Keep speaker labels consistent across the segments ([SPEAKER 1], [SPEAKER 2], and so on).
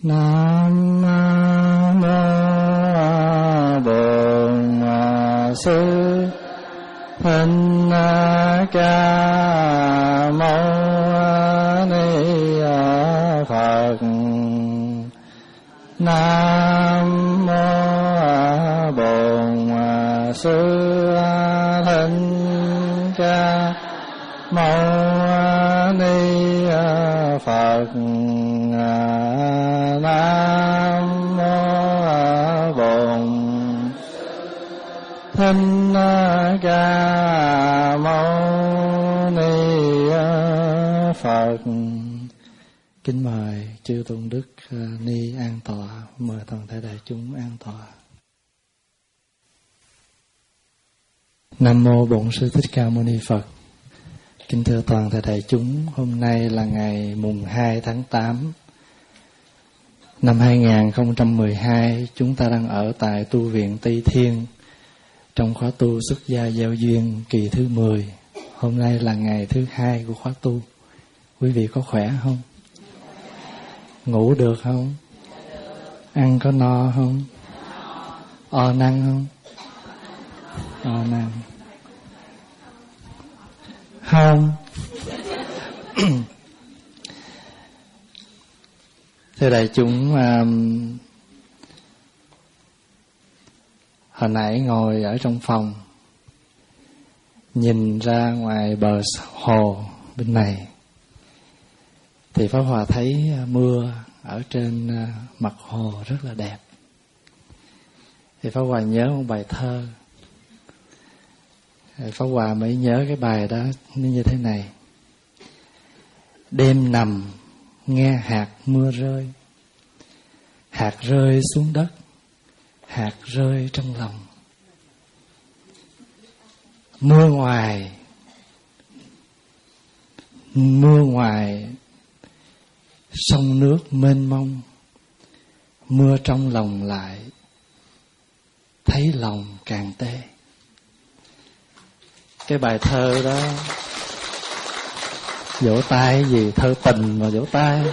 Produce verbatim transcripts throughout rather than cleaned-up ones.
[SPEAKER 1] Nam mô Bổn Sư Thích Ca Mâu Ni Phật. Nam mô Bổn Sư Thích Ca Mâu Ni Phật. Nam mô Bổn Thích Ca Mâu Ni Phật. Kính mời chư tôn đức ni an tọa, mời toàn thể đại chúng an tọa. Nam mô Bổn Sư Thích Ca Mâu Ni Phật. Kính thưa toàn thể đại chúng, hôm nay là ngày mùng hai tháng tám năm hai nghìn không trăm mười hai. Chúng ta đang ở tại tu viện Tây Thiên trong khóa tu xuất gia giao duyên kỳ thứ mười. Hôm nay là ngày thứ hai của khóa tu. Quý vị có khỏe không? Ngủ được không? Ăn có no không? O năng không? O năng không? Thưa đại chúng, um, hồi nãy ngồi ở trong phòng, nhìn ra ngoài bờ hồ bên này, thì Pháp Hòa thấy mưa ở trên mặt hồ rất là đẹp. Thì Pháp Hòa nhớ một bài thơ. Pháp Hòa mới nhớ cái bài đó như thế này: đêm nằm nghe hạt mưa rơi, hạt rơi xuống đất, hạt rơi trong lòng. Mưa ngoài, mưa ngoài sông nước mênh mông, mưa trong lòng lại thấy lòng càng tê. Cái bài thơ đó vỗ tay gì, thơ tình mà vỗ tay.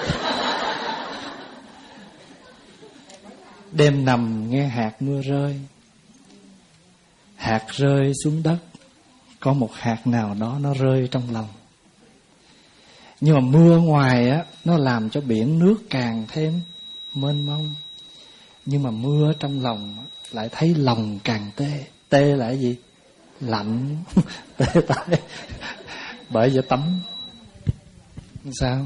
[SPEAKER 1] Đêm nằm nghe hạt mưa rơi, hạt rơi xuống đất, có một hạt nào đó nó rơi trong lòng. Nhưng mà mưa ngoài á, nó làm cho biển nước càng thêm mênh mông. Nhưng mà mưa trong lòng lại thấy lòng càng tê. Tê là cái gì? Lạnh. Tê tay. Bởi vậy tắm sao?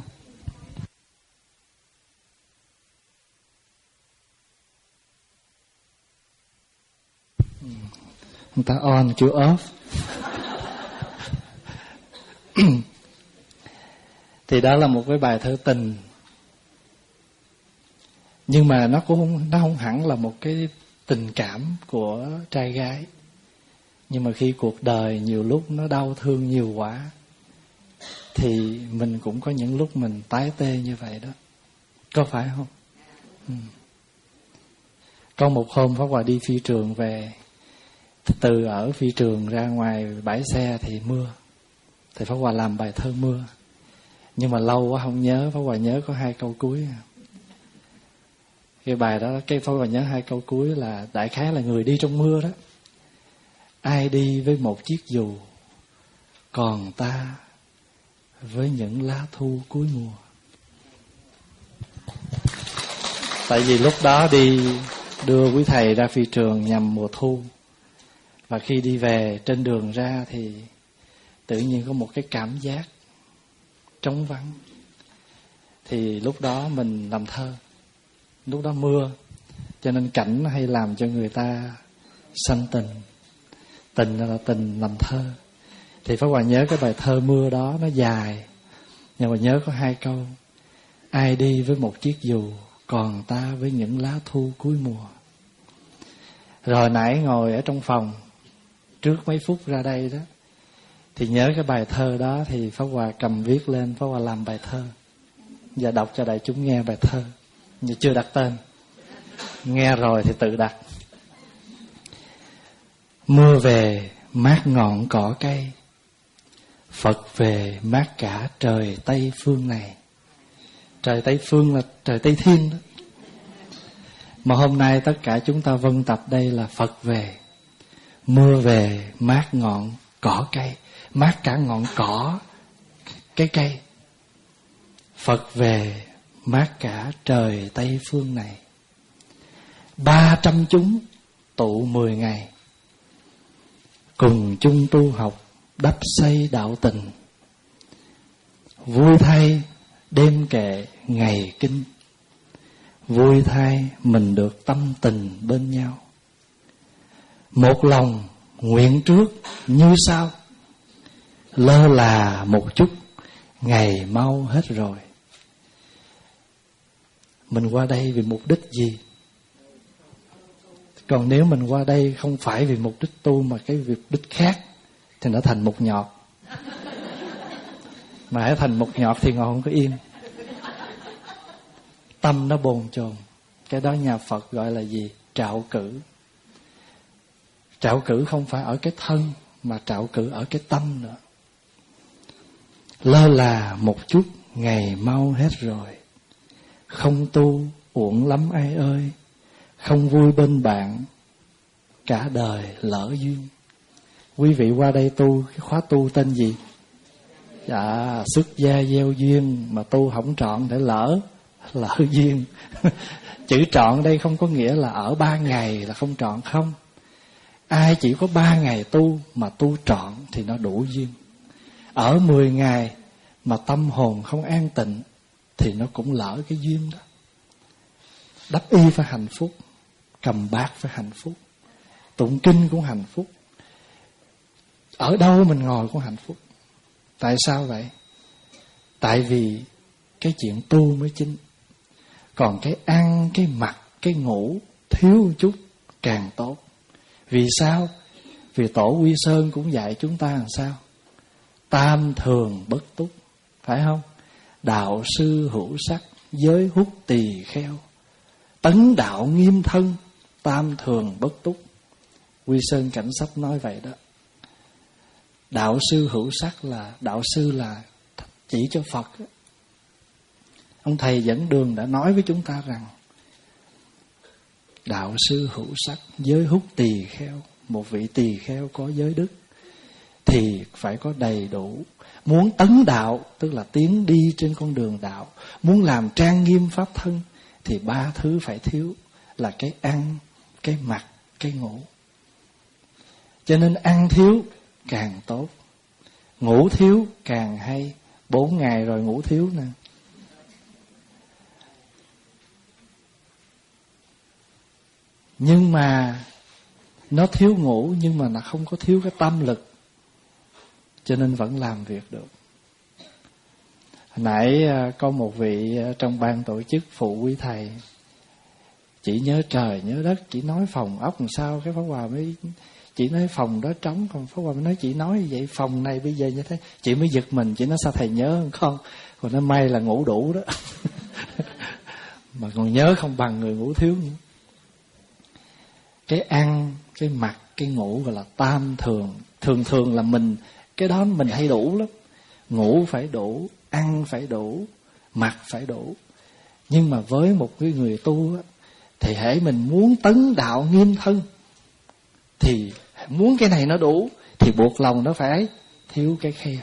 [SPEAKER 1] Người ta on kêu off. Thì đó là một cái bài thơ tình. Nhưng mà nó cũng không, nó không hẳn là một cái tình cảm của trai gái. Nhưng mà khi cuộc đời nhiều lúc nó đau thương nhiều quá, thì mình cũng có những lúc mình tái tê như vậy đó. Có phải không? Ừ. Có một hôm Pháp Hòa đi phi trường về, từ ở phi trường ra ngoài bãi xe thì mưa. Thì Pháp Hòa làm bài thơ mưa. Nhưng mà lâu quá không nhớ, Pháp Hòa nhớ có hai câu cuối. Cái bài đó, cái Pháp Hòa nhớ hai câu cuối là đại khái là người đi trong mưa đó. Ai đi với một chiếc dù, còn ta với những lá thu cuối mùa. Tại vì lúc đó đi đưa quý thầy ra phi trường nhằm mùa thu. Và khi đi về trên đường ra thì tự nhiên có một cái cảm giác trống vắng. Thì lúc đó mình làm thơ. Lúc đó mưa, cho nên cảnh hay làm cho người ta sanh tình. Tình là tình làm thơ. Thì Pháp Hòa nhớ cái bài thơ mưa đó nó dài, nhưng mà nhớ có hai câu: ai đi với một chiếc dù, còn ta với những lá thu cuối mùa. Rồi nãy ngồi ở trong phòng, trước mấy phút ra đây đó, thì nhớ cái bài thơ đó, thì Pháp Hòa cầm viết lên, Pháp Hòa làm bài thơ. Giờ đọc cho đại chúng nghe bài thơ, nhưng chưa đặt tên. Nghe rồi thì tự đặt. Mưa về mát ngọn cỏ cây, Phật về mát cả trời Tây phương này. Trời Tây phương là trời Tây Thiên đó. Mà hôm nay tất cả chúng ta vân tập đây là Phật về. Mưa về mát ngọn cỏ cây, mát cả ngọn cỏ cái cây. Phật về mát cả trời Tây phương này. Ba trăm chúng tụ mười ngày, cùng chung tu học đắp xây đạo tình. Vui thay đêm kệ ngày kinh, vui thay mình được tâm tình bên nhau. Một lòng nguyện trước như sau, lơ là một chút ngày mau hết rồi. Mình qua đây vì mục đích gì? Còn nếu mình qua đây không phải vì mục đích tu mà cái mục đích khác thì nó thành một nhọt. Mà hãy thành một nhọt thì ngồi không có yên, tâm nó bồn chồn. Cái đó nhà Phật gọi là gì? Trạo cử. Trạo cử không phải ở cái thân, mà trạo cử ở cái tâm nữa. Lơ là một chút ngày mau hết rồi. Không tu uổng lắm ai ơi, không vui bên bạn cả đời lỡ duyên. Quý vị qua đây tu, cái khóa tu tên gì? Dạ, xuất gia gieo duyên. Mà tu không trọn để lỡ lỡ duyên. Chữ trọn đây không có nghĩa là ở ba ngày là không trọn, không. Ai chỉ có ba ngày tu mà tu trọn thì nó đủ duyên. Ở mười ngày mà tâm hồn không an tịnh thì nó cũng lỡ cái duyên đó. Đắp y phải hạnh phúc, cầm bát phải hạnh phúc, tụng kinh cũng hạnh phúc, ở đâu mình ngồi cũng hạnh phúc. Tại sao vậy? Tại vì cái chuyện tu mới chính. Còn cái ăn, cái mặc, cái ngủ thiếu chút càng tốt. Vì sao? Vì Tổ Quy Sơn cũng dạy chúng ta làm sao? Tam thường bất túc, phải không? Đạo sư hữu sắc, giới hút tỳ kheo. Tấn đạo nghiêm thân, tam thường bất túc. Quy Sơn Cảnh Sách nói vậy đó. Đạo sư hữu sắc là, đạo sư là chỉ cho Phật. Ông thầy dẫn đường đã nói với chúng ta rằng đạo sư hữu sắc, giới hút tỳ kheo. Một vị tỳ kheo có giới đức thì phải có đầy đủ. Muốn tấn đạo, tức là tiến đi trên con đường đạo, muốn làm trang nghiêm pháp thân thì ba thứ phải thiếu, là cái ăn, cái mặc, cái ngủ. Cho nên ăn thiếu càng tốt, ngủ thiếu càng hay. Bốn ngày rồi ngủ thiếu nè. Nhưng mà nó thiếu ngủ, nhưng mà nó không có thiếu cái tâm lực, cho nên vẫn làm việc được. Hồi nãy có một vị trong ban tổ chức phụ quý thầy, chỉ nhớ trời nhớ đất, chỉ nói phòng ốc làm sao. Cái Pháp Hòa mới, chị nói phòng đó trống, còn Pháp Hòa mới nói chị nói vậy phòng này bây giờ như thế. Chị mới giật mình, chị nói sao thầy nhớ hơn con. Còn nó may là ngủ đủ đó. Mà còn nhớ không bằng người ngủ thiếu nữa. Cái ăn, cái mặc, cái ngủ gọi là tam thường. Thường thường là mình, cái đó mình hay đủ lắm. Ngủ phải đủ, ăn phải đủ, mặc phải đủ. Nhưng mà với một cái người tu á, thì hễ mình muốn tấn đạo nghiêm thân, thì muốn cái này nó đủ, thì buộc lòng nó phải thiếu cái kia.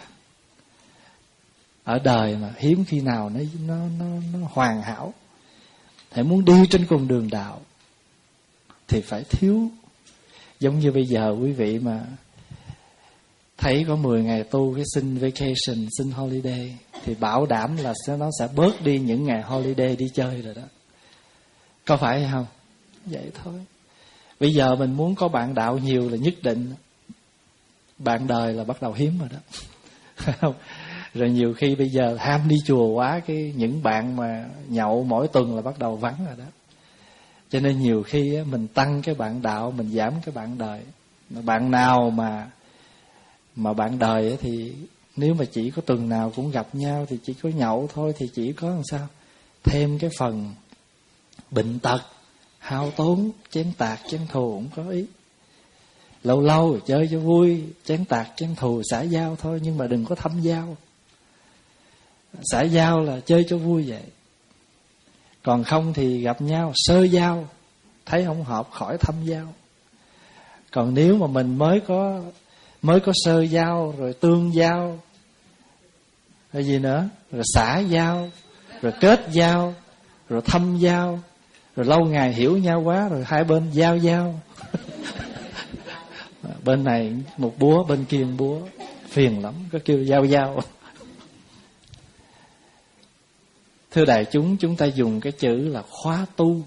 [SPEAKER 1] Ở đời mà hiếm khi nào nó nó nó, nó hoàn hảo. Hãy muốn đi trên con đường đạo thì phải thiếu. Giống như bây giờ quý vị mà thấy có mười ngày tu, cái xin vacation, xin holiday, thì bảo đảm là nó sẽ bớt đi những ngày holiday đi chơi rồi đó. Có phải hay không? Vậy thôi. Bây giờ mình muốn có bạn đạo nhiều là nhất định, bạn đời là bắt đầu hiếm rồi đó. Phải không? Rồi nhiều khi bây giờ ham đi chùa quá, cái những bạn mà nhậu mỗi tuần là bắt đầu vắng rồi đó. Cho nên nhiều khi á, mình tăng cái bạn đạo, mình giảm cái bạn đời. Bạn nào mà mà bạn đời á, thì nếu mà chỉ có tuần nào cũng gặp nhau thì chỉ có nhậu thôi, thì chỉ có làm sao thêm cái phần bệnh tật, hao tốn, chén tạc chén thù cũng có ý. Lâu lâu rồi chơi cho vui, chén tạc chén thù xã giao thôi, nhưng mà đừng có thâm giao. Xã giao là chơi cho vui vậy. Còn không thì gặp nhau sơ giao, thấy không hợp khỏi thâm giao. Còn nếu mà mình mới có mới có sơ giao, rồi tương giao, rồi gì nữa, rồi xả giao, rồi kết giao, rồi thâm giao, rồi lâu ngày hiểu nhau quá, rồi hai bên giao giao. Bên này một búa, bên kia một búa, phiền lắm, có kêu giao giao. Thưa đại chúng, chúng ta dùng cái chữ là khóa tu.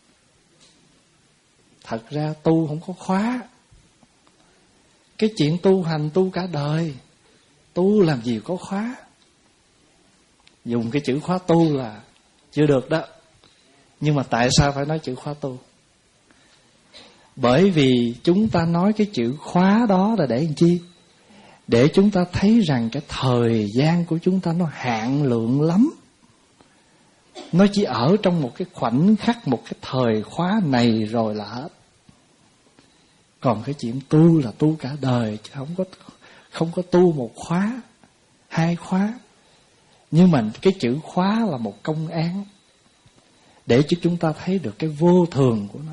[SPEAKER 1] Thật ra tu không có khóa. Cái chuyện tu hành tu cả đời, tu làm gì có khóa. Dùng cái chữ khóa tu là chưa được đó. Nhưng mà tại sao phải nói chữ khóa tu? Bởi vì chúng ta nói cái chữ khóa đó là để làm chi? Để chúng ta thấy rằng cái thời gian của chúng ta nó hạn lượng lắm. Nó chỉ ở trong một cái khoảnh khắc, một cái thời khóa này rồi là hết. Còn cái chuyện tu là tu cả đời, chứ không có, không có tu một khóa, hai khóa. Nhưng mà cái chữ khóa là một công án, để cho chúng ta thấy được cái vô thường của nó.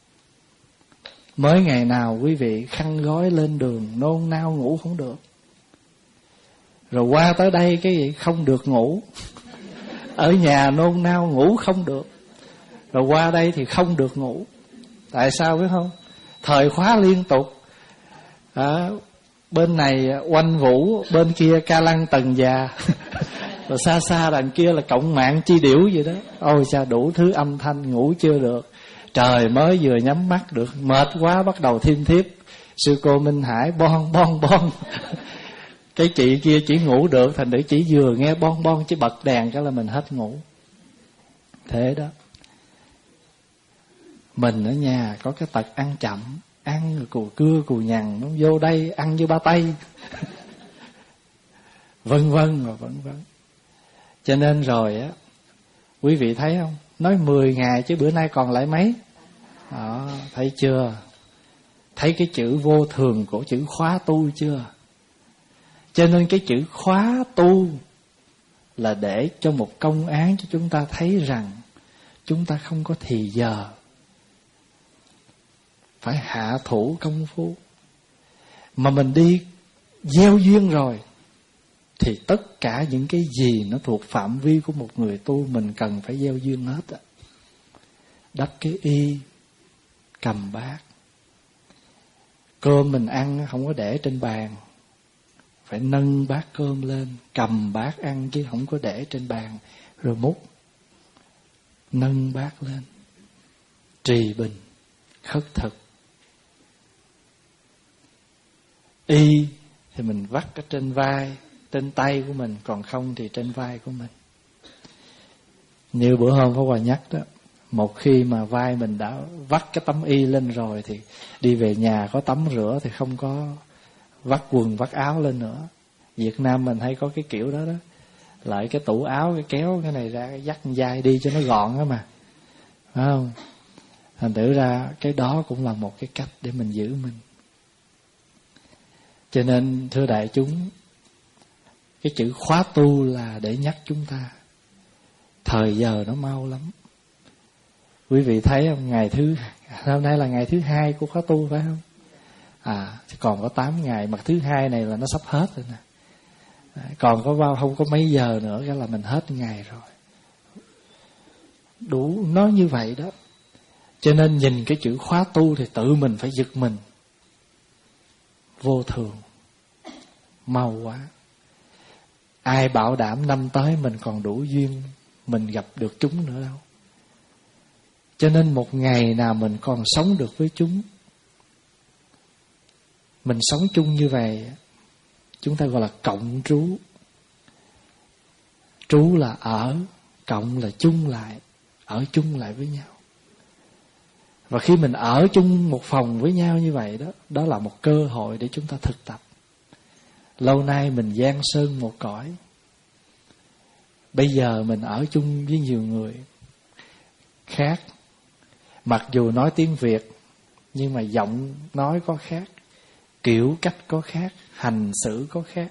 [SPEAKER 1] Mới ngày nào quý vị khăn gói lên đường, nôn nao ngủ không được, rồi qua tới đây cái gì không được ngủ. Ở nhà nôn nao ngủ không được, rồi qua đây thì không được ngủ. Tại sao biết không? Thời khóa liên tục. À, bên này oanh vũ, bên kia ca lăng tần già. Rồi xa xa đằng kia là cộng mạng chi điểu vậy đó. Ôi cha, đủ thứ âm thanh, ngủ chưa được. Trời mới vừa nhắm mắt được, mệt quá bắt đầu thêm thiếp. Sư cô Minh Hải bon bon bon. Cái chị kia chỉ ngủ được, thành nữ chỉ vừa nghe bon bon chứ bật đèn cái là mình hết ngủ. Thế đó. Mình ở nhà có cái tật ăn chậm, ăn rồi cù cưa cù nhằn, nó vô đây ăn như ba tây. Vân vân và vân vân. Cho nên rồi á, quý vị thấy không? Nói mười ngày chứ bữa nay còn lại mấy. Đó, thấy chưa? Thấy cái chữ vô thường của chữ khóa tu chưa? Cho nên cái chữ khóa tu là để cho một công án cho chúng ta thấy rằng chúng ta không có thì giờ, phải hạ thủ công phu. Mà mình đi gieo duyên rồi thì tất cả những cái gì nó thuộc phạm vi của một người tu mình cần phải gieo duyên hết á. Đắp cái y, cầm bát. Cơm mình ăn không có để trên bàn, phải nâng bát cơm lên, cầm bát ăn chứ không có để trên bàn rồi múc. Nâng bát lên, trì bình, khất thực. Y thì mình vắt ở trên vai, trên tay của mình, còn không thì trên vai của mình. Như bữa hôm có Hòa nhắc đó, một khi mà vai mình đã vắt cái tấm y lên rồi thì đi về nhà có tắm rửa thì không có vắt quần vắt áo lên nữa. Việt Nam mình hay có cái kiểu đó đó, lại cái tủ áo cái kéo cái này ra, cái dắt vai đi cho nó gọn đó mà, phải không? Thành thử ra cái đó cũng là một cái cách để mình giữ mình. Cho nên thưa đại chúng, cái chữ khóa tu là để nhắc chúng ta thời giờ nó mau lắm. Quý vị thấy không? Ngày thứ hôm nay là ngày thứ hai của khóa tu phải không? À, còn có tám ngày, mà thứ hai này là nó sắp hết rồi nè. Còn có bao không có mấy giờ nữa cái là mình hết ngày rồi. Đủ nói như vậy đó. Cho nên nhìn cái chữ khóa tu thì tự mình phải giật mình. Vô thường, mau quá. Ai bảo đảm năm tới mình còn đủ duyên mình gặp được chúng nữa đâu. Cho nên một ngày nào mình còn sống được với chúng, mình sống chung như vậy, chúng ta gọi là cộng trú. Trú là ở, cộng là chung lại, ở chung lại với nhau. Và khi mình ở chung một phòng với nhau như vậy đó, đó là một cơ hội để chúng ta thực tập. Lâu nay mình giang sơn một cõi, bây giờ mình ở chung với nhiều người khác. Mặc dù nói tiếng Việt, nhưng mà giọng nói có khác, kiểu cách có khác, hành xử có khác.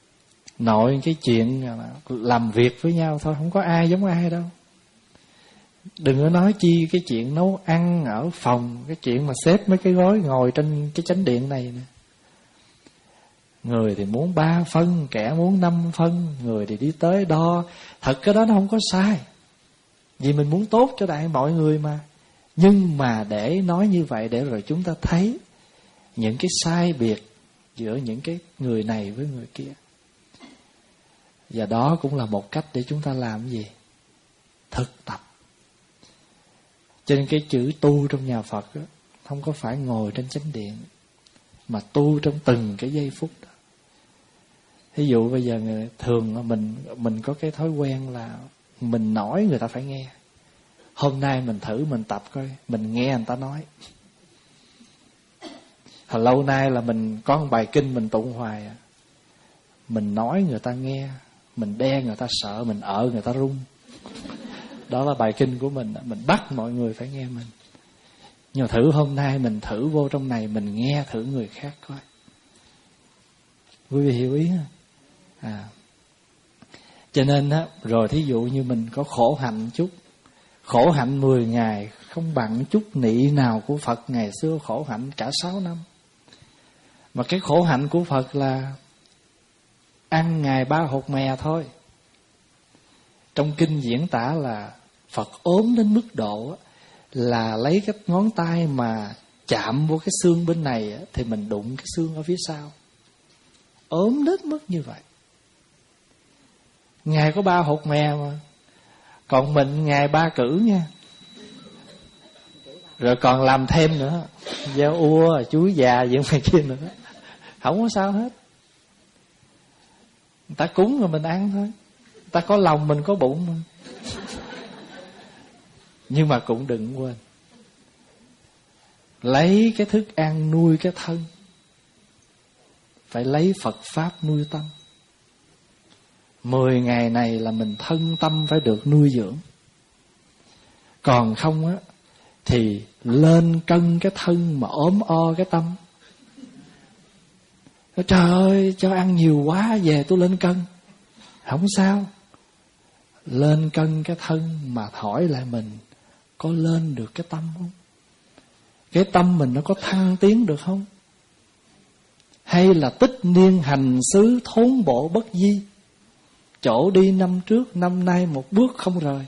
[SPEAKER 1] Nội cái chuyện làm việc với nhau thôi, không có ai giống ai đâu. Đừng có nói chi cái chuyện nấu ăn ở phòng, cái chuyện mà xếp mấy cái gói ngồi trên cái chánh điện này nè. Người thì muốn ba phân, kẻ muốn năm phân, người thì đi tới đo. Thật cái đó nó không có sai, vì mình muốn tốt cho đại mọi người mà. Nhưng mà để nói như vậy để rồi chúng ta thấy những cái sai biệt giữa những cái người này với người kia. Và đó cũng là một cách để chúng ta làm cái gì? Thực tập. Cho nên cái chữ tu trong nhà Phật đó, không có phải ngồi trên chánh điện, mà tu trong từng cái giây phút đó. Ví dụ bây giờ người, thường mình mình có cái thói quen là mình nói người ta phải nghe. Hôm nay mình thử mình tập coi, mình nghe người ta nói. Hồi lâu nay là mình có một bài kinh mình tụng hoài à. Mình nói người ta nghe, mình đe người ta sợ, mình ở người ta run. Đó là bài kinh của mình, mình bắt mọi người phải nghe mình. Nhưng mà thử hôm nay mình thử vô trong này, mình nghe thử người khác coi. Quý vị hiểu ý không? À. Cho nên á, rồi thí dụ như mình có khổ hạnh chút, khổ hạnh mười ngày không bằng chút nị nào của Phật ngày xưa khổ hạnh cả sáu năm. Mà cái khổ hạnh của Phật là ăn ngày ba hột mè thôi. Trong kinh diễn tả là Phật ốm đến mức độ là lấy cái ngón tay mà chạm vô cái xương bên này thì mình đụng cái xương ở phía sau. Ốm đến mức như vậy. Ngài có ba hột mè mà. Còn mình ngày ba cử nha. Rồi còn làm thêm nữa, gieo ua, chuối già gì ngoài kia nữa. Không có sao hết. Người ta cúng rồi mình ăn thôi. Người ta có lòng mình có bụng mà. Nhưng mà cũng đừng quên, lấy cái thức ăn nuôi cái thân, phải lấy Phật Pháp nuôi tâm. Mười ngày này là mình thân tâm phải được nuôi dưỡng. Còn không á thì lên cân cái thân mà ốm o cái tâm. Trời ơi, cho ăn nhiều quá, về tôi lên cân. Không sao. Lên cân cái thân mà hỏi lại mình, có lên được cái tâm không? Cái tâm mình nó có thăng tiến được không? Hay là tích niên hành xứ thốn bộ bất di, chỗ đi năm trước, năm nay một bước không rời.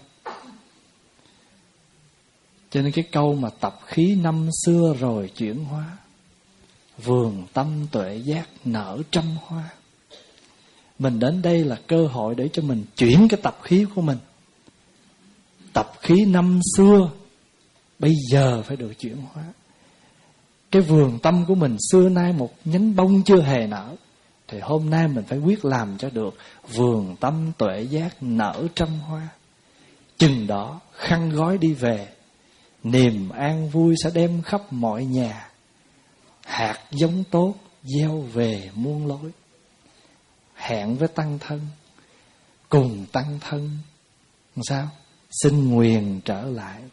[SPEAKER 1] Cho nên cái câu mà tập khí năm xưa rồi chuyển hóa, vườn tâm tuệ giác nở trăm hoa. Mình đến đây là cơ hội để cho mình chuyển cái tập khí của mình. Tập khí năm xưa bây giờ phải được chuyển hóa. Cái vườn tâm của mình xưa nay một nhánh bông chưa hề nở, thì hôm nay mình phải quyết làm cho được vườn tâm tuệ giác nở trăm hoa. Chừng đó khăn gói đi về, niềm an vui sẽ đem khắp mọi nhà. Hạt giống tốt gieo về muôn lối. Hẹn với tăng thân, cùng tăng thân sao? Xin nguyền trở lại.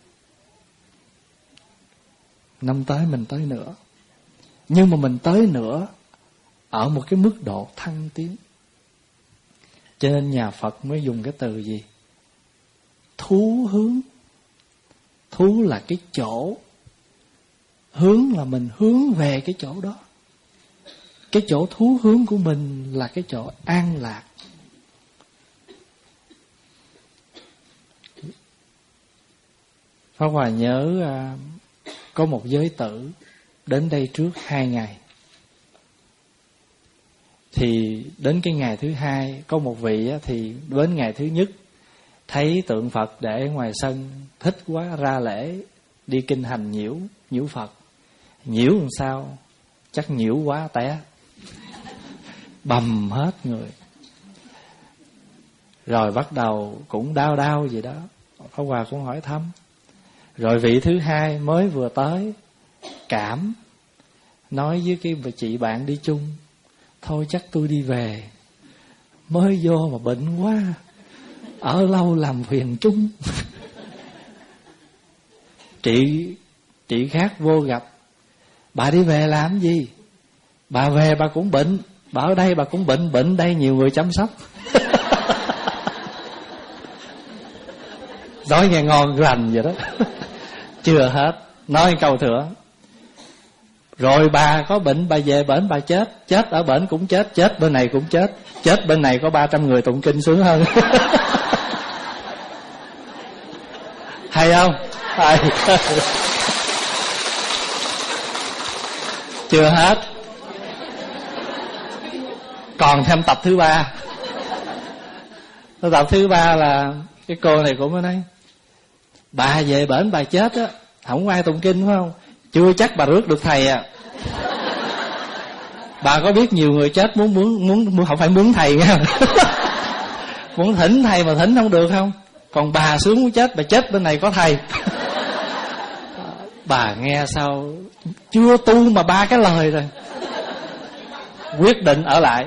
[SPEAKER 1] Năm tới mình tới nữa. Nhưng mà mình tới nữa ở một cái mức độ thăng tiến. Cho nên nhà Phật mới dùng cái từ gì? Thú hướng. Thú là cái chỗ, hướng là mình hướng về cái chỗ đó. Cái chỗ thú hướng của mình là cái chỗ an lạc. Pháp Hòa nhớ à, có một giới tử đến đây trước hai ngày. Thì đến cái ngày thứ hai, có một vị á, thì đến ngày thứ nhất thấy tượng Phật để ngoài sân, thích quá ra lễ đi kinh hành nhiễu, nhiễu Phật. Nhiễu làm sao? Chắc nhiễu quá té, bầm hết người. Rồi bắt đầu cũng đau đau gì đó. Pháp Hòa cũng hỏi thăm. Rồi vị thứ hai mới vừa tới, cảm, nói với cái chị bạn đi chung, thôi chắc tôi đi về, mới vô mà bệnh quá, ở lâu làm phiền chung. Chị chị khác vô gặp, bà đi về làm gì? Bà về bà cũng bệnh, bà ở đây bà cũng bệnh, bệnh đây nhiều người chăm sóc. Nói nghe ngon rành vậy đó. Chưa hết, nói câu nữa. Rồi bà có bệnh, bà về bển bà chết. Chết ở bển cũng chết, chết bên này cũng chết. Chết bên này có ba trăm người tụng kinh sướng hơn. Hay không? Hay. Chưa hết, còn thêm tập thứ ba. Tập thứ ba là cái cô này cũng mới nói, bà về bển bà chết á, không có ai tụng kinh phải không? Chưa chắc bà rước được thầy à. Bà có biết nhiều người chết muốn muốn muốn, muốn không phải muốn thầy nha. Muốn thỉnh thầy mà thỉnh không được không? Còn bà sướng muốn chết, bà chết bên này có thầy. Bà nghe sao chưa tu mà ba cái lời rồi, quyết định ở lại.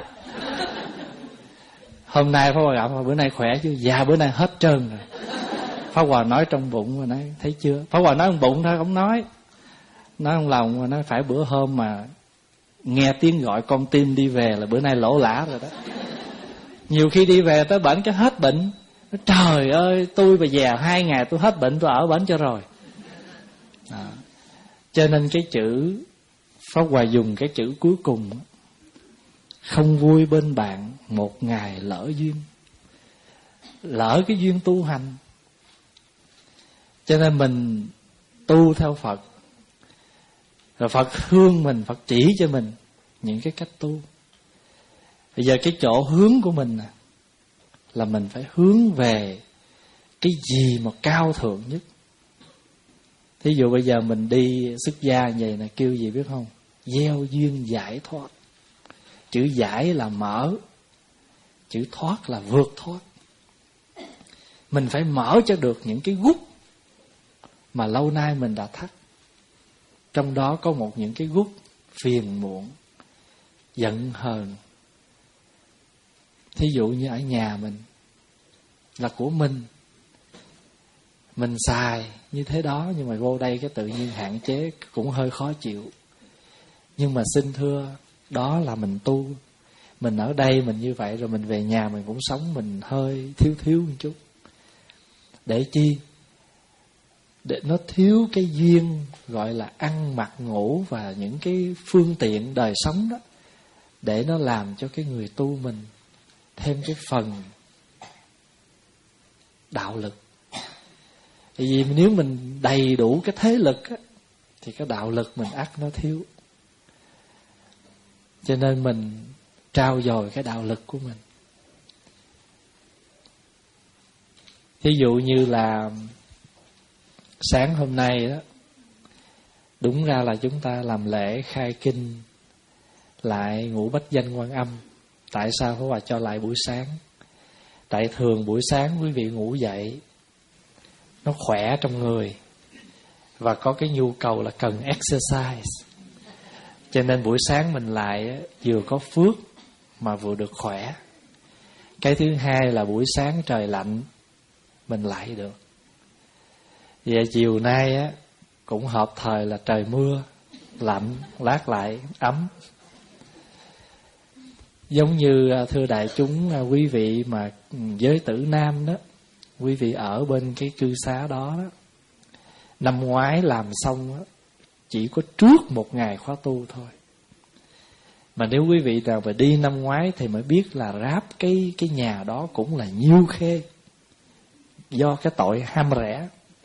[SPEAKER 1] Hôm nay Pháp Hòa gặp, bữa nay khỏe chứ? Dạ bữa nay hết trơn rồi. Pháp Hòa nói trong bụng mà nói, thấy chưa? Pháp Hòa nói trong bụng thôi, không nói. Nói trong lòng mà nói, phải bữa hôm mà nghe tiếng gọi con tim đi về là bữa nay lỗ lã rồi đó. Nhiều khi đi về tới bển cái hết bệnh. Trời ơi, tôi mà về hai ngày tôi hết bệnh, tôi ở bển cho rồi. À, cho nên cái chữ Pháp Hòa dùng cái chữ cuối cùng, không vui bên bạn một ngày lỡ duyên. Lỡ cái duyên tu hành. Cho nên mình tu theo Phật, rồi Phật thương mình, Phật chỉ cho mình những cái cách tu. Bây giờ cái chỗ hướng của mình nè, là mình phải hướng về cái gì mà cao thượng nhất. Thí dụ bây giờ mình đi xuất gia vậy nè, kêu gì biết không? Gieo duyên giải thoát. Chữ giải là mở, chữ thoát là vượt thoát. Mình phải mở cho được những cái gút mà lâu nay mình đã thắt. Trong đó có một những cái gút phiền muộn, giận hờn. Thí dụ như ở nhà mình, là của mình, mình xài như thế đó, nhưng mà vô đây cái tự nhiên hạn chế cũng hơi khó chịu. Nhưng mà xin thưa, đó là mình tu. Mình ở đây mình như vậy, rồi mình về nhà mình cũng sống mình hơi thiếu thiếu một chút. Để chi? Để nó thiếu cái duyên gọi là ăn mặc ngủ và những cái phương tiện đời sống đó, để nó làm cho cái người tu mình thêm cái phần đạo lực. Vì nếu mình đầy đủ cái thế lực á, thì cái đạo lực mình ắt nó thiếu. Cho nên mình trao dồi cái đạo lực của mình. Thí dụ như là sáng hôm nay đó, đúng ra là chúng ta làm lễ khai kinh lại ngũ bách danh Quan Âm. Tại sao Pháp Hòa cho lại buổi sáng? Tại thường buổi sáng quý vị ngủ dậy nó khỏe trong người và có cái nhu cầu là cần exercise. Cho nên buổi sáng mình lại vừa có phước mà vừa được khỏe. Cái thứ hai là buổi sáng trời lạnh mình lại được. Vậy chiều nay á cũng hợp thời là trời mưa, lạnh, lát lại ấm. Giống như thưa đại chúng, quý vị mà giới tử nam đó, quý vị ở bên cái cư xá đó, đó năm ngoái làm xong đó, chỉ có trước một ngày khóa tu thôi. Mà nếu quý vị nào mà đi năm ngoái thì mới biết là ráp cái cái nhà đó cũng là nhiêu khê, do cái tội ham rẻ.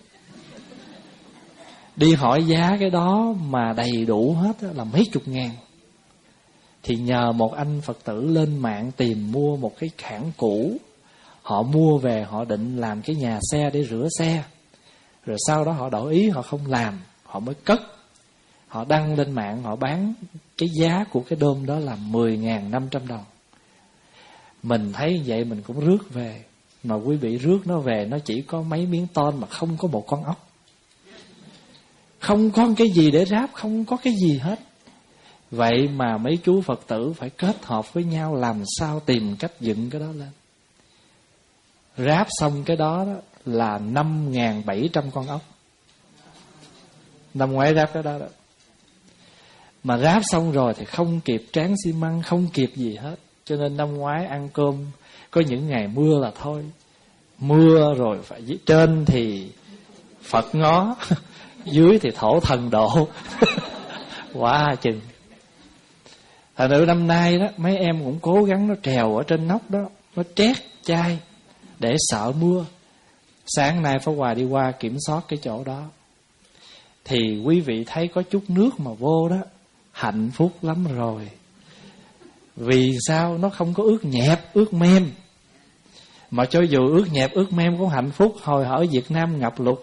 [SPEAKER 1] Đi hỏi giá cái đó mà đầy đủ hết là mấy chục ngàn. Thì nhờ một anh Phật tử lên mạng tìm mua một cái hãng cũ. Họ mua về họ định làm cái nhà xe để rửa xe. Rồi sau đó họ đổi ý họ không làm, họ mới cất. Họ đăng lên mạng họ bán cái giá của cái đôm đó là mười nghìn năm trăm đồng. Mình thấy vậy mình cũng rước về. Mà quý vị rước nó về nó chỉ có mấy miếng ton mà không có một con ốc. Không có cái gì để ráp, không có cái gì hết. Vậy mà mấy chú Phật tử phải kết hợp với nhau làm sao tìm cách dựng cái đó lên. Ráp xong cái đó, đó là năm nghìn bảy trăm con ốc. Năm ngoái ráp cái đó đó. Mà ráp xong rồi thì không kịp tráng xi măng, không kịp gì hết. Cho nên năm ngoái ăn cơm có những ngày mưa là thôi. mưa rồi phải trên thì Phật ngó, dưới thì thổ thần độ. Quá chừng. Thành nữ năm nay đó, mấy em cũng cố gắng nó trèo ở trên nóc đó, nó trét chai để sợ mưa. Sáng nay Pháp Hòa đi qua kiểm soát cái chỗ đó, thì quý vị thấy có chút nước mà vô đó, hạnh phúc lắm rồi. Vì sao? Nó không có ướt nhẹp, ướt mem. Mà cho dù ướt nhẹp, ướt mem cũng hạnh phúc. Hồi ở Việt Nam ngập lụt.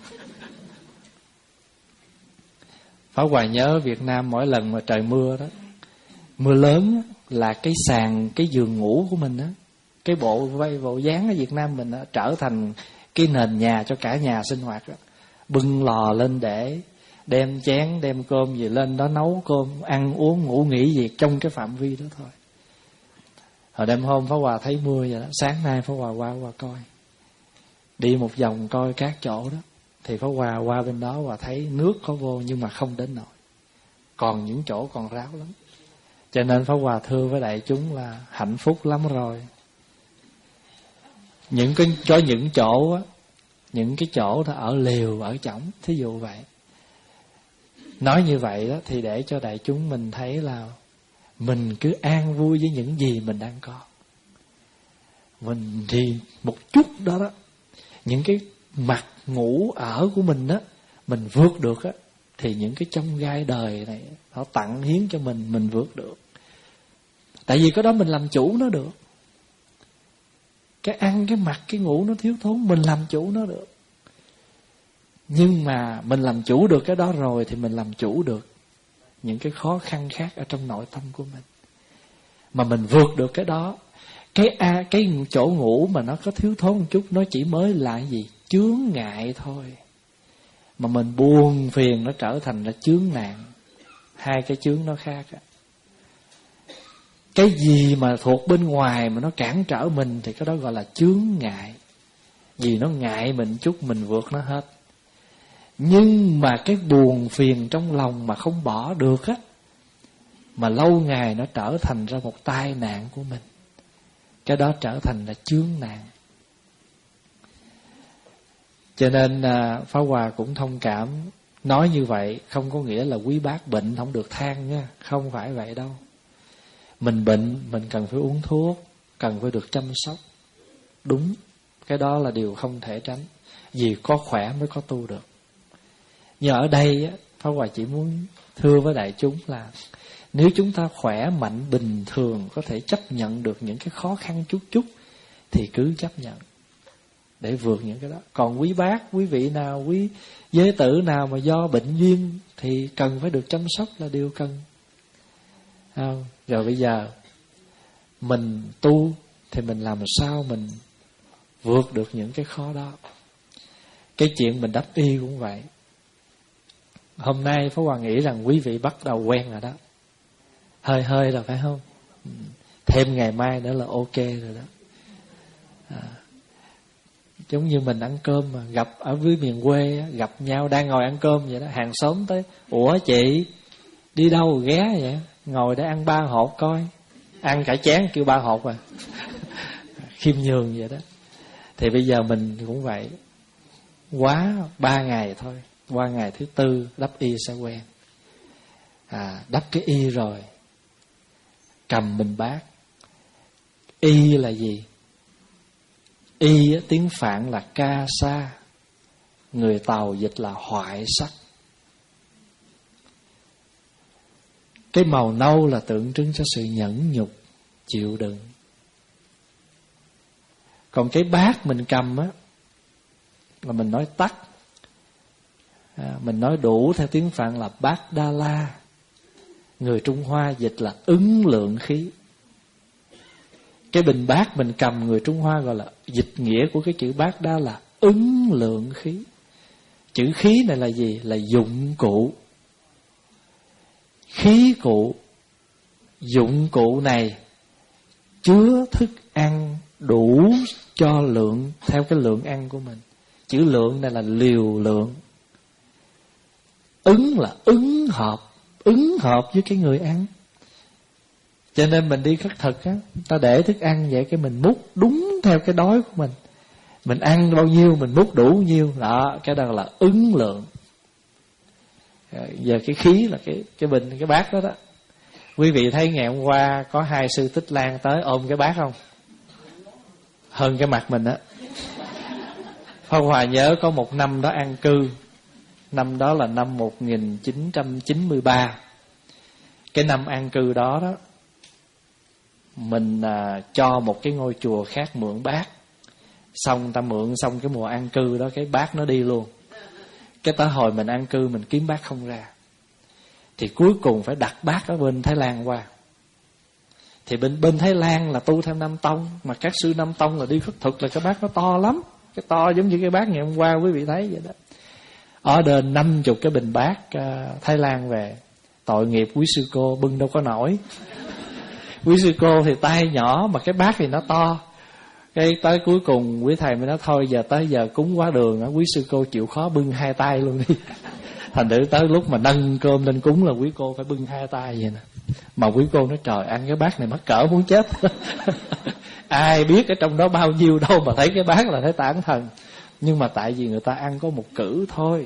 [SPEAKER 1] Pháp Hòa nhớ Việt Nam mỗi lần mà trời mưa đó, mưa lớn là cái sàn, cái giường ngủ của mình đó, cái bộ vây bộ dáng ở Việt Nam mình đó, trở thành cái nền nhà cho cả nhà sinh hoạt đó. Bưng lò lên để đem chén, đem cơm gì lên đó nấu cơm, ăn uống, ngủ nghỉ việc trong cái phạm vi đó thôi. Hồi đêm hôm Pháp Hòa thấy mưa vậy đó, sáng nay Pháp Hòa qua qua coi, đi một vòng coi các chỗ đó, thì Pháp Hòa qua bên đó và thấy nước có vô nhưng mà không đến nổi, còn những chỗ còn ráo lắm. Cho nên Pháp Hòa thưa với đại chúng là hạnh phúc lắm rồi. Những cái cho những chỗ á, những cái chỗ đó ở lều, ở chõng, thí dụ vậy. Nói như vậy đó thì để cho đại chúng mình thấy là mình cứ an vui với những gì mình đang có. Mình thì một chút đó đó, những cái mặt ngủ ở của mình đó, mình vượt được á, thì những cái chông gai đời này họ tặng hiến cho mình, mình vượt được. Tại vì cái đó mình làm chủ nó được. Cái ăn, cái mặc, cái ngủ nó thiếu thốn, mình làm chủ nó được. Nhưng mà mình làm chủ được cái đó rồi thì mình làm chủ được những cái khó khăn khác ở trong nội tâm của mình. Mà mình vượt được cái đó, cái a cái chỗ ngủ mà nó có thiếu thốn một chút, nó chỉ mới là gì? Chướng ngại thôi. Mà mình buồn phiền nó trở thành là chướng nạn. Hai cái chướng nó khác á. Cái gì mà thuộc bên ngoài mà nó cản trở mình thì cái đó gọi là chướng ngại. Vì nó ngại mình chút, mình vượt nó hết. Nhưng mà cái buồn phiền trong lòng mà không bỏ được á, mà lâu ngày nó trở thành ra một tai nạn của mình, cái đó trở thành là chướng nạn. Cho nên à, Pháp Hòa cũng thông cảm. Nói như vậy không có nghĩa là quý bác bệnh không được than nha. Không phải vậy đâu. Mình bệnh, mình cần phải uống thuốc, cần phải được chăm sóc. Đúng, cái đó là điều không thể tránh. Vì có khỏe mới có tu được. Nhưng ở đây á, Pháp Hòa chỉ muốn thưa với đại chúng là nếu chúng ta khỏe mạnh bình thường, có thể chấp nhận được những cái khó khăn chút chút, thì cứ chấp nhận để vượt những cái đó. Còn quý bác, quý vị nào, quý giới tử nào mà do bệnh duyên thì cần phải được chăm sóc là điều cần. Không? Rồi bây giờ mình tu thì mình làm sao mình vượt được những cái khó đó. Cái chuyện mình đắp y cũng vậy. Hôm nay Pháp Hòa nghĩ rằng quý vị bắt đầu quen rồi đó. Hơi hơi rồi phải không? Thêm ngày mai nữa là ok rồi đó. À, giống như mình ăn cơm mà gặp ở dưới miền quê, gặp nhau đang ngồi ăn cơm vậy đó, hàng xóm tới, ủa chị đi đâu ghé vậy? Ngồi để ăn ba hột coi. Ăn cả chén kêu ba hột à. Khiêm nhường vậy đó. Thì bây giờ mình cũng vậy. Quá ba ngày thôi, qua ngày thứ tư đắp y sẽ quen. À, đắp cái y rồi, cầm bình bát. Y là gì? Y tiếng Phạn là ca sa, người Tàu dịch là hoại sắc. Cái màu nâu là tượng trưng cho sự nhẫn nhục, chịu đựng. Còn cái bát mình cầm á là mình nói tắc, à, mình nói đủ theo tiếng Phạn là bát đa la, người Trung Hoa dịch là ứng lượng khí. Cái bình bát mình cầm người Trung Hoa gọi là dịch nghĩa của cái chữ bát đa là ứng lượng khí. Chữ khí này là gì? Là dụng cụ. Khí cụ. Dụng cụ này chứa thức ăn đủ cho lượng, theo cái lượng ăn của mình. Chữ lượng này là liều lượng. Ứng là ứng hợp, ứng hợp với cái người ăn. Cho nên mình đi khất thực á, ta để thức ăn vậy cái mình múc đúng theo cái đói của mình. Mình ăn bao nhiêu mình múc đủ nhiêu. Đó, cái đó là ứng lượng. Giờ cái khí là cái cái bình, cái bát đó đó. Quý vị thấy ngày hôm qua có hai sư Tích Lan tới ôm cái bát không? Hơn cái mặt mình á. Pháp Hòa nhớ có một năm đó an cư. Năm đó là năm một nghìn chín trăm chín mươi ba. Cái năm an cư đó đó, mình à, cho một cái ngôi chùa khác mượn bát. Xong ta mượn xong cái mùa an cư đó, cái bát nó đi luôn. Cái tới hồi mình an cư mình kiếm bát không ra, thì cuối cùng phải đặt bát ở bên Thái Lan qua. Thì bên bên Thái Lan là tu theo Nam Tông, mà các sư Nam Tông là đi khất thực, là cái bát nó to lắm. Cái to giống như cái bát ngày hôm qua quý vị thấy vậy đó. Order năm chục cái bình bát uh, Thái Lan về. Tội nghiệp quý sư cô bưng đâu có nổi. Quý sư cô thì tay nhỏ mà cái bát thì nó to. Cái tới cuối cùng quý thầy mới nói thôi giờ tới giờ cúng quá đường á, quý sư cô chịu khó bưng hai tay luôn đi. Thành thử tới lúc mà nâng cơm lên cúng là quý cô phải bưng hai tay vậy nè. Mà quý cô nói trời, ăn cái bát này mắc cỡ muốn chết. Ai biết ở trong đó bao nhiêu đâu mà thấy cái bát là thấy tán thần. Nhưng mà tại vì người ta ăn có một cử thôi.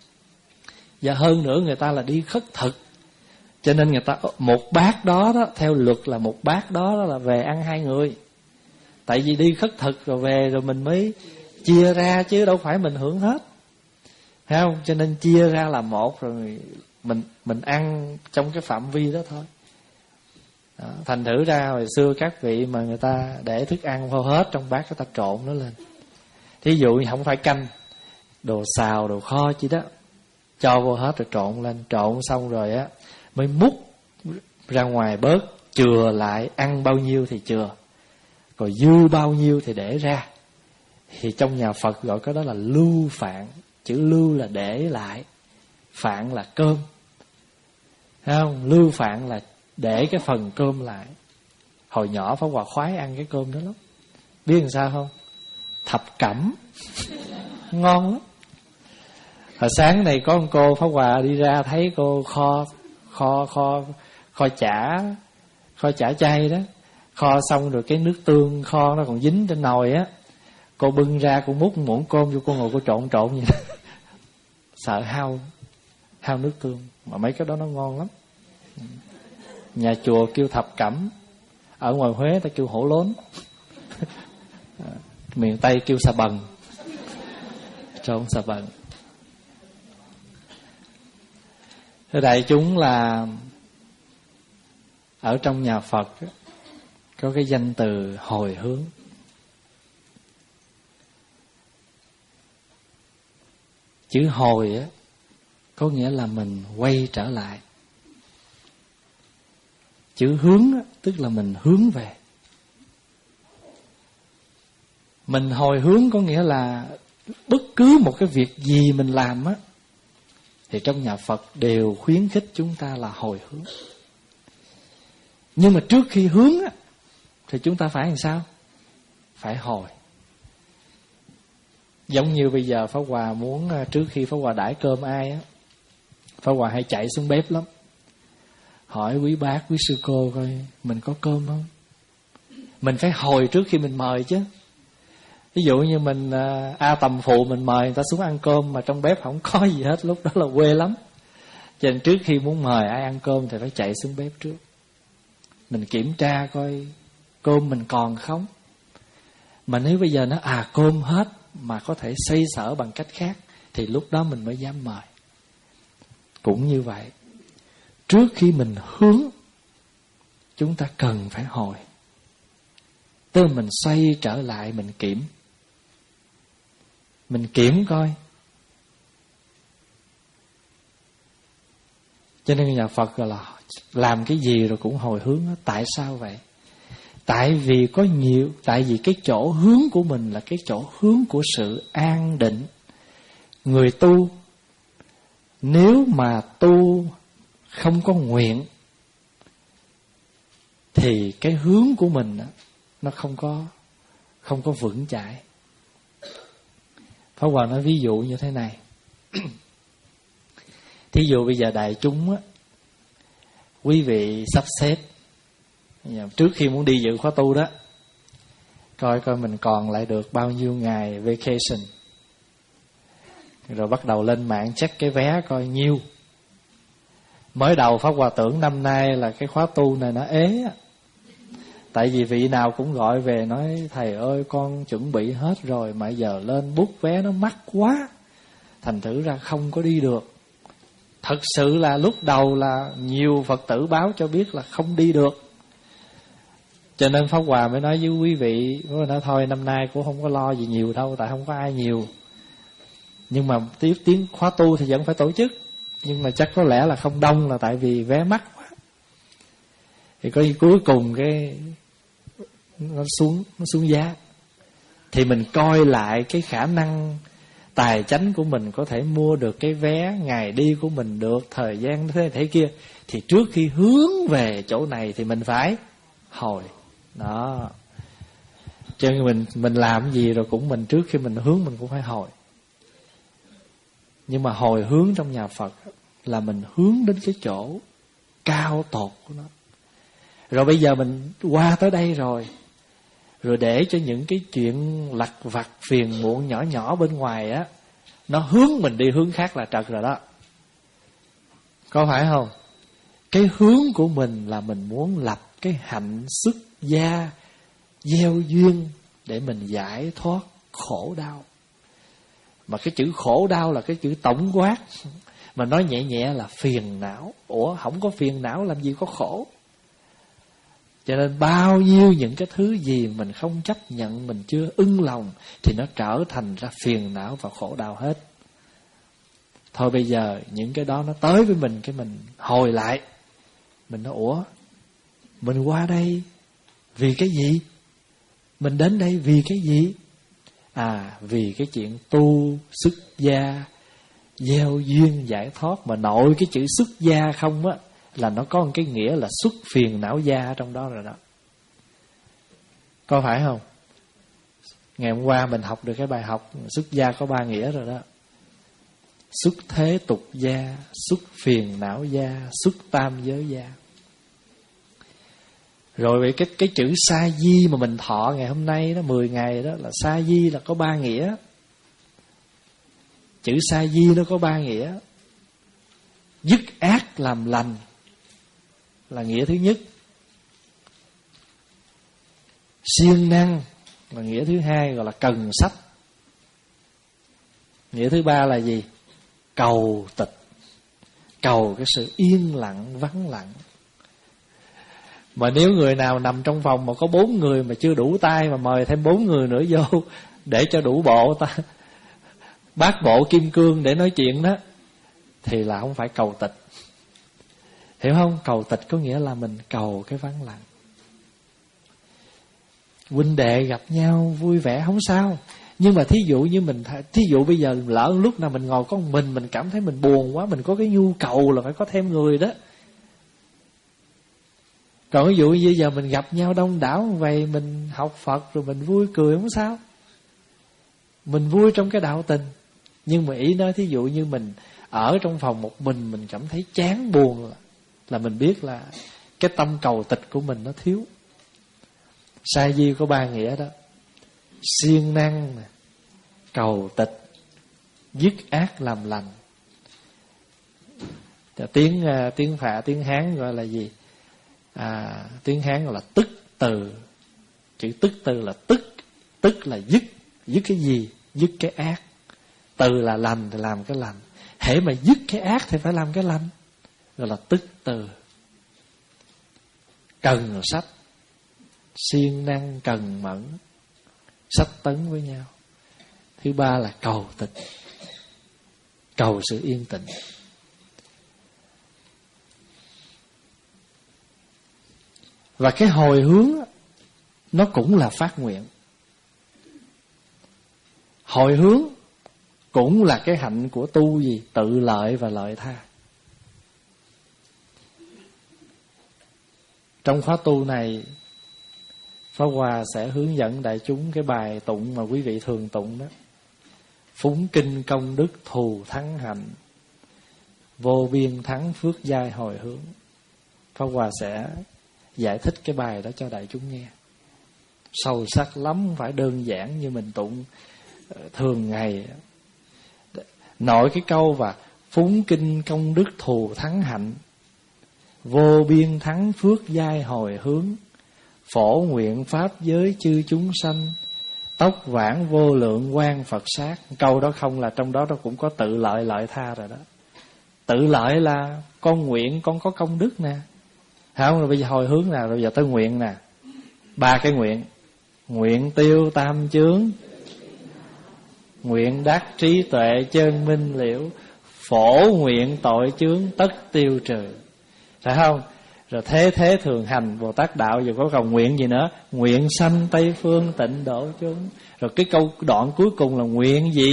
[SPEAKER 1] Và hơn nữa người ta là đi khất thực, cho nên người ta một bát đó đó, theo luật là một bát đó, đó là về ăn hai người. Tại vì đi khất thực rồi về rồi mình mới chia ra, chứ đâu phải mình hưởng hết, thấy không? Cho nên chia ra là một, rồi mình mình ăn trong cái phạm vi đó thôi. Đó, thành thử ra hồi xưa các vị mà người ta để thức ăn vô hết trong bát, người ta trộn nó lên. Thí dụ như không phải canh, đồ xào, đồ kho chi đó, cho vô hết rồi trộn lên. Trộn xong rồi á mới múc ra ngoài bớt, chừa lại, ăn bao nhiêu thì chừa, rồi dư bao nhiêu thì để ra. Thì trong nhà Phật gọi cái đó là lưu phạn. Chữ lưu là để lại, phạn là cơm, thấy không? Lưu phạn là để cái phần cơm lại. Hồi nhỏ Pháp Hòa khoái ăn cái cơm đó lắm. Biết làm sao không? Thập cẩm. Ngon lắm. Hồi sáng này có một cô Pháp Hòa đi ra, thấy cô kho Kho kho kho chả Kho chả chay đó. Kho xong rồi cái nước tương kho nó còn dính trên nồi á. Cô bưng ra, cô múc muỗng cơm vô, cô ngồi cô trộn trộn vậy đó. Sợ hao Hao nước tương. Mà mấy cái đó nó ngon lắm. Nhà chùa kêu thập cẩm, ở ngoài Huế ta kêu hổ lốn, miền Tây kêu xà bần, trộn xà bần. Thưa đại chúng là ở trong nhà Phật có cái danh từ hồi hướng. Chữ hồi á có nghĩa là mình quay trở lại. Chữ hướng á, tức là mình hướng về. Mình hồi hướng có nghĩa là bất cứ một cái việc gì mình làm á, thì trong nhà Phật đều khuyến khích chúng ta là hồi hướng. Nhưng mà trước khi hướng á, thì chúng ta phải làm sao? Phải hồi. Giống như bây giờ Pháp Hòa muốn, trước khi Pháp Hòa đãi cơm ai á, Pháp Hòa hay chạy xuống bếp lắm, hỏi quý bác, quý sư cô coi mình có cơm không. Mình phải hồi trước khi mình mời chứ. Ví dụ như mình A Tầm Phụ mình mời người ta xuống ăn cơm mà trong bếp không có gì hết, lúc đó là quê lắm. Cho nên trước khi muốn mời ai ăn cơm thì phải chạy xuống bếp trước. Mình kiểm tra coi cơm mình còn không. Mà nếu bây giờ nó à cơm hết mà có thể xoay sở bằng cách khác, thì lúc đó mình mới dám mời. Cũng như vậy, trước khi mình hướng, chúng ta cần phải hồi. Tức là mình xoay trở lại, mình kiểm. Mình kiểm coi. Cho nên nhà Phật gọi là làm cái gì rồi cũng hồi hướng. Tại sao vậy? Tại vì có nhiều, tại vì cái chỗ hướng của mình là cái chỗ hướng của sự an định. Người tu, nếu mà tu không có nguyện, thì cái hướng của mình nó không có không có vững chãi. Pháp Hòa nói ví dụ như thế này. Thí dụ bây giờ đại chúng á, quý vị sắp xếp trước khi muốn đi dự khóa tu đó, coi coi mình còn lại được bao nhiêu ngày vacation. Rồi bắt đầu lên mạng check cái vé coi nhiêu. Mới đầu Pháp Hòa tưởng năm nay là cái khóa tu này nó ế. Tại vì vị nào cũng gọi về nói thầy ơi con chuẩn bị hết rồi mà giờ lên book vé nó mắc quá, thành thử ra không có đi được. Thật sự là lúc đầu là nhiều Phật tử báo cho biết là không đi được. Cho nên Pháp Hòa mới nói với quý vị, nói thôi năm nay cũng không có lo gì nhiều đâu, tại không có ai nhiều. Nhưng mà tiếp tiếng khóa tu thì vẫn phải tổ chức. Nhưng mà chắc có lẽ là không đông là tại vì vé mắc quá. Thì có cuối cùng cái nó xuống nó xuống giá. Thì mình coi lại cái khả năng tài chánh của mình có thể mua được cái vé ngày đi của mình được, thời gian thế thế kia. Thì trước khi hướng về chỗ này thì mình phải hồi. Đó. Cho nên mình mình làm gì rồi cũng mình trước khi mình hướng mình cũng phải hồi. Nhưng mà hồi hướng trong nhà Phật là mình hướng đến cái chỗ cao tột của nó. Rồi bây giờ mình qua tới đây rồi, rồi để cho những cái chuyện lặt vặt phiền muộn nhỏ nhỏ bên ngoài á, nó hướng mình đi hướng khác là trật rồi đó. Có phải không? Cái hướng của mình là mình muốn lập cái hạnh xuất gia, gieo duyên để mình giải thoát khổ đau. Mà cái chữ khổ đau là cái chữ tổng quát, mà nói nhẹ nhẹ là phiền não. Ủa không có phiền não làm gì có khổ. Cho nên bao nhiêu những cái thứ gì mình không chấp nhận, mình chưa ưng lòng, thì nó trở thành ra phiền não và khổ đau hết. Thôi bây giờ những cái đó nó tới với mình, cái mình hồi lại. Mình nói ủa, mình qua đây vì cái gì? Mình đến đây vì cái gì? À, vì cái chuyện tu, xuất gia, gieo duyên, giải thoát. Mà nội cái chữ xuất gia không á, là nó có một cái nghĩa là xuất phiền não gia trong đó rồi đó. Có phải không? Ngày hôm qua mình học được cái bài học xuất gia có ba nghĩa rồi đó. Xuất thế tục gia, xuất phiền não gia, xuất tam giới gia. Rồi vậy cái, cái chữ sa di mà mình thọ ngày hôm nay đó, mười ngày đó, là sa di là có ba nghĩa. Chữ sa di nó có ba nghĩa. Dứt ác làm lành là nghĩa thứ nhất. Siêng năng là nghĩa thứ hai, gọi là cần sách. Nghĩa thứ ba là gì? Cầu tịch. Cầu cái sự yên lặng, vắng lặng. Mà nếu người nào nằm trong phòng mà có bốn người mà chưa đủ tay, mà mời thêm bốn người nữa vô để cho đủ bộ ta bát bộ kim cương để nói chuyện đó, thì là không phải cầu tịch. Hiểu không? Cầu tịch có nghĩa là mình cầu cái vắng lặng. Huynh đệ gặp nhau vui vẻ không sao. Nhưng mà thí dụ như mình, thí dụ bây giờ lỡ lúc nào mình ngồi có một mình, mình cảm thấy mình buồn quá, mình có cái nhu cầu là phải có thêm người đó. Còn ví dụ như giờ mình gặp nhau đông đảo vậy, mình học Phật rồi mình vui cười không sao. Mình vui trong cái đạo tình. Nhưng mà ý nói thí dụ như mình ở trong phòng một mình, mình cảm thấy chán buồn, là, là mình biết là cái tâm cầu tịch của mình nó thiếu. Sa di có ba nghĩa đó. Siêng năng, cầu tịch, dứt ác làm lành. Tiếng tiếng Phạn, tiếng Hán gọi là gì? À, tiếng Hán gọi là tức từ. Chữ tức từ là tức. Tức là dứt. Dứt cái gì? Dứt cái ác. Từ là lành thì làm cái lành. Hễ mà dứt cái ác thì phải làm cái lành, gọi là tức từ. Cần sách, siêng năng cần mẫn, sách tấn với nhau. Thứ ba là cầu tịch, cầu sự yên tĩnh. Và cái hồi hướng nó cũng là phát nguyện. Hồi hướng cũng là cái hạnh của tu gì? Tự lợi và lợi tha. Trong khóa tu này, Pháp Hòa sẽ hướng dẫn đại chúng cái bài tụng mà quý vị thường tụng đó. Phúng kinh công đức thù thắng hạnh, vô biên thắng phước giai hồi hướng. Pháp Hòa sẽ giải thích cái bài đó cho đại chúng nghe. sâu sắc lắm, không phải đơn giản như mình tụng thường ngày. Nội cái câu và phúng kinh công đức thù thắng hạnh, vô biên thắng phước giai hồi hướng, phổ nguyện pháp giới chư chúng sanh, tóc vãng vô lượng quan Phật sát. Câu đó không là trong đó nó cũng có tự lợi lợi tha rồi đó. Tự lợi là con nguyện con có công đức nè, không? Rồi bây giờ hồi hướng nào, rồi giờ tới nguyện nè. Ba cái nguyện: nguyện tiêu tam chướng, nguyện đắc trí tuệ chân minh liễu, phổ nguyện tội chướng tất tiêu trừ. Phải không? Rồi thế thế thường hành Bồ Tát đạo giờ có cầu nguyện gì nữa? Nguyện sanh Tây phương tịnh độ chúng. Rồi cái câu đoạn cuối cùng là nguyện gì?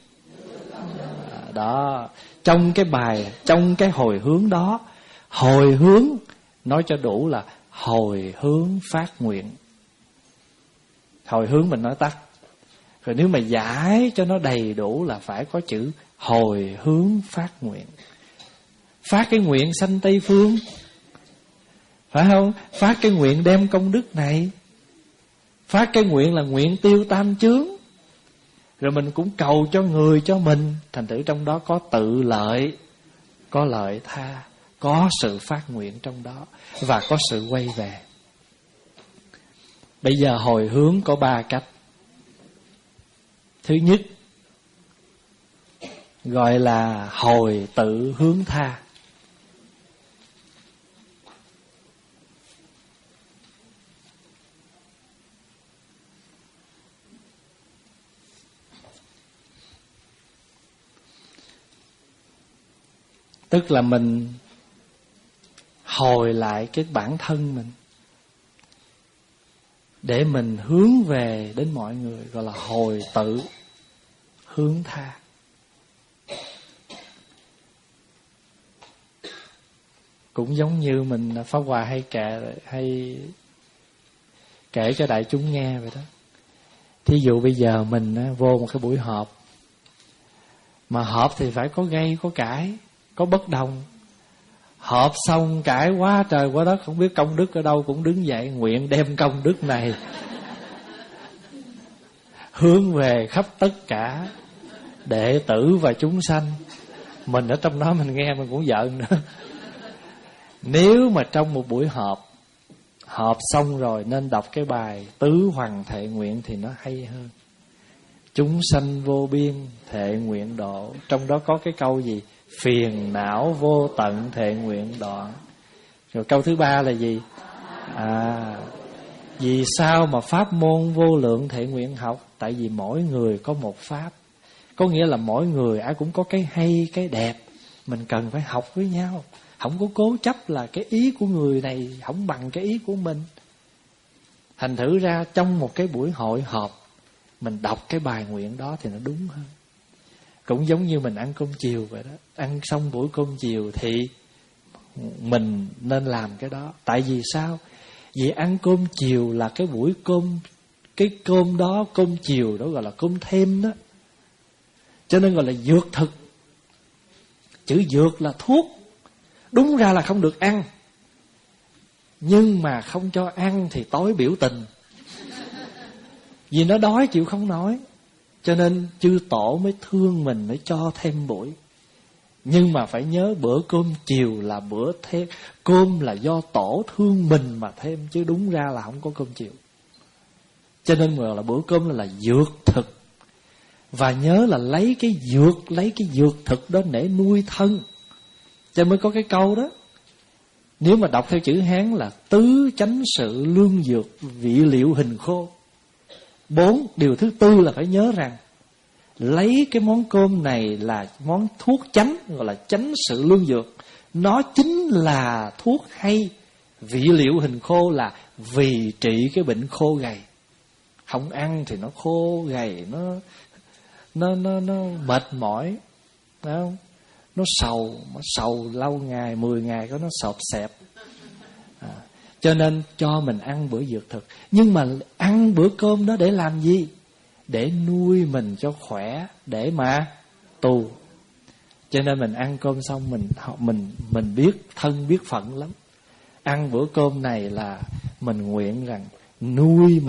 [SPEAKER 1] Đó. Trong cái bài, trong cái hồi hướng đó, hồi hướng nói cho đủ là hồi hướng phát nguyện. Hồi hướng mình nói tắt. Rồi nếu mà giải cho nó đầy đủ là phải có chữ hồi hướng phát nguyện. Phát cái nguyện sanh Tây phương, phải không? Phát cái nguyện đem công đức này, phát cái nguyện là nguyện tiêu tam chướng. Rồi mình cũng cầu cho người cho mình. Thành thử trong đó có tự lợi, có lợi tha, có sự phát nguyện trong đó, và có sự quay về. Bây giờ hồi hướng có ba cách. Thứ nhất gọi là hồi tự hướng tha. Tức là mình hồi lại cái bản thân mình để mình hướng về đến mọi người, gọi là hồi tự hướng tha. Cũng giống như mình Pháp Hòa hay kể hay kể cho đại chúng nghe vậy đó. Thí dụ bây giờ mình vô một cái buổi họp, mà họp thì phải có gây có cãi, có bất đồng. Họp xong cãi quá trời quá đất, không biết công đức ở đâu, cũng đứng dậy nguyện đem công đức này hướng về khắp tất cả đệ tử và chúng sanh. Mình ở trong đó mình nghe mình cũng giận nữa. Nếu mà trong một buổi họp, họp xong rồi nên đọc cái bài Tứ Hoằng Thệ Nguyện thì nó hay hơn. Chúng sanh vô biên thệ nguyện độ. Trong đó có cái câu gì? Phiền não vô tận thệ nguyện đoạn. Rồi câu thứ ba là gì? À, vì sao mà pháp môn vô lượng thệ nguyện học? Tại vì mỗi người có một pháp. Có nghĩa là mỗi người ai cũng có cái hay, cái đẹp. Mình cần phải học với nhau. Không có cố chấp là cái ý của người này không bằng cái ý của mình. Thành thử ra trong một cái buổi hội họp, mình đọc cái bài nguyện đó thì nó đúng hơn. Cũng giống như mình ăn cơm chiều vậy đó. Ăn xong buổi cơm chiều thì mình nên làm cái đó. Tại vì sao? Vì ăn cơm chiều là cái buổi cơm, cái cơm đó, cơm chiều đó gọi là cơm thêm đó. Cho nên gọi là dược thực. Chữ dược là thuốc. Đúng ra là không được ăn, nhưng mà không cho ăn thì tối biểu tình. Vì nó đói chịu không nói. Cho nên chư tổ mới thương mình, mới cho thêm buổi. Nhưng mà phải nhớ bữa cơm chiều là bữa thêm. Cơm là do tổ thương mình mà thêm, chứ đúng ra là không có cơm chiều. Cho nên gọi là bữa cơm là, là dược thực. Và nhớ là lấy cái dược, lấy cái dược thực đó để nuôi thân. Cho nên mới có cái câu đó. Nếu mà đọc theo chữ Hán là tứ chánh sự lương dược vị liệu hình khô. Bốn, điều thứ tư là phải nhớ rằng lấy cái món cơm này là món thuốc chánh, gọi là chánh sự lương dược. Nó chính là thuốc hay. Vị liệu hình khô là vì trị cái bệnh khô gầy. Không ăn thì nó khô gầy, nó nó nó nó mệt mỏi, phải không? Nó sầu, nó sầu lâu ngày, mười ngày có nó sọp xẹp. À, cho nên cho mình ăn bữa dược thực. Nhưng mà ăn bữa cơm đó để làm gì? Để nuôi mình cho khỏe, để mà tu. Cho nên mình ăn cơm xong mình mình mình biết thân biết phận lắm. Ăn bữa cơm này là mình nguyện rằng nuôi mình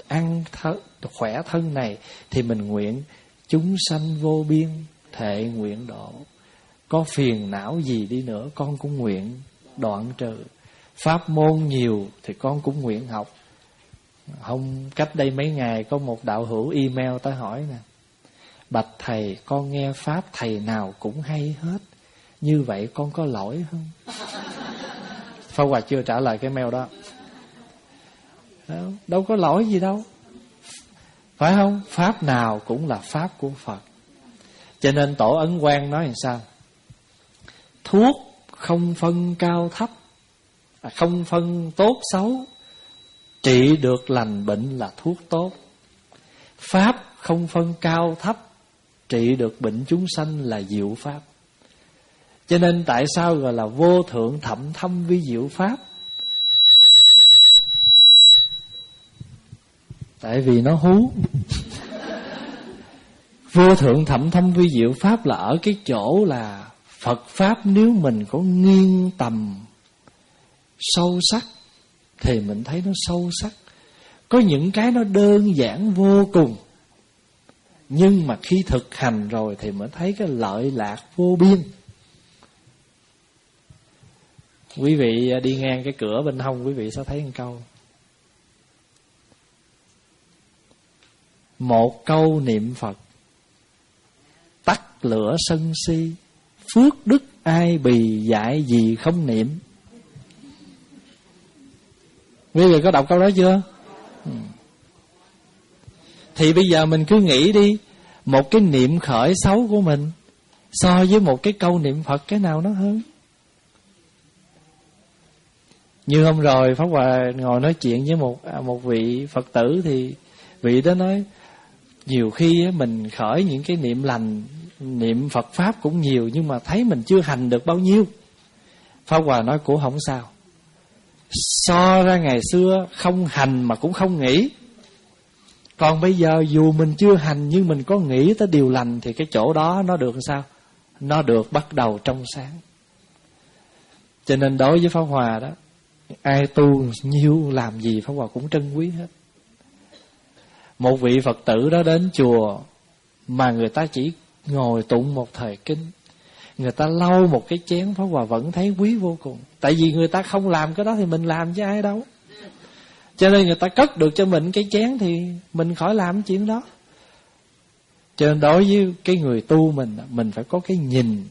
[SPEAKER 1] ăn th- khỏe thân này thì mình nguyện chúng sanh vô biên thệ nguyện độ. Có phiền não gì đi nữa con cũng nguyện đoạn trừ. Pháp môn nhiều thì con cũng nguyện học. Không, cách đây mấy ngày có một đạo hữu email tới hỏi nè: bạch thầy, con nghe pháp thầy nào cũng hay hết, như vậy con có lỗi không? Pháp Hòa chưa trả lời cái mail đó. Đâu, đâu có lỗi gì đâu, phải không? Pháp nào cũng là pháp của Phật. Cho nên Tổ Ấn Quang nói làm sao? Thuốc không phân cao thấp, à, không phân tốt xấu, trị được lành bệnh là thuốc tốt. Pháp không phân cao thấp, trị được bệnh chúng sanh là diệu pháp. Cho nên tại sao gọi là vô thượng thậm thâm vi diệu pháp? Tại vì nó hú. Vô thượng thậm thâm vi diệu pháp là ở cái chỗ là Phật Pháp nếu mình có nghiêng tầm sâu sắc thì mình thấy nó sâu sắc. Có những cái nó đơn giản vô cùng, nhưng mà khi thực hành rồi thì mới thấy cái lợi lạc vô biên. Quý vị đi ngang cái cửa bên hông, quý vị sẽ thấy một câu: một câu niệm Phật tắt lửa sân si, phước đức ai bì dạy gì không niệm. Quý vị có đọc câu đó chưa? Ừ. Thì bây giờ mình cứ nghĩ đi, một cái niệm khởi xấu của mình so với một cái câu niệm Phật, cái nào nó hơn? Như hôm rồi Pháp Hòa ngồi nói chuyện với một một vị Phật tử, thì vị đó nói nhiều khi mình khởi những cái niệm lành, niệm Phật Pháp cũng nhiều, nhưng mà thấy mình chưa hành được bao nhiêu. Pháp Hòa nói cũng không sao. So ra ngày xưa không hành mà cũng không nghĩ, còn bây giờ dù mình chưa hành nhưng mình có nghĩ tới điều lành, thì cái chỗ đó nó được sao? Nó được bắt đầu trong sáng. Cho nên đối với Pháp Hòa đó, ai tu nhiêu làm gì Pháp Hòa cũng trân quý hết. Một vị Phật tử đó đến chùa mà người ta chỉ ngồi tụng một thời kinh, người ta lau một cái chén, Pháp Hòa vẫn thấy quý vô cùng. Tại vì người ta không làm cái đó thì mình làm chứ ai đâu. Cho nên người ta cất được cho mình cái chén thì mình khỏi làm chuyện đó. Cho nên đối với cái người tu mình, mình phải có cái nhìn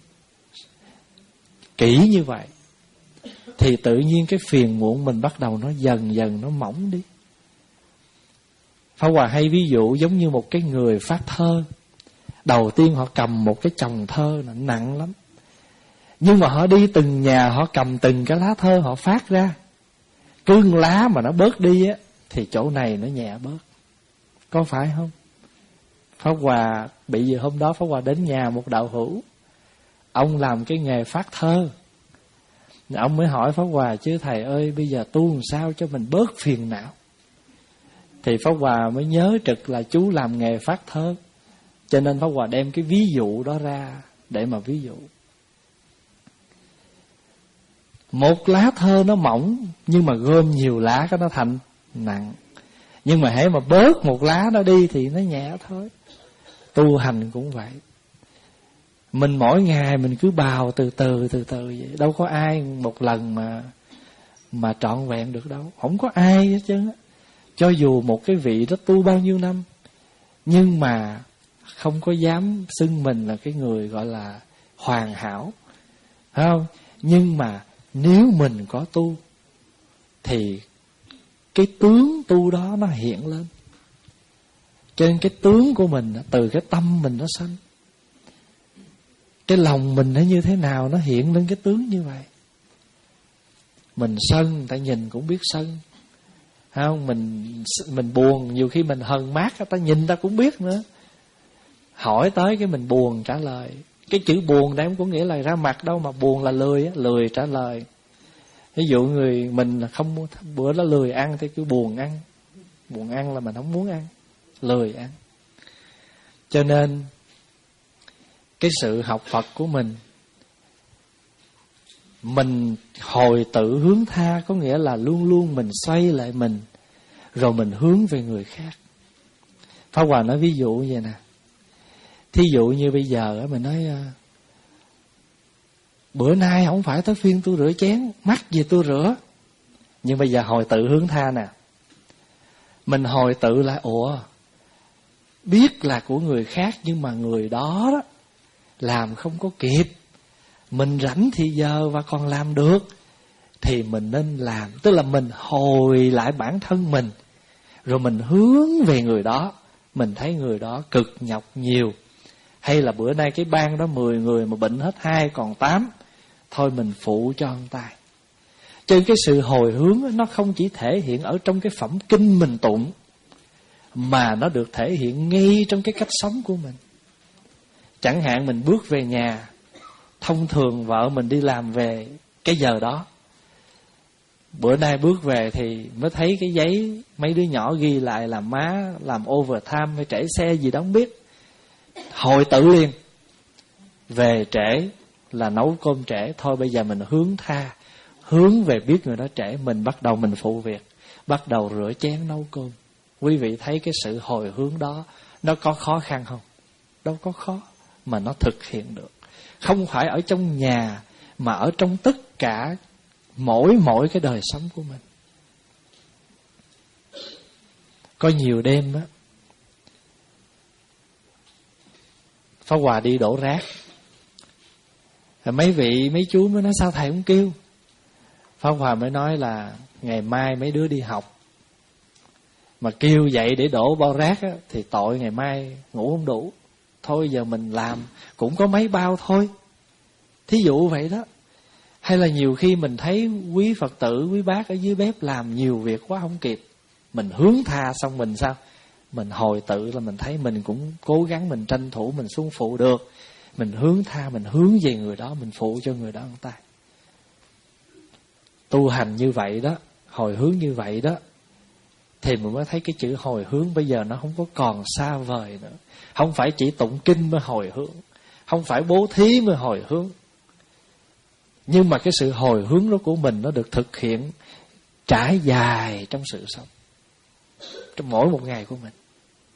[SPEAKER 1] kỹ như vậy, thì tự nhiên cái phiền muộn mình bắt đầu nó dần dần nó mỏng đi. Pháp Hòa hay ví dụ giống như một cái người phát thơ. Đầu tiên họ cầm một cái chồng thơ nặng lắm, nhưng mà họ đi từng nhà, họ cầm từng cái lá thơ họ phát ra. Cứ lá mà nó bớt đi á, thì chỗ này nó nhẹ bớt. Có phải không? Pháp Hòa bị giờ hôm đó Pháp Hòa đến nhà một đạo hữu, ông làm cái nghề phát thơ. Ông mới hỏi Pháp Hòa: chứ thầy ơi, bây giờ tu làm sao cho mình bớt phiền não? Thì Pháp Hòa mới nhớ trực là chú làm nghề phát thơ. Cho nên Pháp Hòa đem cái ví dụ đó ra để mà ví dụ. Một lá thơ nó mỏng, nhưng mà gom nhiều lá cái nó thành nặng. Nhưng mà hễ mà bớt một lá nó đi thì nó nhẹ thôi. Tu hành cũng vậy. Mình mỗi ngày mình cứ bào từ từ từ từ vậy. Đâu có ai một lần mà Mà trọn vẹn được đâu. Không có ai hết trơn á. Cho dù một cái vị đó tu bao nhiêu năm, nhưng mà không có dám xưng mình là cái người gọi là hoàn hảo, phải không? Nhưng mà nếu mình có tu thì cái tướng tu đó nó hiện lên. Cho nên cái tướng của mình từ cái tâm mình nó sanh. Cái lòng mình nó như thế nào nó hiện lên cái tướng như vậy. Mình sân, người ta nhìn cũng biết sân, phải không? Mình mình buồn, nhiều khi mình hờn mát, người ta nhìn ta cũng biết nữa. Hỏi tới cái mình buồn trả lời. Cái chữ buồn đây không có nghĩa là ra mặt đâu, mà buồn là lười á, lười trả lời. Ví dụ người mình không bữa đó lười ăn thì cứ buồn ăn. Buồn ăn là mình không muốn ăn, lười ăn. Cho nên cái sự học Phật của mình, mình hồi tự hướng tha, có nghĩa là luôn luôn mình xoay lại mình, rồi mình hướng về người khác. Pháp Hòa nói ví dụ như vậy nè. Thí dụ như bây giờ mình nói bữa nay không phải tới phiên tôi rửa chén, mắc gì tôi rửa. Nhưng bây giờ hồi tự hướng tha nè. Mình hồi tự lại, ủa, biết là của người khác nhưng mà người đó, đó làm không có kịp. Mình rảnh thì giờ và còn làm được thì mình nên làm. Tức là mình hồi lại bản thân mình, rồi mình hướng về người đó. Mình thấy người đó cực nhọc nhiều. Hay là bữa nay cái ban đó mười người mà bệnh hết hai còn tám, thôi mình phụ cho ông ta. Cho nên cái sự hồi hướng nó không chỉ thể hiện ở trong cái phẩm kinh mình tụng, mà nó được thể hiện ngay trong cái cách sống của mình. Chẳng hạn mình bước về nhà, thông thường vợ mình đi làm về cái giờ đó, bữa nay bước về thì mới thấy cái giấy mấy đứa nhỏ ghi lại là má làm overtime hay trễ xe gì đó không biết. Hồi tự liền, về trễ là nấu cơm trễ, thôi bây giờ mình hướng tha, hướng về biết người đó trễ, mình bắt đầu mình phụ việc, bắt đầu rửa chén nấu cơm. Quý vị thấy cái sự hồi hướng đó nó có khó khăn không? Đâu có khó, mà nó thực hiện được. Không phải ở trong nhà, mà ở trong tất cả mỗi mỗi cái đời sống của mình. Có nhiều đêm á, Pháp Hòa đi đổ rác, mấy vị mấy chú mới nói sao thầy không kêu. Pháp Hòa mới nói là ngày mai mấy đứa đi học, mà kêu dậy để đổ bao rác á, thì tội ngày mai ngủ không đủ. Thôi giờ mình làm cũng có mấy bao thôi. Thí dụ vậy đó. Hay là nhiều khi mình thấy quý Phật tử, quý bác ở dưới bếp làm nhiều việc quá không kịp, mình hướng tha xong mình sao? Mình hồi tự là mình thấy mình cũng cố gắng, mình tranh thủ mình xuống phụ được. Mình hướng tha, mình hướng về người đó, mình phụ cho người đó người ta. Tu hành như vậy đó, hồi hướng như vậy đó, thì mình mới thấy cái chữ hồi hướng bây giờ nó không có còn xa vời nữa. Không phải chỉ tụng kinh mới hồi hướng, không phải bố thí mới hồi hướng, nhưng mà cái sự hồi hướng đó của mình nó được thực hiện trải dài trong sự sống, trong mỗi một ngày của mình.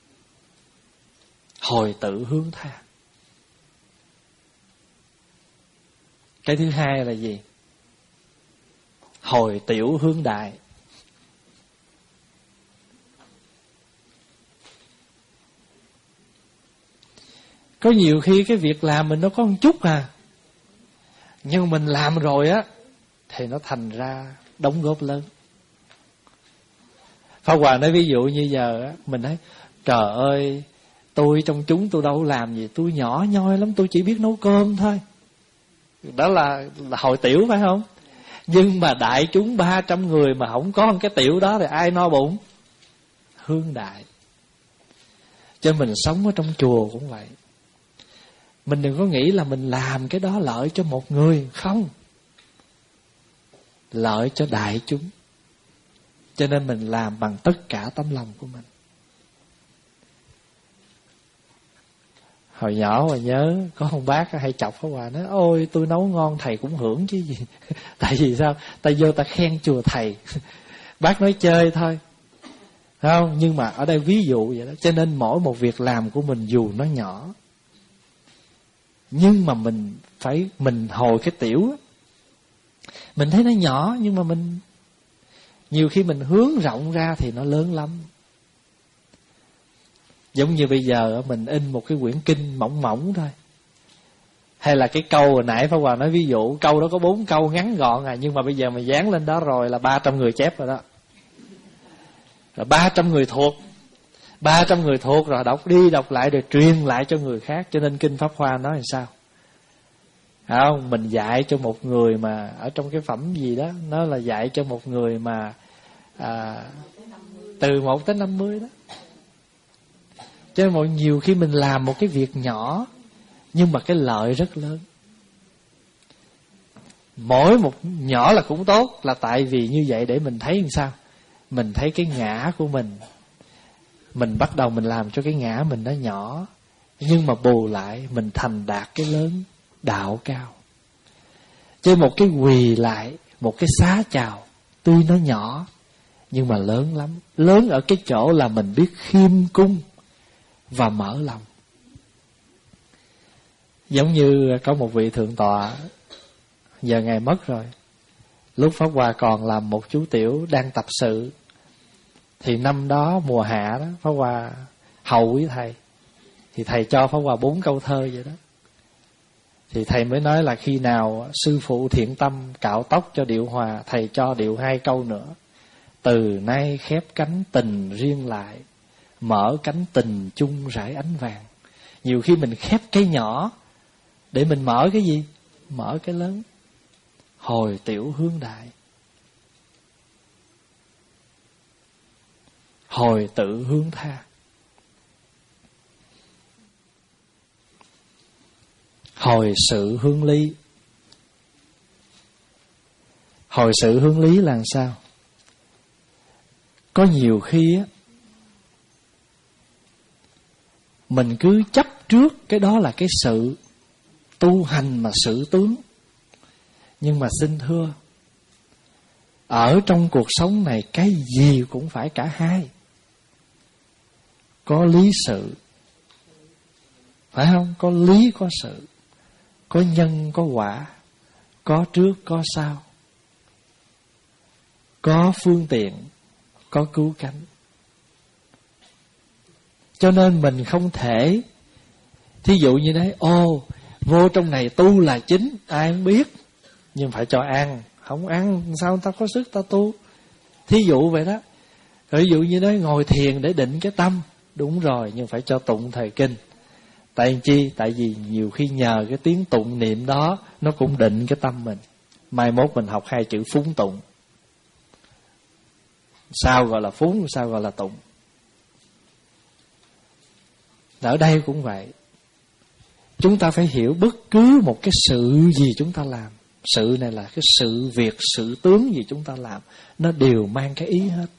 [SPEAKER 1] Hồi tự hướng tha. Cái thứ hai là gì? Hồi tiểu hướng đại. Có nhiều khi cái việc làm mình nó có một chút à, nhưng mình làm rồi á thì nó thành ra đóng góp lớn. Pháp Hòa nói ví dụ như giờ á, mình nói trời ơi, tôi trong chúng tôi đâu làm gì, tôi nhỏ nhoi lắm, tôi chỉ biết nấu cơm thôi. Đó là, là hồi tiểu phải không? Nhưng mà đại chúng ba trăm người mà không có cái tiểu đó thì ai no bụng? Hướng đại. Cho mình sống ở trong chùa cũng vậy. Mình đừng có nghĩ là mình làm cái đó lợi cho một người. Không. Lợi cho đại chúng. Cho nên mình làm bằng tất cả tấm lòng của mình. Hồi nhỏ mà nhớ có ông bác hay chọc Pháp Hòa nói ôi tôi nấu ngon thầy cũng hưởng chứ gì. Tại vì sao? Ta vô ta khen chùa thầy. Bác nói chơi thôi, không? Nhưng mà ở đây ví dụ vậy đó. Cho nên mỗi một việc làm của mình dù nó nhỏ, nhưng mà mình phải mình hồi cái tiểu. Mình thấy nó nhỏ nhưng mà mình nhiều khi mình hướng rộng ra thì nó lớn lắm. Giống như bây giờ mình in một cái quyển kinh mỏng mỏng thôi, hay là cái câu hồi nãy Pháp Hòa nói ví dụ, câu đó có bốn câu ngắn gọn à, nhưng mà bây giờ mà dán lên đó rồi là ba trăm người chép rồi đó. Rồi ba trăm người thuộc, ba trăm người thuộc rồi đọc đi đọc lại rồi truyền lại cho người khác. Cho nên kinh Pháp Hoa nói là sao? Không, mình dạy cho một người mà ở trong cái phẩm gì đó, nó là dạy cho một người mà à, từ một tới năm mươi đó. Cho nên mọi nhiều khi mình làm một cái việc nhỏ nhưng mà cái lợi rất lớn. Mỗi một nhỏ là cũng tốt, là tại vì như vậy để mình thấy làm sao? Mình thấy cái ngã của mình, mình bắt đầu mình làm cho cái ngã mình nó nhỏ, nhưng mà bù lại mình thành đạt cái lớn, đạo cao. Chứ một cái quỳ lại, một cái xá chào, tuy nó nhỏ Nhưng mà lớn lắm. Lớn ở cái chỗ là mình biết khiêm cung và mở lòng. Giống như có một vị thượng tọa, giờ Ngài mất rồi. Lúc Pháp Hòa còn làm một chú tiểu đang tập sự, thì năm đó mùa hạ đó, Pháp Hòa hầu với thầy, thì thầy cho Pháp Hòa bốn câu thơ vậy đó. Thì thầy mới nói là khi nào sư phụ thiện tâm cạo tóc cho Điệu Hòa, thầy cho Điệu hai câu nữa. Từ nay khép cánh tình riêng lại, mở cánh tình chung rải ánh vàng. Nhiều khi mình khép cái nhỏ để mình mở cái gì? Mở cái lớn. Hồi tiểu hướng đại, hồi tự hướng tha. Hồi sự hướng lý. Hồi sự hướng lý là sao? Có nhiều khi á, mình cứ chấp trước cái đó là cái sự tu hành mà sự tướng. Nhưng mà xin thưa, ở trong cuộc sống này cái gì cũng phải cả hai. Có lý sự, phải không? Có lý có sự, có nhân có quả, có trước có sau, có phương tiện, có cứu cánh. Cho nên mình không thể, thí dụ như đấy, ô vô trong này tu là chính, ai không biết, nhưng phải cho ăn. Không ăn sao ta có sức ta tu. Thí dụ vậy đó. Ví dụ như đấy, ngồi thiền để định cái tâm, đúng rồi, nhưng phải cho tụng thời kinh. Tại chi? Tại vì nhiều khi nhờ cái tiếng tụng niệm đó, nó cũng định cái tâm mình. Mai mốt mình học hai chữ phúng tụng. Sao gọi là phúng, sao gọi là tụng. Ở đây cũng vậy. Chúng ta phải hiểu bất cứ một cái sự gì chúng ta làm, sự này là cái sự việc, sự tướng gì chúng ta làm, nó đều mang cái ý hết.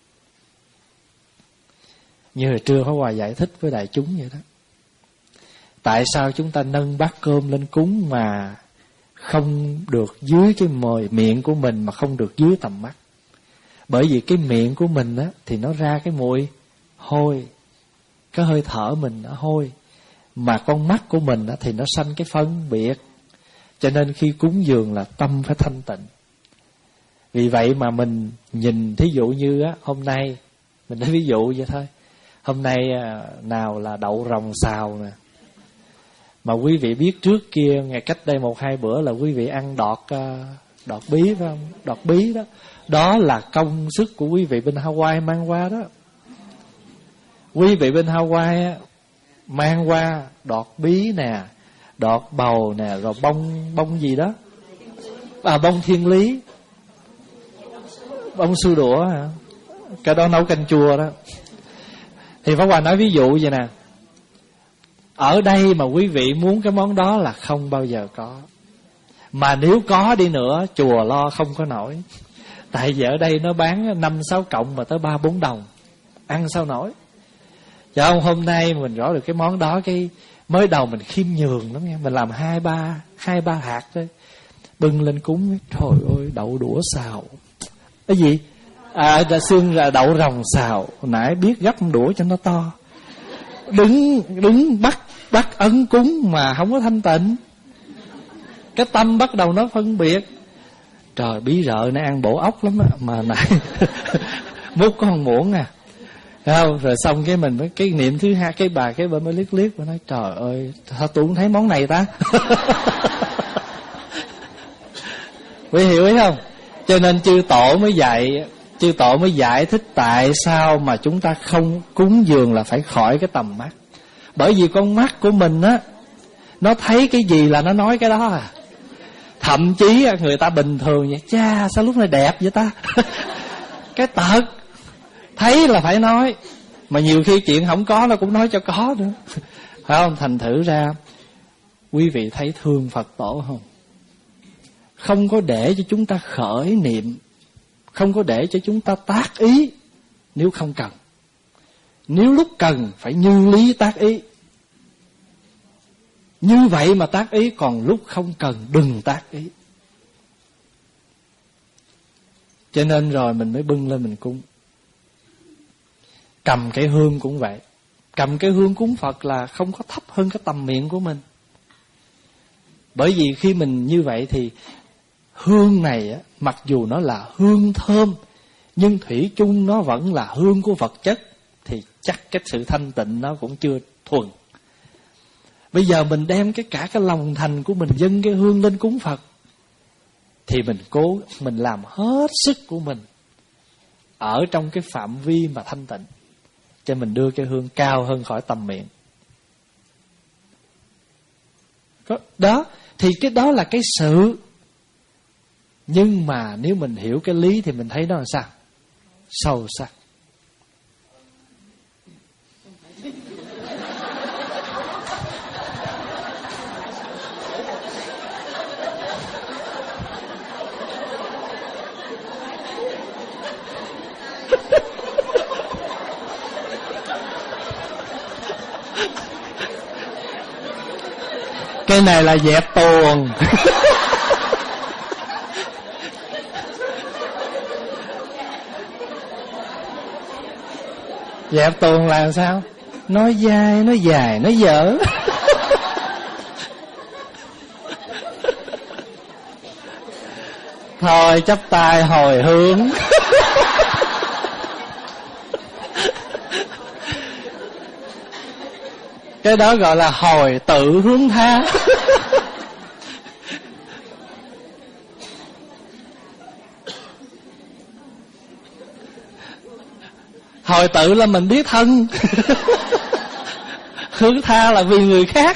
[SPEAKER 1] Như hồi trưa Pháp Hòa giải thích với đại chúng vậy đó. Tại sao chúng ta nâng bát cơm lên cúng mà không được dưới cái mồi miệng của mình, mà không được dưới tầm mắt? Bởi vì cái miệng của mình á, thì nó ra cái mùi hôi, cái hơi thở mình nó hôi. Mà con mắt của mình á, thì nó sanh cái phân biệt. Cho nên khi cúng dường là tâm phải thanh tịnh. Vì vậy mà mình nhìn, thí dụ như á, hôm nay, mình nói ví dụ vậy thôi. Hôm nay nào là đậu rồng xào nè. Mà quý vị biết trước kia, ngày cách đây một hai bữa là quý vị ăn đọt đọt bí phải không? Đọt bí đó. Đó là công sức của quý vị bên Hawaii mang qua đó. Quý vị bên Hawaii mang qua đọt bí nè, đọt bầu nè, rồi bông bông gì đó, à bông thiên lý, bông su đũa hả? Cái đó nấu canh chua đó. Thì Pháp Hòa nói ví dụ vậy nè. Ở đây mà quý vị muốn cái món đó là không bao giờ có. Mà nếu có đi nữa, chùa lo không có nổi. Tại vì ở đây nó bán năm sáu cộng mà tới ba bốn đồng, ăn sao nổi. Chứ không, hôm nay mình rõ được cái món đó, cái mới đầu mình khiêm nhường lắm nha. Mình làm hai ba hai ba hạt thôi, bưng lên cúng. Trời ơi, đậu đũa xào. Cái gì? À, đã xương là đậu rồng xào. Nãy biết gấp đũa cho nó to. Đứng đứng bắt bắt ấn cúng mà không có thanh tịnh. Cái tâm bắt đầu nó phân biệt. Trời, bí rợ nó ăn bổ ốc lắm á. Mà nãy múc có con muỗng à. Không? Rồi xong cái mình mới cái niệm thứ hai, cái bà cái bên mới liếc liếc và nói trời ơi, sao tôi không thấy món này ta. Quý hiểu ý không? Cho nên chư tổ mới dạy, chư tổ mới giải thích tại sao mà chúng ta không cúng dường là phải khỏi cái tầm mắt. Bởi vì con mắt của mình á, nó thấy cái gì là nó nói cái đó à. Thậm chí người ta bình thường vậy, cha sao lúc này đẹp vậy ta. Cái tật thấy là phải nói. Mà nhiều khi chuyện không có nó cũng nói cho có nữa. Phải không? Thành thử ra quý vị thấy thương Phật tổ không? Không có để cho chúng ta khởi niệm, không có để cho chúng ta tác ý nếu không cần. Nếu lúc cần phải như lý tác ý. Như vậy mà tác ý, còn lúc không cần đừng tác ý. Cho nên rồi mình mới bưng lên mình cúng. Cầm cái hương cũng vậy. Cầm cái hương cúng Phật là không có thấp hơn cái tầm miệng của mình. Bởi vì khi mình như vậy thì hương này á, mặc dù nó là hương thơm, nhưng thủy chung nó vẫn là hương của vật chất, thì chắc cái sự thanh tịnh nó cũng chưa thuần. Bây giờ mình đem cái cả cái lòng thành của mình dâng cái hương lên cúng Phật, thì mình cố, mình làm hết sức của mình ở trong cái phạm vi mà thanh tịnh, cho mình đưa cái hương cao hơn khỏi tầm miệng. Đó, thì cái đó là cái sự. Nhưng mà nếu mình hiểu cái lý thì mình thấy nó là sao? Sâu sắc. Cái này là dẹp tuồng. Dẹp tuồng là sao? Nói dai, nói dài, nói dở. Thôi chắp tay hồi hướng. Cái đó gọi là hồi tự hướng tha. Hồi tự là mình biết thân. Hướng tha là vì người khác.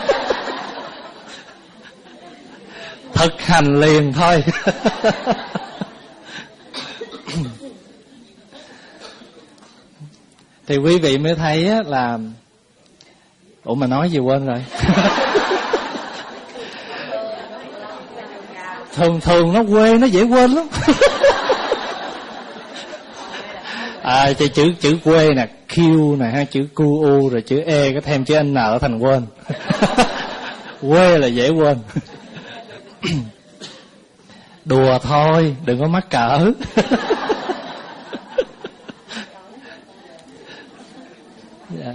[SPEAKER 1] Thực hành liền thôi. Thì quý vị mới thấy á là... Ủa mà nói gì quên rồi. Thường thường nó quê, nó dễ quên lắm. À, chữ, chữ, chữ quê nè, Q nè, ha, chữ Q, U, rồi chữ E, có thêm chữ N ở thành quên. Quê là dễ quên. Đùa thôi, đừng có mắc cỡ. Dạ.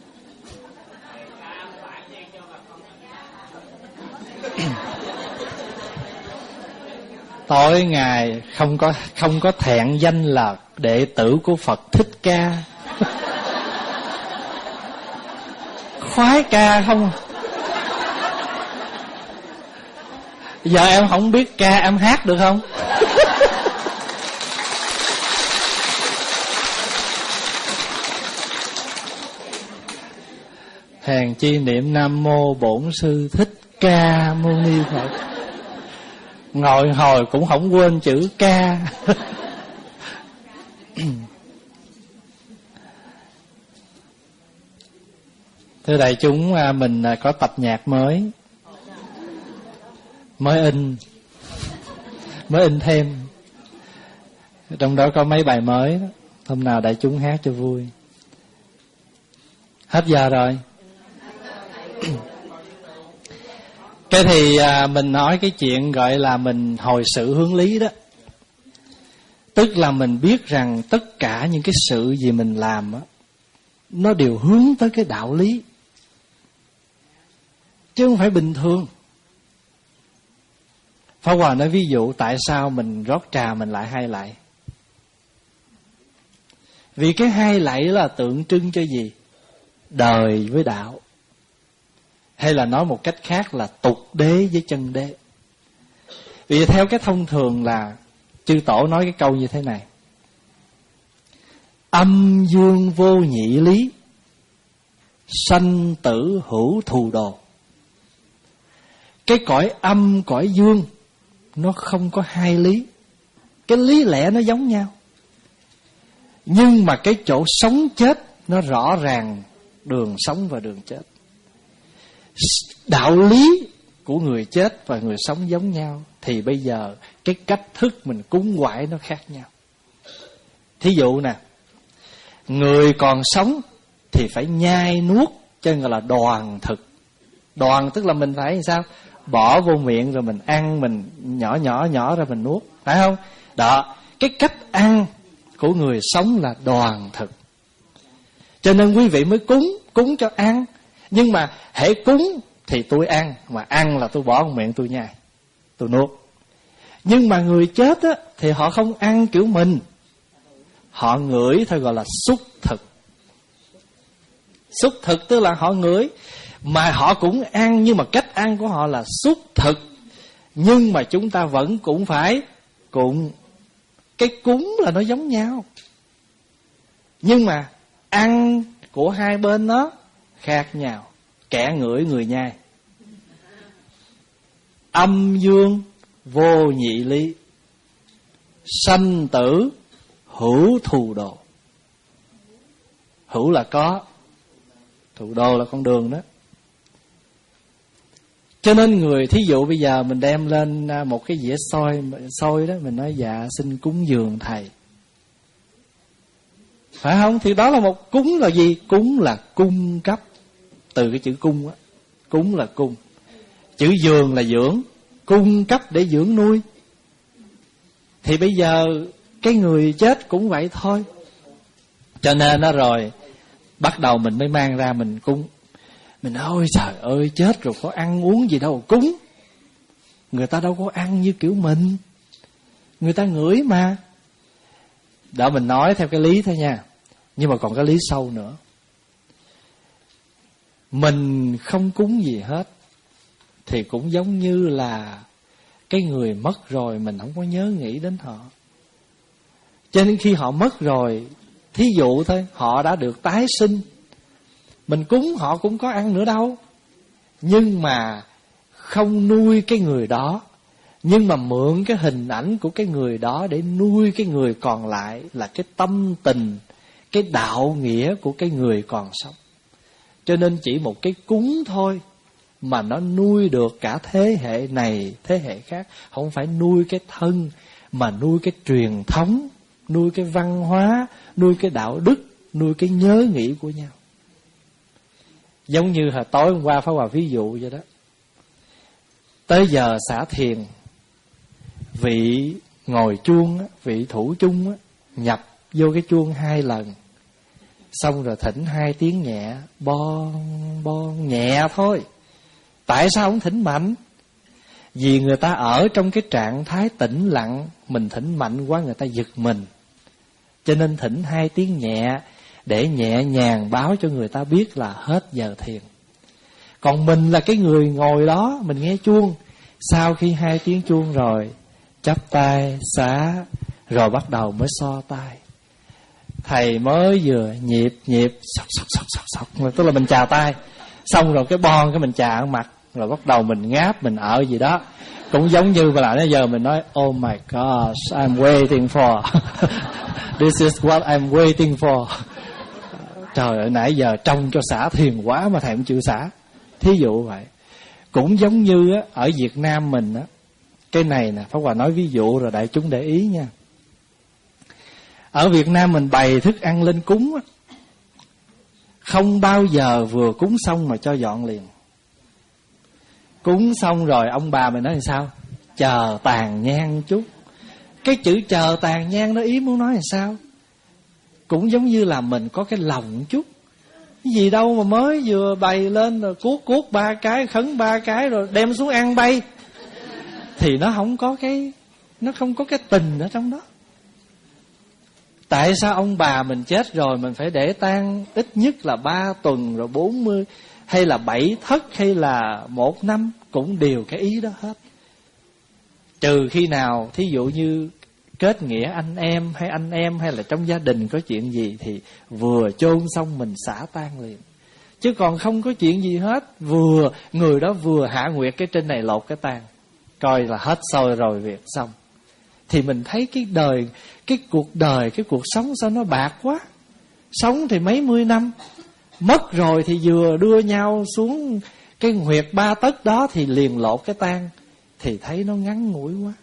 [SPEAKER 1] Tối ngày không có không có thẹn danh là đệ tử của Phật Thích Ca. Khoái ca không? Giờ em không biết ca, em hát được không? Hèn chi niệm Nam Mô Bổn Sư Thích Ca Mâu Ni Phật, ngồi hồi cũng không quên chữ ca. Thưa đại chúng, mình có tập nhạc mới, mới in, mới in thêm. Trong đó có mấy bài mới đó. Hôm nào đại chúng hát cho vui. Hết giờ rồi. Cái thì à, mình nói cái chuyện gọi là mình hồi sự hướng lý đó. Tức là mình biết rằng tất cả những cái sự gì mình làm á, nó đều hướng tới cái đạo lý, chứ không phải bình thường. Pháp Hòa nói ví dụ tại sao mình rót trà mình lại hai lạy. Vì cái hai lạy là tượng trưng cho gì? Đời với đạo. Hay là nói một cách khác là tục đế với chân đế. Vì theo cái thông thường là chư tổ nói cái câu như thế này: âm dương vô nhị lý, sanh tử hữu thù đồ. Cái cõi âm, cõi dương nó không có hai lý. Cái lý lẽ nó giống nhau, nhưng mà cái chỗ sống chết nó rõ ràng đường sống và đường chết. Đạo lý của người chết và người sống giống nhau, thì bây giờ cái cách thức mình cúng quải nó khác nhau. Thí dụ nè, người còn sống thì phải nhai nuốt, cho nên gọi là đoàn thực. Đoàn tức là mình phải sao? Bỏ vô miệng rồi mình ăn, mình nhỏ nhỏ nhỏ ra mình nuốt, phải không? Đó, Cái cách ăn của người sống là đoàn thực. Cho nên quý vị mới cúng, cúng cho ăn. Nhưng mà hễ cúng thì tôi ăn, mà ăn là tôi bỏ vào miệng tôi nhai, tôi nuốt. Nhưng mà người chết á, thì họ không ăn kiểu mình. Họ ngửi thôi, gọi là xúc thực. Xúc thực tức là họ ngửi. Mà họ cũng ăn, nhưng mà cách ăn của họ là xúc thực. Nhưng mà chúng ta vẫn cũng phải cúng. Cái cúng là nó giống nhau, nhưng mà ăn của hai bên nó khác nhau. Kẻ ngửi người nhai. Âm dương vô nhị lý, sanh tử hữu thù đồ. Hữu là có, thù đồ là con đường đó. Cho nên người, thí dụ bây giờ mình đem lên một cái dĩa xôi, xôi đó, mình nói dạ xin cúng dường thầy, phải không? Thì đó là một cúng là gì? Cúng là cung cấp. Từ cái chữ cung á, cúng là cung. Chữ dường là dưỡng, cung cấp để dưỡng nuôi. Thì bây giờ cái người chết cũng vậy thôi. Cho nên đó rồi bắt đầu mình mới mang ra mình cúng. Mình nói ôi trời ơi, chết rồi có ăn uống gì đâu cúng. Người ta đâu có ăn như kiểu mình, người ta ngửi mà. Đó mình nói theo cái lý thôi nha. Nhưng mà còn cái lý sâu nữa. Mình không cúng gì hết thì cũng giống như là cái người mất rồi mình không có nhớ nghĩ đến họ. Cho nên khi họ mất rồi, thí dụ thôi, họ đã được tái sinh, mình cúng họ cũng có ăn nữa đâu. Nhưng mà không nuôi cái người đó, nhưng mà mượn cái hình ảnh của cái người đó để nuôi cái người còn lại, là cái tâm tình, cái đạo nghĩa của cái người còn sống. Cho nên chỉ một cái cúng thôi mà nó nuôi được cả thế hệ này, thế hệ khác. Không phải nuôi cái thân, mà nuôi cái truyền thống, nuôi cái văn hóa, nuôi cái đạo đức, nuôi cái nhớ nghĩ của nhau. Giống như hồi tối hôm qua Pháp Hòa ví dụ vậy đó. Tới giờ xả thiền, vị ngồi chuông, vị thủ chung nhập vô cái chuông hai lần, xong rồi thỉnh hai tiếng nhẹ, bon bon nhẹ thôi. Tại sao không thỉnh mạnh? Vì người ta ở trong cái trạng thái tĩnh lặng, mình thỉnh mạnh quá người ta giật mình. Cho nên thỉnh hai tiếng nhẹ để nhẹ nhàng báo cho người ta biết là hết giờ thiền. Còn mình là cái người ngồi đó, mình nghe chuông. Sau khi hai tiếng chuông rồi, chắp tay xá, rồi bắt đầu mới so tay. Thầy mới vừa nhịp nhịp sọc sọc sọc sọc sọc, tức là mình chà tay. Xong rồi cái bon cái mình chà ở mặt, rồi bắt đầu mình ngáp, mình ở gì đó. Cũng giống như là nãy giờ mình nói oh my gosh, I'm waiting for this is what I'm waiting for. Trời ơi, nãy giờ trông cho xả thiền quá mà thầy cũng chịu xả. Thí dụ vậy. Cũng giống như á, ở Việt Nam mình á, cái này nè, Pháp Hòa nói ví dụ rồi đại chúng để ý nha. Ở Việt Nam mình bày thức ăn lên cúng á, không bao giờ vừa cúng xong mà cho dọn liền. Cúng xong rồi ông bà mình nói làm sao? Chờ tàn nhang chút. Cái chữ chờ tàn nhang đó ý muốn nói làm sao? Cũng giống như là mình có cái lòng chút. Cái gì đâu mà mới vừa bày lên rồi cuốc cuốc ba cái, khấn ba cái rồi đem xuống ăn bay. Thì nó không có cái, nó không có cái tình ở trong đó. Tại sao ông bà mình chết rồi mình phải để tang ít nhất là ba tuần rồi bốn mươi, hay là bảy thất, hay là một năm, cũng đều cái ý đó hết. Trừ khi nào thí dụ như kết nghĩa anh em, hay anh em hay là trong gia đình có chuyện gì thì vừa chôn xong mình xả tang liền. Chứ còn không có chuyện gì hết, vừa người đó vừa hạ nguyệt cái trên này lột cái tang, coi là hết xôi rồi việc xong. Thì mình thấy cái đời, cái cuộc đời, cái cuộc sống sao nó bạc quá. Sống thì mấy mươi năm, mất rồi thì vừa đưa nhau xuống cái huyệt ba tấc đó thì liền lột cái tang, thì thấy nó ngắn ngủi quá,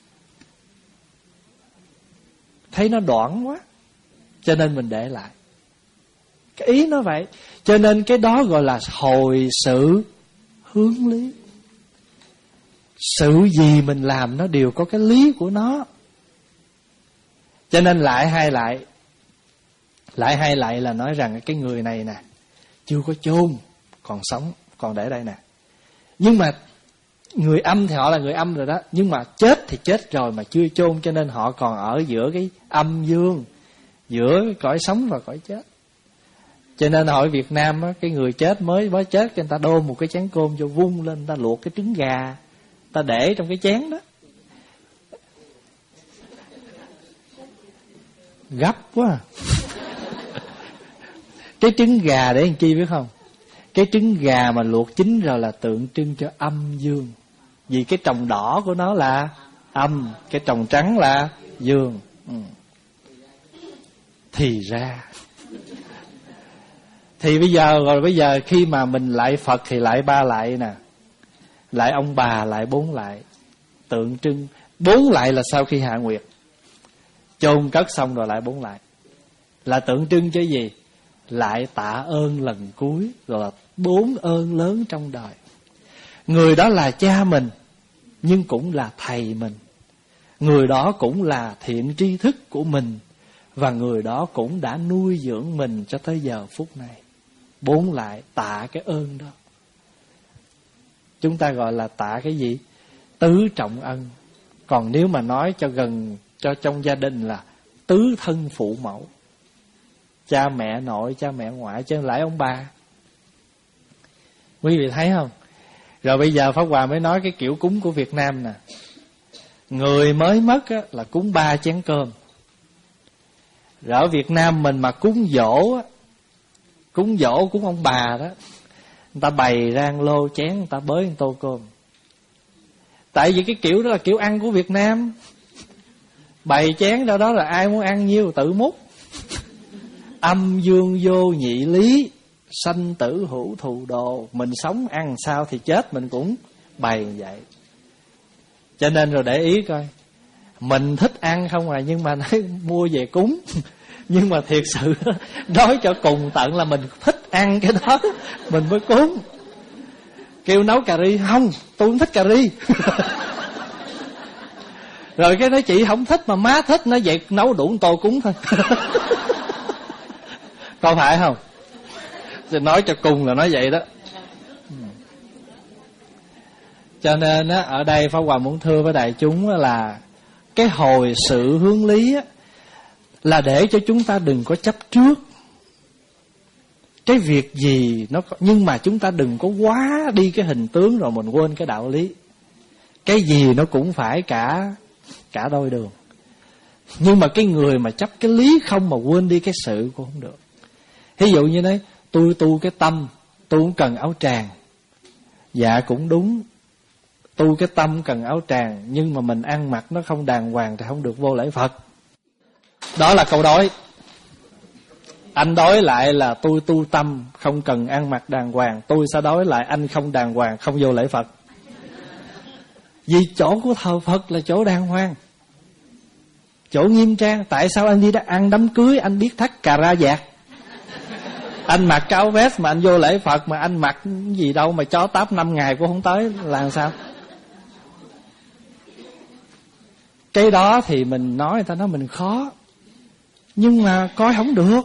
[SPEAKER 1] thấy nó đoạn quá, cho nên mình để lại. Cái ý nó vậy. Cho nên cái đó gọi là hồi sự hướng lý. Sự gì mình làm nó đều có cái lý của nó. Cho nên lại hay lại, lại hay lại là nói rằng cái người này nè, chưa có chôn, còn sống, còn để đây nè. Nhưng mà người âm thì họ là người âm rồi đó, nhưng mà chết thì chết rồi mà chưa chôn, cho nên họ còn ở giữa cái âm dương, giữa cõi sống và cõi chết. Cho nên hỏi Việt Nam á, cái người chết mới mới chết, người ta đôn một cái chén cơm cho vung lên, người ta luộc cái trứng gà, người ta để trong cái chén đó. Gấp quá à. Cái trứng gà để làm chi biết không? Cái trứng gà mà luộc chín rồi là tượng trưng cho âm dương. Vì cái tròng đỏ của nó là âm, cái tròng trắng là dương. Ừ. Thì ra Thì bây giờ rồi bây giờ khi mà mình lại Phật thì lại ba lại nè, lại ông bà, lại bốn lại. Tượng trưng bốn lại là sau khi hạ nguyệt, chôn cất xong rồi lại bốn lại, là tượng trưng cho gì? Lại tạ ơn lần cuối, rồi là bốn ơn lớn trong đời. Người đó là cha mình, nhưng cũng là thầy mình. Người đó cũng là thiện tri thức của mình, và người đó cũng đã nuôi dưỡng mình cho tới giờ phút này. Bốn lại tạ cái ơn đó. Chúng ta gọi là tạ cái gì? Tứ trọng ân. Còn nếu mà nói cho gần, cho trong gia đình là tứ thân phụ mẫu, cha mẹ nội, cha mẹ ngoại, chứ không lại ông bà. Quý vị thấy không? Rồi bây giờ Pháp Hòa mới nói cái kiểu cúng của Việt Nam nè. Người mới mất á, là cúng ba chén cơm. Rồi ở Việt Nam mình mà cúng dỗ á, cúng dỗ cúng ông bà đó, người ta bày ra lô chén, người ta bới một tô cơm. Tại vì cái kiểu đó là kiểu ăn của Việt Nam. Bày chén đâu đó là ai muốn ăn nhiêu tự múc. Âm dương vô nhị lý, sanh tử hữu thù đồ. Mình sống ăn sao thì chết mình cũng bày vậy. Cho nên rồi để ý coi, mình thích ăn không à, nhưng mà nói mua về cúng. Nhưng mà thiệt sự nói cho cùng tận là mình thích ăn cái đó, mình mới cúng. Kêu nấu cà ri, không, tôi không thích cà ri. Rồi cái nói chị không thích mà má thích, nói vậy nấu đủ tô cúng thôi. Có phải không? Thì nói cho cùng là nói vậy đó. Cho nên á, ở đây Pháp Hòa muốn thưa với đại chúng là cái hồi sự hướng lý á, là để cho chúng ta đừng có chấp trước. Cái việc gì nó có, nhưng mà chúng ta đừng có quá đi cái hình tướng rồi mình quên cái đạo lý. Cái gì nó cũng phải cả cả đôi đường. Nhưng mà cái người mà chấp cái lý không mà quên đi cái sự cũng không được. Ví dụ như đấy, tôi tu cái tâm, tôi cũng cần áo tràng. Dạ cũng đúng, tu cái tâm cần áo tràng, nhưng mà mình ăn mặc nó không đàng hoàng thì không được vô lễ Phật. Đó là câu đối. Anh đối lại là tôi tu tâm, không cần ăn mặc đàng hoàng. Tôi sẽ đối lại anh không đàng hoàng, không vô lễ Phật. Vì chỗ của thờ Phật là chỗ đàng hoàng, chỗ nghiêm trang. Tại sao anh đi đã ăn đám cưới anh biết thắt cà ra vạt, anh mặc cái áo vest mà anh vô lễ Phật, mà anh mặc gì đâu mà chó táp năm ngày cũng không tới là làm sao? Cái đó thì mình nói, người ta nói mình khó, nhưng mà coi không được.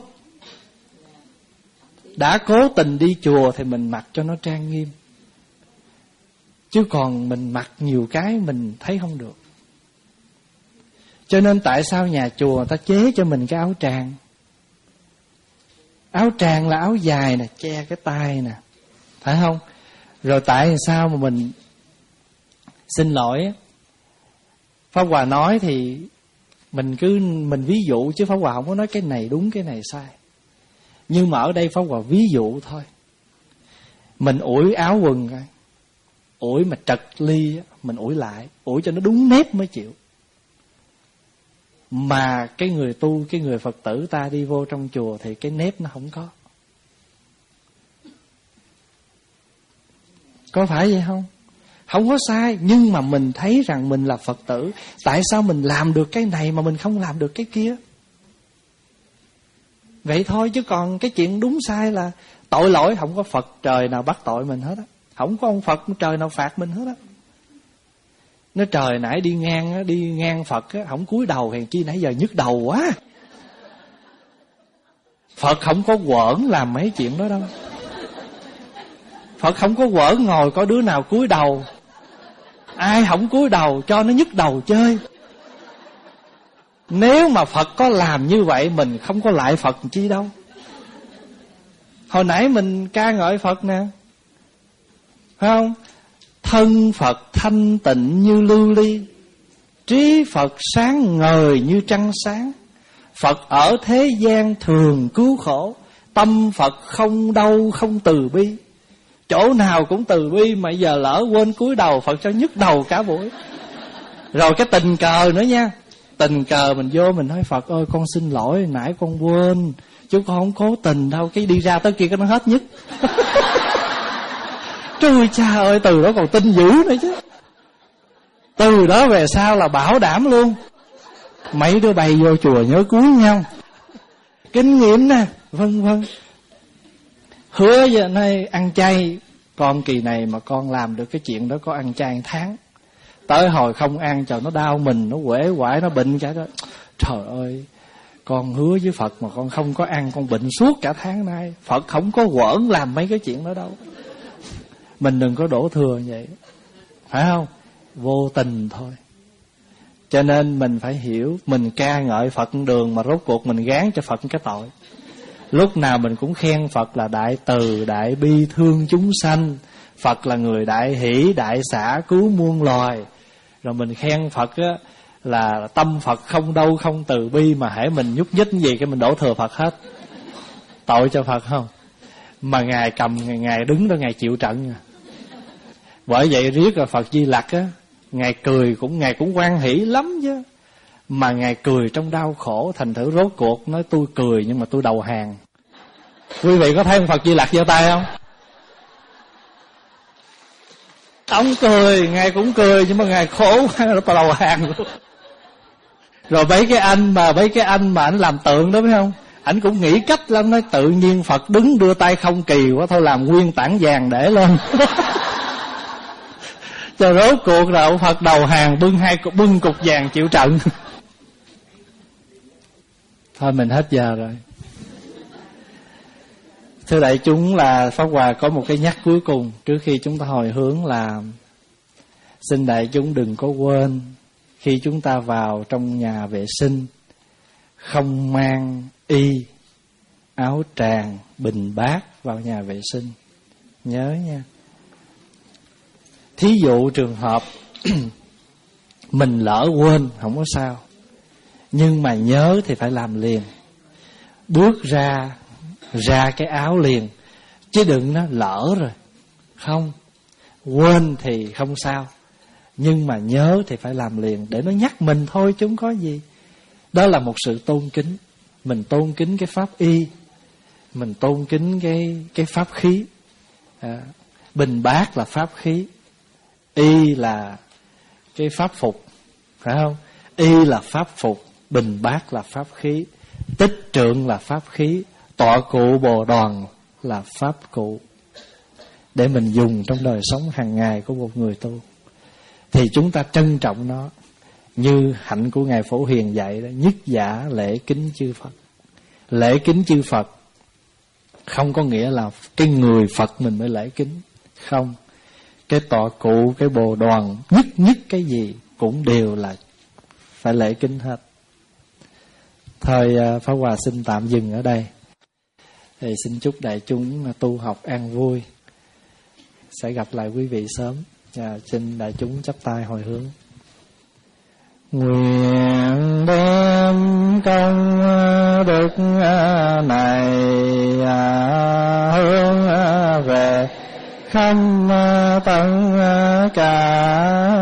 [SPEAKER 1] Đã cố tình đi chùa thì mình mặc cho nó trang nghiêm, chứ còn mình mặc nhiều cái mình thấy không được. Cho nên tại sao nhà chùa người ta chế cho mình cái áo tràng? Áo tràng là áo dài nè, che cái tay nè, phải không? Rồi tại sao mà mình, xin lỗi, Pháp Hòa nói thì mình cứ mình ví dụ, chứ Pháp Hòa không có nói cái này đúng cái này sai. Nhưng mà ở đây Pháp Hòa ví dụ thôi. Mình ủi áo quần coi, ủi mà trật ly mình ủi lại, ủi cho nó đúng nếp mới chịu. Mà cái người tu, cái người Phật tử ta đi vô trong chùa thì cái nếp nó không có. Có phải vậy không? Không có sai, nhưng mà mình thấy rằng mình là Phật tử. Tại sao mình làm được cái này mà mình không làm được cái kia? Vậy thôi, chứ còn cái chuyện đúng sai là tội lỗi, không có Phật trời nào bắt tội mình hết á, không có ông Phật trời nào phạt mình hết á. Nó trời nãy đi ngang á, đi ngang Phật á, không cúi đầu hèn chi nãy giờ nhức đầu quá. Phật không có quởn làm mấy chuyện đó đâu. Phật không có quởn ngồi có đứa nào cúi đầu. Ai không cúi đầu cho nó nhức đầu chơi. Nếu mà Phật có làm như vậy, mình không có lại Phật chi đâu. Hồi nãy mình ca ngợi Phật nè, phải không? Thân Phật thanh tịnh như lưu ly, trí Phật sáng ngời như trăng sáng. Phật ở thế gian thường cứu khổ, tâm Phật không đau không từ bi. Chỗ nào cũng từ bi, mà giờ lỡ quên cúi đầu Phật cho nhức đầu cả buổi. Rồi cái tình cờ nữa nha. Tình cờ mình vô mình nói Phật ơi con xin lỗi, nãy con quên, chứ con không cố tình đâu. Cái đi ra tới kia cái nó hết nhức. Trời cha ơi, từ đó còn tin dữ nữa chứ. Từ đó về sau là bảo đảm luôn. Mấy đứa bay vô chùa nhớ cúi nhau, kinh nghiệm nè, vân vân. Hứa giờ nay ăn chay, con kỳ này mà con làm được cái chuyện đó, có ăn chay tháng. Tới hồi không ăn trời nó đau mình, nó quể quải, nó bệnh cả đó. Trời ơi, con hứa với Phật mà con không có ăn, con bệnh suốt cả tháng nay. Phật không có quởn làm mấy cái chuyện đó đâu. Mình đừng có đổ thừa như vậy, phải không? Vô tình thôi. Cho nên mình phải hiểu, mình ca ngợi Phật đường mà rốt cuộc mình gán cho Phật cái tội. Lúc nào mình cũng khen Phật là đại từ, đại bi thương chúng sanh. Phật là người đại hỷ, đại xả cứu muôn loài. Rồi mình khen Phật á, là tâm Phật không đau không từ bi, mà hễ mình nhúc nhích gì cái mình đổ thừa Phật hết. Tội cho Phật không? Mà Ngài cầm, Ngài, Ngài đứng đó Ngài chịu trận à. Bởi vậy riết là Phật Di Lặc á, Ngài cười cũng Ngài cũng hoan hỷ lắm chứ. Mà Ngài cười trong đau khổ, thành thử rốt cuộc nói tôi cười nhưng mà tôi đầu hàng. Quý vị có thấy ông Phật Di Lặc giơ tay không? Ông cười, Ngài cũng cười, nhưng mà Ngài khổ quá, nó đầu hàng luôn. Rồi mấy cái anh mà mấy cái anh mà anh làm tượng đó, phải không? Anh cũng nghĩ cách lắm, nói tự nhiên Phật đứng đưa tay không kỳ quá, thôi làm nguyên tảng vàng để lên. Cho rốt cuộc là ông Phật đầu hàng, bưng hai bưng cục vàng chịu trận. Thôi mình hết giờ rồi. Thưa đại chúng, là Pháp Hòa có một cái nhắc cuối cùng trước khi chúng ta hồi hướng là xin đại chúng đừng có quên khi chúng ta vào trong nhà vệ sinh không mang y, áo tràng, bình bát vào nhà vệ sinh. Nhớ nha. Thí dụ trường hợp mình lỡ quên không có sao, nhưng mà nhớ thì phải làm liền. Bước ra ra cái áo liền, chứ đừng nó lỡ rồi. Không, quên thì không sao, nhưng mà nhớ thì phải làm liền, để nó nhắc mình thôi chứ không có gì. Đó là một sự tôn kính. Mình tôn kính cái pháp y, mình tôn kính cái cái pháp khí. à, Bình bát là pháp khí, y là cái pháp phục, phải không? Y là pháp phục, bình bát là pháp khí, tích trượng là pháp khí, tọa cụ bồ đoàn là pháp cụ, để mình dùng trong đời sống hàng ngày của một người tu. Thì chúng ta trân trọng nó, như hạnh của Ngài Phổ Hiền dạy đó, nhất giả lễ kính chư Phật. Lễ kính chư Phật không có nghĩa là cái người Phật mình mới lễ kính. Không, cái tọa cụ, cái bồ đoàn, nhất nhất cái gì cũng đều là phải lễ kính hết. Thôi Pháp Hòa xin tạm dừng ở đây. Thì xin chúc đại chúng tu học an vui. Sẽ gặp lại quý vị sớm. Và xin đại chúng chắp tay hồi hướng. Nguyện đem công đức này hướng về khắp tất cả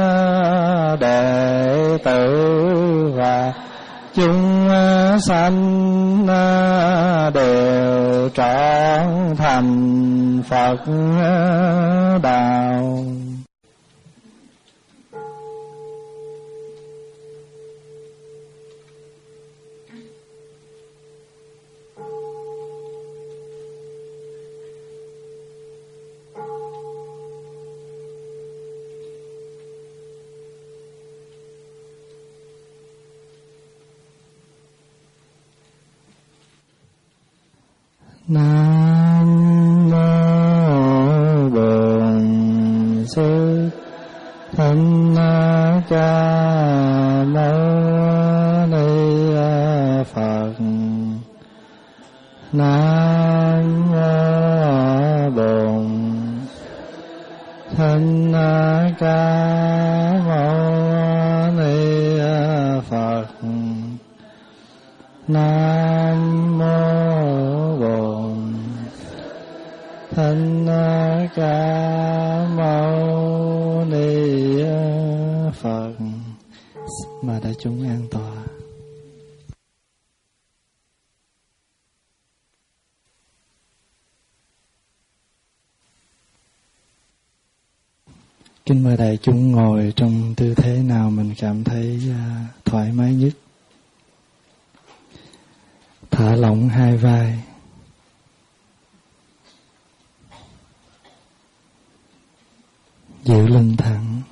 [SPEAKER 1] đệ tử và chúng sanh đều trọn thành Phật đạo. Nam mô Bổn Sư Thích Ca Mâu Ni Phật. Nam mô Bổn Thích Ca Mâu Ni Phật. Nam mô Bổn Thích Ca Mâu Ni Phật. Mời đại chúng an tọa. Kính mời đại chúng ngồi trong tư thế nào mình cảm thấy uh, thoải mái nhất. Thả lỏng hai vai. Giữ lưng thẳng.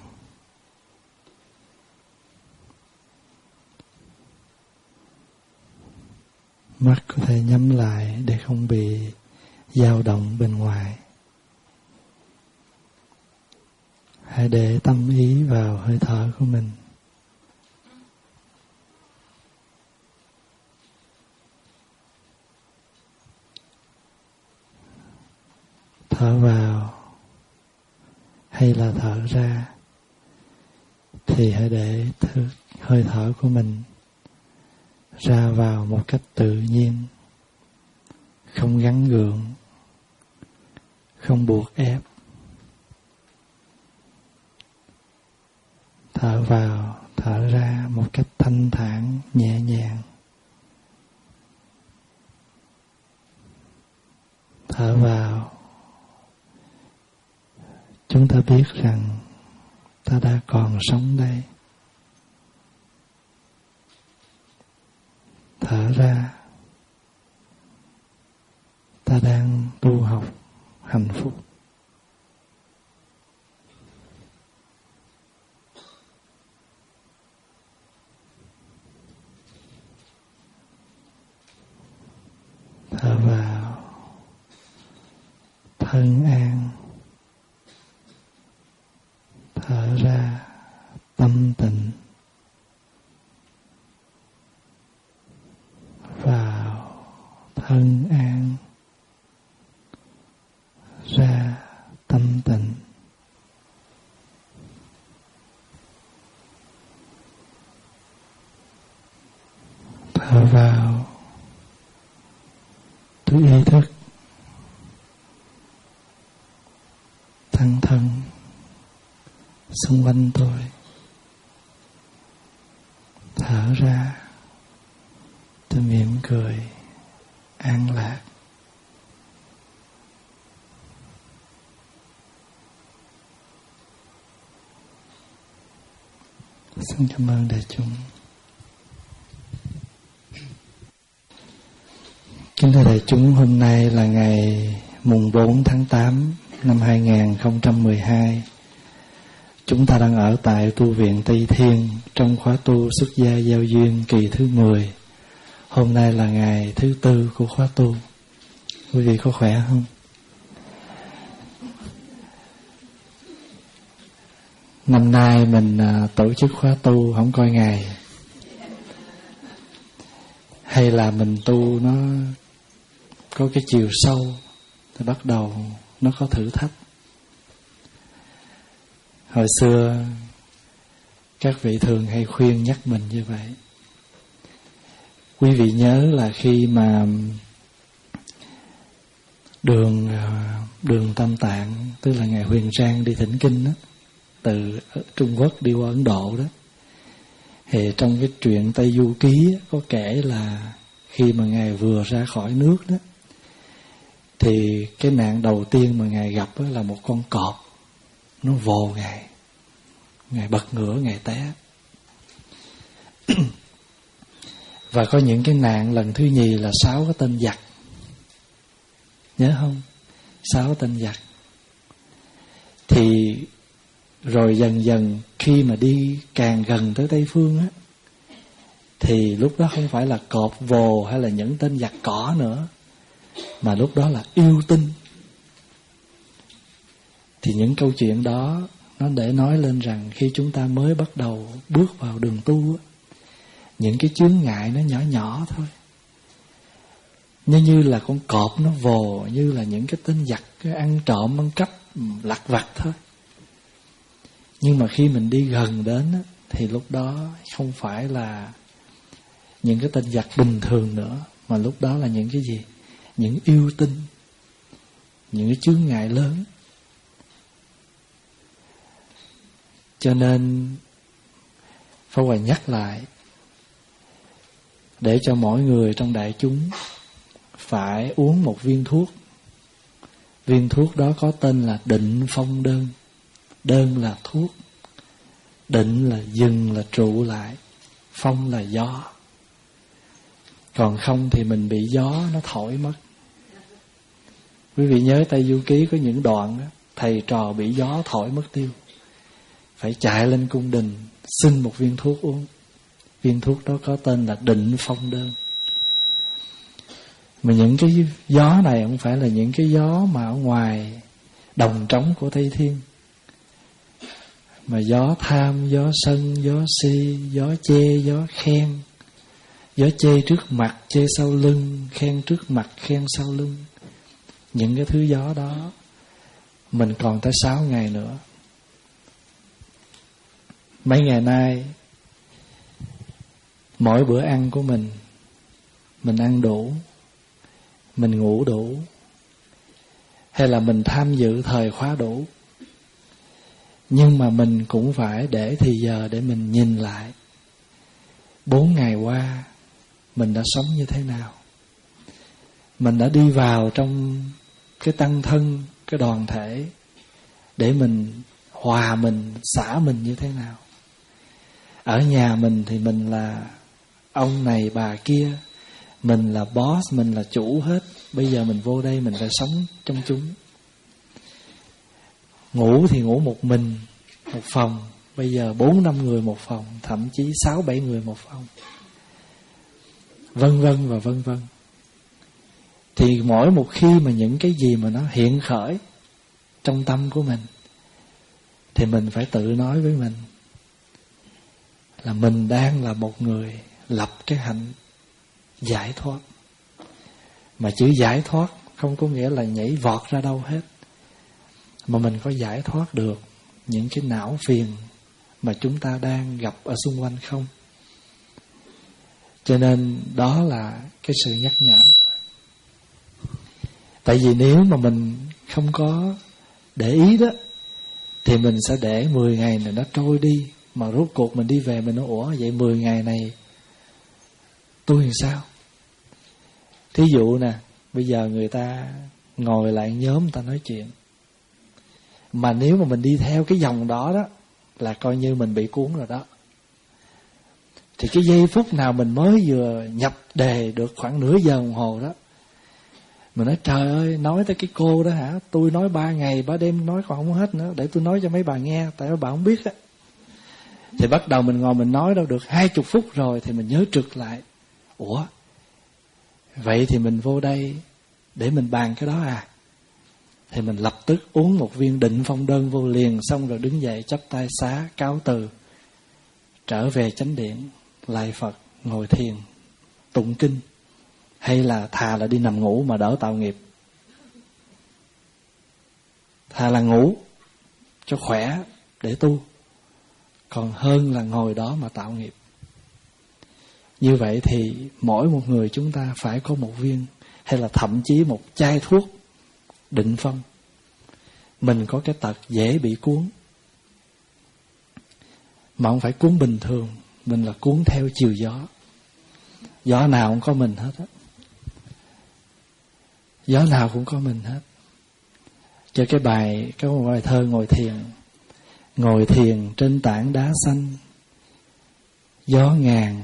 [SPEAKER 1] Mắt có thể nhắm lại để không bị dao động bên ngoài. Hãy để tâm ý vào hơi thở của mình. Thở vào hay là thở ra thì hãy để thứ, hơi thở của mình ra vào một cách tự nhiên, không gắng gượng, không buộc ép. Thở vào, thở ra một cách thanh thản, nhẹ nhàng. Thở vào, chúng ta biết rằng ta đã còn sống đây. Thở ra, ta đang tu học hạnh phúc. Thở vào, thân an. Thở ra, tâm tịnh. Vào, thân an. Ra, tâm tịnh. Thở vào, tôi ý thức thân thân xung quanh tôi. Thở ra, tôi mỉm cười an lạc. Xin cảm ơn đại chúng. Kính thưa đại chúng, hôm nay là ngày mùng bốn tháng tám năm hai nghìn không trăm mười hai. Chúng ta đang ở tại tu viện Tây Thiên trong khóa tu xuất gia giao duyên kỳ thứ mười. Hôm nay là ngày thứ tư của khóa tu. Quý vị có khỏe không? Năm nay mình tổ chức khóa tu không coi ngày, hay là mình tu nó có cái chiều sâu thì bắt đầu nó có thử thách. Hồi xưa các vị thường hay khuyên nhắc mình như vậy. Quý vị nhớ là khi mà đường đường Tam Tạng, tức là ngài Huyền Trang đi thỉnh kinh đó, từ Trung Quốc đi qua Ấn Độ đó, thì trong cái truyện Tây Du Ký có kể là khi mà ngài vừa ra khỏi nước đó, thì cái nạn đầu tiên mà ngài gặp là một con cọp, nó vồ ngài, ngài bật ngửa, ngài té. Và có những cái nạn lần thứ nhì là sáu cái tên giặc, nhớ không? Sáu tên giặc. Thì rồi dần dần khi mà đi càng gần tới Tây Phương á, thì lúc đó không phải là cọp vồ hay là những tên giặc cỏ nữa, mà lúc đó là yêu tinh. Thì những câu chuyện đó nó để nói lên rằng khi chúng ta mới bắt đầu bước vào đường tu, những cái chướng ngại nó nhỏ nhỏ thôi, như như là con cọp nó vồ, như là những cái tên giặc cái ăn trộm ăn cắp lặt vặt thôi. Nhưng mà khi mình đi gần đến thì lúc đó không phải là những cái tên giặc bình thường nữa, mà lúc đó là những cái gì? Những yêu tinh, những cái chướng ngại lớn. Cho nên Pháp Hòa nhắc lại, để cho mỗi người trong đại chúng phải uống một viên thuốc. Viên thuốc đó có tên là định phong đơn. Đơn là thuốc, định là dừng, là trụ lại, phong là gió. Còn không thì mình bị gió nó thổi mất. Quý vị nhớ Tây Du Ký có những đoạn đó, thầy trò bị gió thổi mất tiêu, phải chạy lên cung đình xin một viên thuốc uống. Viên thuốc đó có tên là định phong đơn. Mà những cái gió này không phải là những cái gió mà ở ngoài đồng trống của Tây Thiên, mà gió tham, gió sân, gió si, gió chê, gió khen. Gió chê trước mặt, chê sau lưng, khen trước mặt, khen sau lưng. Những cái thứ gió đó mình còn tới sáu ngày nữa. Mấy ngày nay mỗi bữa ăn của mình, mình ăn đủ, mình ngủ đủ, hay là mình tham dự thời khóa đủ. Nhưng mà mình cũng phải để thì giờ để mình nhìn lại bốn ngày qua mình đã sống như thế nào. Mình đã đi vào trong cái tăng thân, cái đoàn thể, để mình hòa mình, xả mình như thế nào. Ở nhà mình thì mình là ông này bà kia, mình là boss, mình là chủ hết. Bây giờ mình vô đây mình phải sống trong chúng. Ngủ thì ngủ một mình, một phòng. Bây giờ bốn năm người một phòng, thậm chí sáu bảy người một phòng, vân vân và vân vân. Thì mỗi một khi mà những cái gì mà nó hiện khởi trong tâm của mình, thì mình phải tự nói với mình là mình đang là một người lập cái hạnh giải thoát. Mà chữ giải thoát không có nghĩa là nhảy vọt ra đâu hết, mà mình có giải thoát được những cái não phiền mà chúng ta đang gặp ở xung quanh không. Cho nên đó là cái sự nhắc nhở. Tại vì nếu mà mình không có để ý đó, thì mình sẽ để mười ngày này nó trôi đi, mà rốt cuộc mình đi về mình nói ủa vậy mười ngày này tôi làm sao? Thí dụ nè, bây giờ người ta ngồi lại nhóm người ta nói chuyện, mà nếu mà mình đi theo cái dòng đó đó là coi như mình bị cuốn rồi đó. Thì cái giây phút nào mình mới vừa nhập đề được khoảng nửa giờ đồng hồ đó, mình nói trời ơi, nói tới cái cô đó hả, tôi nói ba ngày ba đêm nói còn không hết nữa, để tôi nói cho mấy bà nghe, tại mấy bà không biết á. Thì bắt đầu mình ngồi mình nói đâu được hai chục phút rồi, thì mình nhớ trực lại, ủa vậy thì mình vô đây để mình bàn cái đó à? Thì mình lập tức uống một viên định phong đơn vô liền, xong rồi đứng dậy chắp tay xá cáo từ, trở về chánh điện, lạy Phật, ngồi thiền, tụng kinh. Hay là thà là đi nằm ngủ mà đỡ tạo nghiệp. Thà là ngủ cho khỏe để tu, còn hơn là ngồi đó mà tạo nghiệp. Như vậy thì mỗi một người chúng ta phải có một viên, hay là thậm chí một chai thuốc định phong. Mình có cái tật dễ bị cuốn, mà không phải cuốn bình thường, mình là cuốn theo chiều gió. Gió nào cũng có mình hết á, gió nào cũng có mình hết. Cho cái bài, cái bài thơ ngồi thiền. Ngồi thiền trên tảng đá xanh, gió ngàn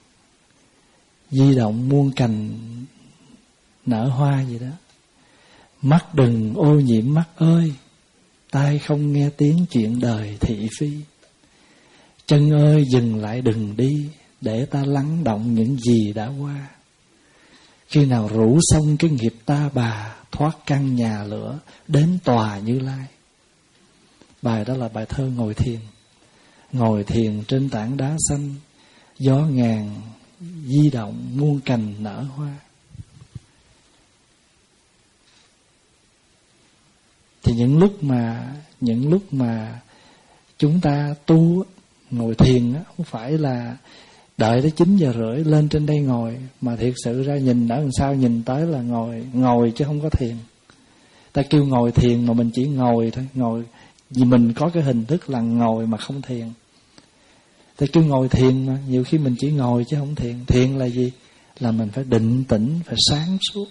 [SPEAKER 1] di động muôn cành nở hoa gì đó. Mắt đừng ô nhiễm mắt ơi, tai không nghe tiếng chuyện đời thị phi. Chân ơi dừng lại đừng đi, để ta lắng động những gì đã qua. Khi nào rủ xong cái nghiệp ta bà, thoát căn nhà lửa, đến tòa Như Lai. Bài đó là bài thơ ngồi thiền. Ngồi thiền trên tảng đá xanh, gió ngàn di động, muôn cành nở hoa. Thì những lúc mà những lúc mà chúng ta tu ngồi thiền á, không phải là đợi tới chín giờ rưỡi lên trên đây ngồi, mà thiệt sự ra nhìn ở đằng sau nhìn tới là ngồi ngồi chứ không có thiền. Ta kêu ngồi thiền mà mình chỉ ngồi thôi, ngồi vì mình có cái hình thức là ngồi mà không thiền. Ta kêu ngồi thiền mà nhiều khi mình chỉ ngồi chứ không thiền. Thiền là gì? Là mình phải định tĩnh, phải sáng suốt.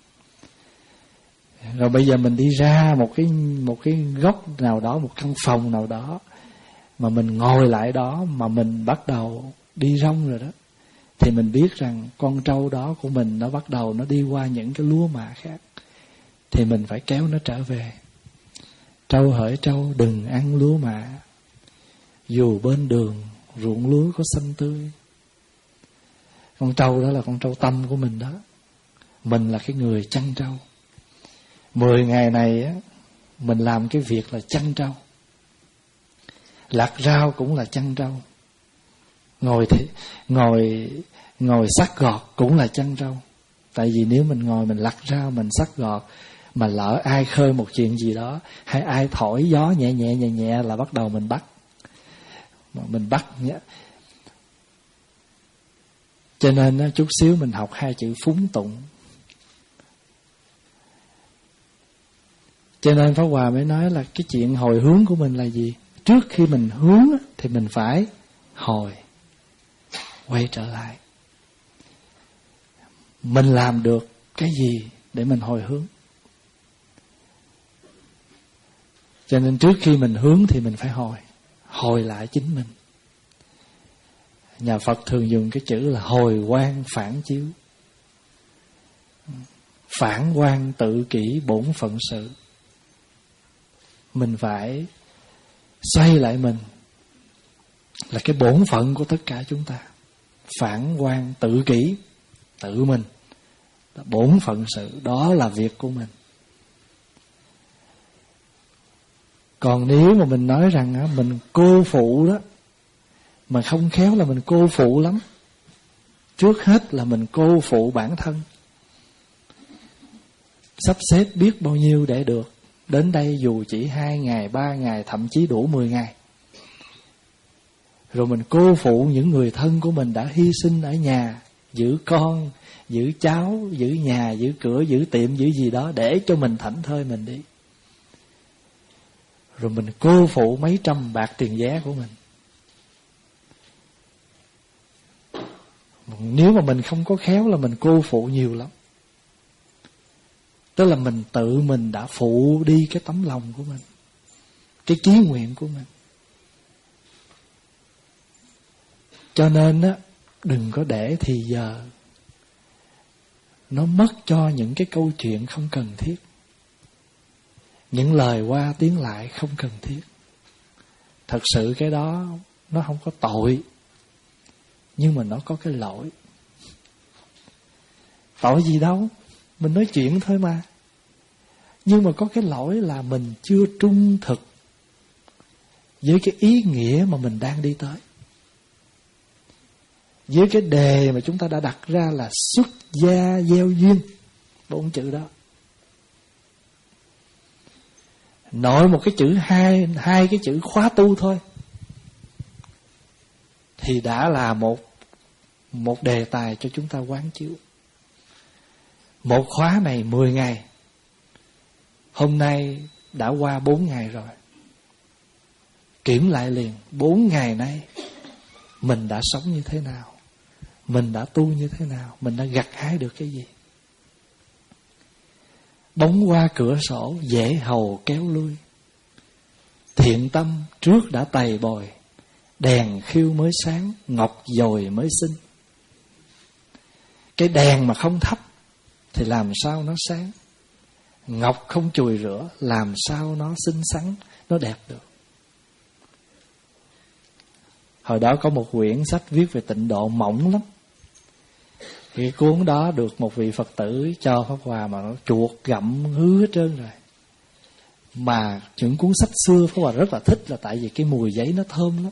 [SPEAKER 1] Rồi bây giờ mình đi ra một cái một cái góc nào đó, một căn phòng nào đó, mà mình ngồi lại đó mà mình bắt đầu đi rong rồi đó, thì mình biết rằng con trâu đó của mình nó bắt đầu nó đi qua những cái lúa mạ khác, thì mình phải kéo nó trở về. Trâu hỡi trâu đừng ăn lúa mạ, dù bên đường ruộng lúa có xanh tươi. Con trâu đó là con trâu tâm của mình đó. Mình là cái người chăn trâu. Mười ngày này á, mình làm cái việc là chăn trâu. Lặt rau cũng là chăn trâu. Ngồi thì ngồi ngồi sắc gọt cũng là chăn trâu. Tại vì nếu mình ngồi mình lặt rau, mình sắc gọt, mà lỡ ai khơi một chuyện gì đó, hay ai thổi gió nhẹ nhẹ nhẹ nhẹ là bắt đầu mình bắt. Mình bắt nhé. Cho nên chút xíu mình học hai chữ phúng tụng. Cho nên Pháp Hòa mới nói là cái chuyện hồi hướng của mình là gì? Trước khi mình hướng thì mình phải hồi, quay trở lại. Mình làm được cái gì để mình hồi hướng? Cho nên trước khi mình hướng thì mình phải hồi, hồi lại chính mình. Nhà Phật thường dùng cái chữ là hồi quang phản chiếu. Phản quang tự kỷ bổn phận sự. Mình phải xoay lại mình, là cái bổn phận của tất cả chúng ta. Phản quang tự kỷ, tự mình là bổn phận sự, đó là việc của mình. Còn nếu mà mình nói rằng mình cô phụ đó, mà không khéo là mình cô phụ lắm. Trước hết là mình cô phụ bản thân, sắp xếp biết bao nhiêu để được đến đây, dù chỉ hai ngày, ba ngày, thậm chí đủ mười ngày. Rồi mình cô phụ những người thân của mình đã hy sinh ở nhà, giữ con, giữ cháu, giữ nhà, giữ cửa, giữ tiệm, giữ gì đó để cho mình thảnh thơi mình đi. Rồi mình cô phụ mấy trăm bạc tiền vé của mình. Nếu mà mình không có khéo là mình cô phụ nhiều lắm. Tức là mình tự mình đã phụ đi cái tấm lòng của mình, cái chí nguyện của mình. Cho nên á, đừng có để thì giờ nó mất cho những cái câu chuyện không cần thiết, những lời qua tiếng lại không cần thiết. Thật sự cái đó nó không có tội, nhưng mà nó có cái lỗi. Tội gì đâu, mình nói chuyện thôi mà. Nhưng mà có cái lỗi là mình chưa trung thực với cái ý nghĩa mà mình đang đi tới, với cái đề mà chúng ta đã đặt ra là xuất gia gieo duyên. Bốn chữ đó, nội một cái chữ hai, hai cái chữ khóa tu thôi, thì đã là một một đề tài cho chúng ta quán chiếu. Một khóa này mười ngày, hôm nay đã qua bốn ngày rồi. Kiểm lại liền, bốn ngày nay mình đã sống như thế nào, mình đã tu như thế nào, mình đã gặt hái được cái gì. Bóng qua cửa sổ dễ hầu kéo lui, thiện tâm trước đã tày bồi, đèn khiêu mới sáng, ngọc dồi mới xinh. Cái đèn mà không thắp thì làm sao nó sáng, ngọc không chùi rửa làm sao nó xinh xắn, nó đẹp được. Hồi đó có một quyển sách viết về tịnh độ mỏng lắm, Cái cuốn đó được một vị Phật tử cho Pháp Hòa mà nó chuột gặm hứa hết trơn rồi. Mà những cuốn sách xưa Pháp Hòa rất là thích là tại vì cái mùi giấy nó thơm lắm.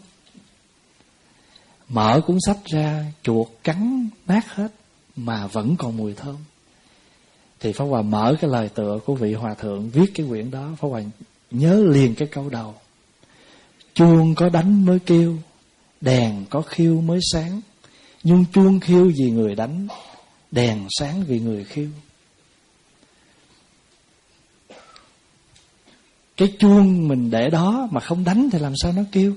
[SPEAKER 1] Mở cuốn sách ra chuột cắn nát hết mà vẫn còn mùi thơm. Thì Pháp Hòa mở cái lời tựa của vị Hòa Thượng viết cái quyển đó, Pháp Hòa nhớ liền cái câu đầu: chuông có đánh mới kêu, đèn có khiêu mới sáng. Nhưng chuông khiêu vì người đánh, đèn sáng vì người khiêu. Cái chuông mình để đó mà không đánh thì làm sao nó kêu?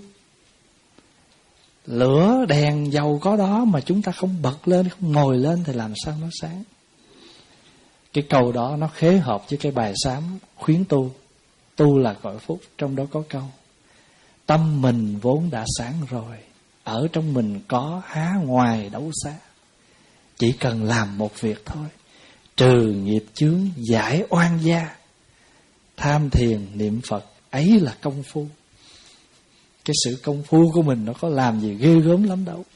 [SPEAKER 1] Lửa đèn dầu có đó mà chúng ta không bật lên, không ngồi lên thì làm sao nó sáng? Cái câu đó nó khế hợp với cái bài sám khuyến tu. Tu là cõi phúc. Trong đó có câu: tâm mình vốn đã sáng rồi, ở trong mình có há ngoài đấu xa. Chỉ cần làm một việc thôi, trừ nghiệp chướng, giải oan gia. Tham thiền niệm Phật, ấy là công phu. Cái sự công phu của mình nó có làm gì ghê gớm lắm đâu.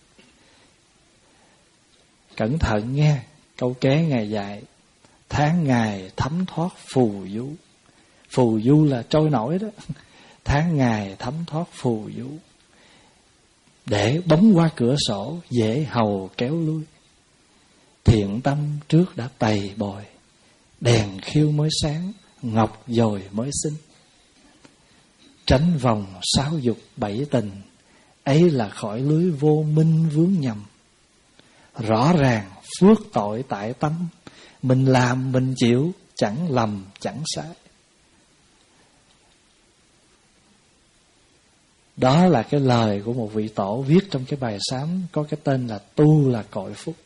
[SPEAKER 1] Cẩn thận nghe, câu kế Ngài dạy: tháng ngày thấm thoát phù du. Phù du là trôi nổi đó. Tháng ngày thấm thoát phù du, để bấm qua cửa sổ, dễ hầu kéo lui. Thiện tâm trước đã tày bồi, đèn khiêu mới sáng, ngọc dồi mới xinh. Tránh vòng sáu dục bảy tình, ấy là khỏi lưới vô minh vướng nhầm. Rõ ràng phước tội tại tâm, mình làm mình chịu, chẳng lầm chẳng sai. Đó là cái lời của một vị tổ viết trong cái bài sám có cái tên là Tu là cội phúc.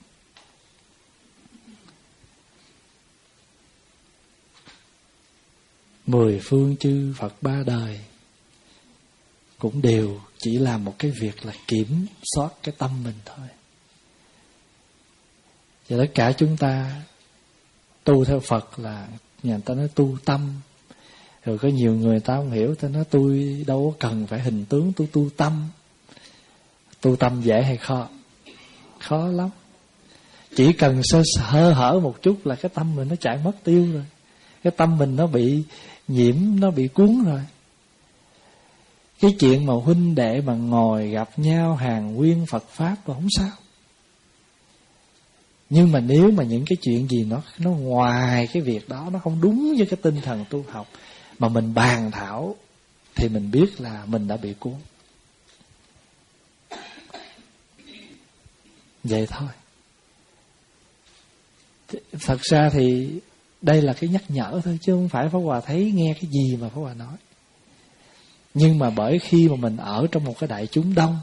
[SPEAKER 1] Mười phương chư Phật ba đời cũng đều chỉ làm một cái việc là kiểm soát cái tâm mình thôi. Và tất cả chúng ta tu theo Phật là nhà ta nói tu tâm. Rồi có nhiều người ta không hiểu, ta nói tôi đâu có cần phải hình tướng, tôi tu tâm. Tu tâm dễ hay khó? Khó lắm. Chỉ cần sơ hơ hở một chút là cái tâm mình nó chạy mất tiêu rồi. Cái tâm mình nó bị nhiễm, nó bị cuốn rồi. Cái chuyện mà huynh đệ mà ngồi gặp nhau hàng nguyên Phật Pháp là không sao. Nhưng mà nếu mà những cái chuyện gì nó nó ngoài cái việc đó, nó không đúng với cái tinh thần tu học, mà mình bàn thảo, thì mình biết là mình đã bị cuốn. Vậy thôi. Thật ra thì đây là cái nhắc nhở thôi, chứ không phải Pháp Hòa thấy nghe cái gì mà Pháp Hòa nói. Nhưng mà bởi khi mà mình ở trong một cái đại chúng đông,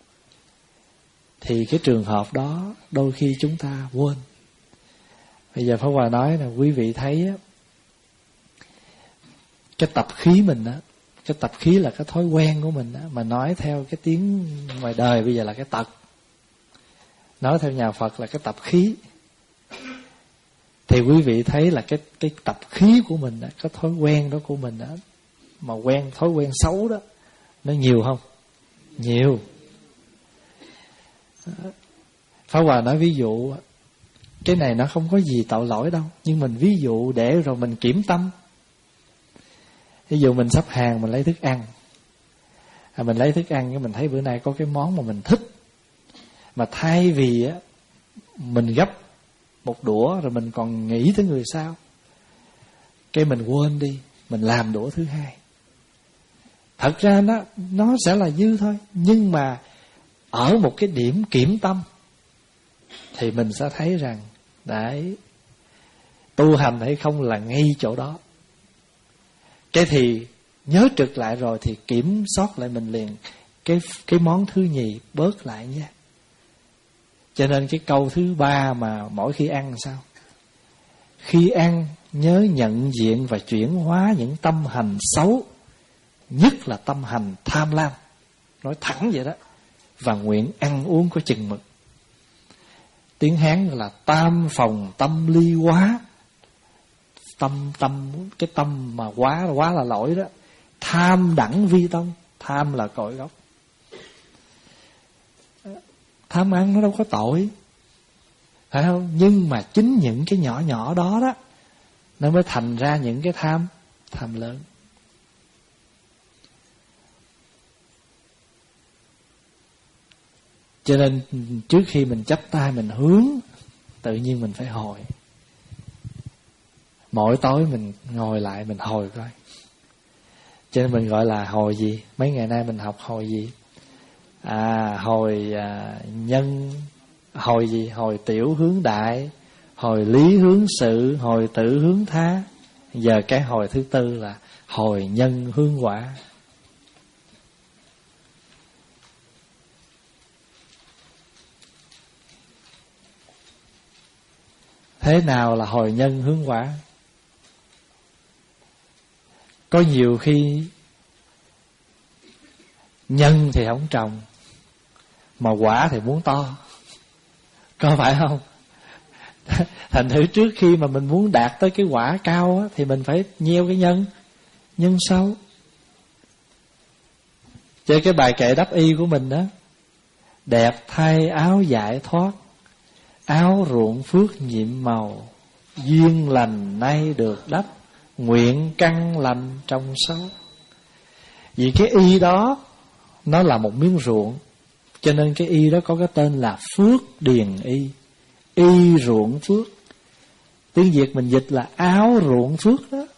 [SPEAKER 1] thì cái trường hợp đó đôi khi chúng ta quên. Bây giờ Pháp Hòa nói là quý vị thấy á, cái tập khí mình á, cái tập khí là cái thói quen của mình á, mà nói theo cái tiếng ngoài đời bây giờ là cái tật. Nói theo nhà Phật là cái tập khí. Thì quý vị thấy là cái cái tập khí của mình á, cái thói quen đó của mình á, mà quen thói quen xấu đó, nó nhiều không? Nhiều. Pháp Hòa nói ví dụ, cái này nó không có gì tội lỗi đâu, nhưng mình ví dụ để rồi mình kiểm tâm. Ví dụ mình sắp hàng, mình lấy thức ăn, à, mình lấy thức ăn, cái mình thấy bữa nay có cái món mà mình thích, mà thay vì á mình gấp một đũa rồi mình còn nghĩ tới người sau, cái mình quên đi, mình làm đũa thứ hai. Thật ra nó nó sẽ là dư thôi, nhưng mà ở một cái điểm kiểm tâm thì mình sẽ thấy rằng đấy, tu hành hay không là ngay chỗ đó. Cái thì nhớ trực lại rồi thì kiểm soát lại mình liền. Cái cái món thứ nhì bớt lại nha. Cho nên cái câu thứ ba mà mỗi khi ăn sao? Khi ăn nhớ nhận diện và chuyển hóa những tâm hành xấu, nhất là tâm hành tham lam. Nói thẳng vậy đó. Và nguyện ăn uống có chừng mực. Tiếng Hán là tam phòng tâm ly quá. Tâm tâm cái tâm mà quá quá là lỗi đó. Tham đẳng vi tông, tham là cội gốc. Tham ăn nó đâu có tội. phải không? Nhưng mà chính những cái nhỏ nhỏ đó đó nó mới thành ra những cái tham tham lớn. Cho nên trước khi mình chắp tay mình hướng, tự nhiên mình phải hồi. Mỗi tối mình ngồi lại mình hồi coi. Cho nên mình gọi là hồi gì? Mấy ngày nay mình học hồi gì? À, hồi à, nhân, hồi gì? Hồi tiểu hướng đại, hồi lý hướng sự, hồi tử hướng tha. Giờ cái hồi thứ tư là hồi nhân hướng quả. Thế nào là hồi nhân hướng quả? Có nhiều khi nhân thì không trồng, mà quả thì muốn to, có phải không? Thành thử trước khi mà mình muốn đạt tới cái quả cao á, thì mình phải gieo cái nhân nhân sâu. Chơi cái bài kệ đắp y của mình đó: đẹp thay áo giải thoát, áo ruộng phước nhiệm màu, duyên lành nay được đắp, nguyện căn lành trong sâu. Vì cái y đó nó là một miếng ruộng, cho nên cái y đó có cái tên là phước điền y. Y ruộng phước, tiếng Việt mình dịch là áo ruộng phước đó.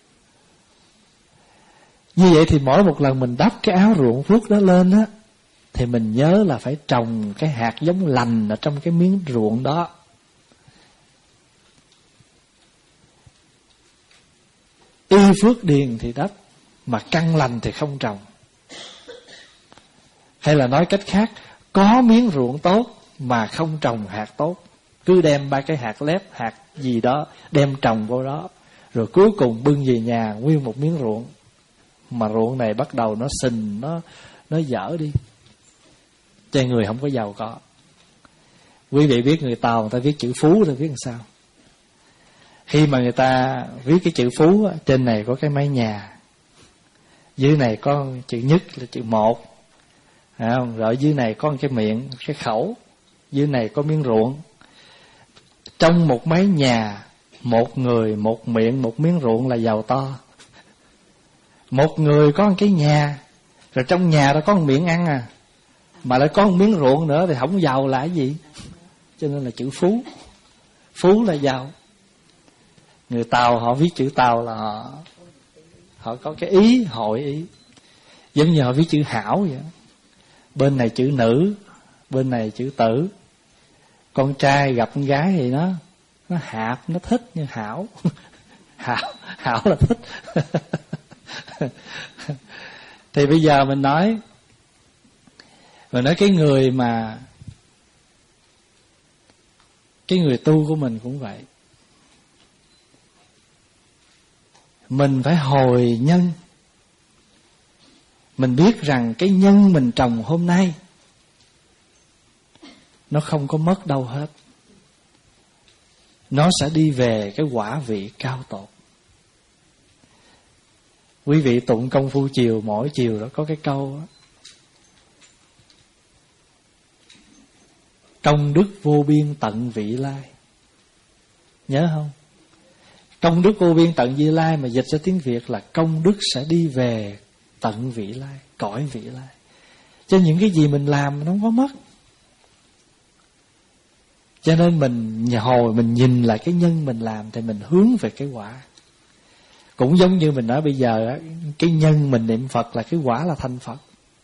[SPEAKER 1] Như vậy thì mỗi một lần mình đắp cái áo ruộng phước đó lên á, thì mình nhớ là phải trồng cái hạt giống lành ở trong cái miếng ruộng đó. Y phước điền thì đắp, mà căn lành thì không trồng. Hay là nói cách khác, có miếng ruộng tốt mà không trồng hạt tốt, cứ đem ba cái hạt lép, hạt gì đó đem trồng vô đó, rồi cuối cùng bưng về nhà nguyên một miếng ruộng, mà ruộng này bắt đầu nó sình, nó nó dở đi, cho người không có giàu có. Quý vị biết người Tàu người ta viết chữ phú rồi viết làm sao? Khi mà người ta viết cái chữ phú, trên này có cái mái nhà, dưới này có chữ nhất là chữ một, không? Rồi dưới này có cái miệng, cái khẩu, dưới này có miếng ruộng. Trong một mái nhà, một người, một miệng, một miếng ruộng là giàu to. Một người có một cái nhà, rồi trong nhà đó có một miệng ăn à, mà lại có một miếng ruộng nữa thì không giàu là cái gì? Cho nên là chữ phú. Phú là giàu. Người Tàu họ viết chữ Tàu là họ họ có cái ý, hội ý. Giống như họ viết chữ hảo vậy. Bên này chữ nữ, bên này chữ tử. Con trai gặp con gái thì nó nó hạp, nó thích như hảo. Hảo, hảo là thích. Thì bây giờ mình nói Mình nói cái người mà Cái người tu của mình cũng vậy. Mình phải hồi nhân. Mình biết rằng cái nhân mình trồng hôm nay nó không có mất đâu hết. Nó sẽ đi về cái quả vị cao tột. Quý vị tụng công phu chiều, mỗi chiều đó có cái câu đó: công đức vô biên tận vị lai. Nhớ không? Công đức vô biên tận vị lai mà dịch ra tiếng Việt là công đức sẽ đi về tận vị lai, cõi vị lai. Cho những cái gì mình làm nó không có mất. Cho nên mình hồi mình nhìn lại cái nhân mình làm thì mình hướng về cái quả. Cũng giống như mình nói bây giờ, cái nhân mình niệm Phật là cái quả là thành Phật.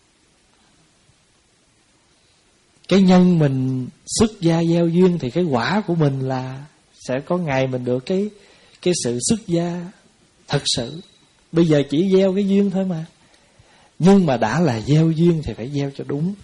[SPEAKER 1] Cái nhân mình xuất gia gieo duyên thì cái quả của mình là sẽ có ngày mình được cái cái sự xuất gia thật sự. Bây giờ chỉ gieo cái duyên thôi mà. Nhưng mà đã là gieo duyên thì phải gieo cho đúng.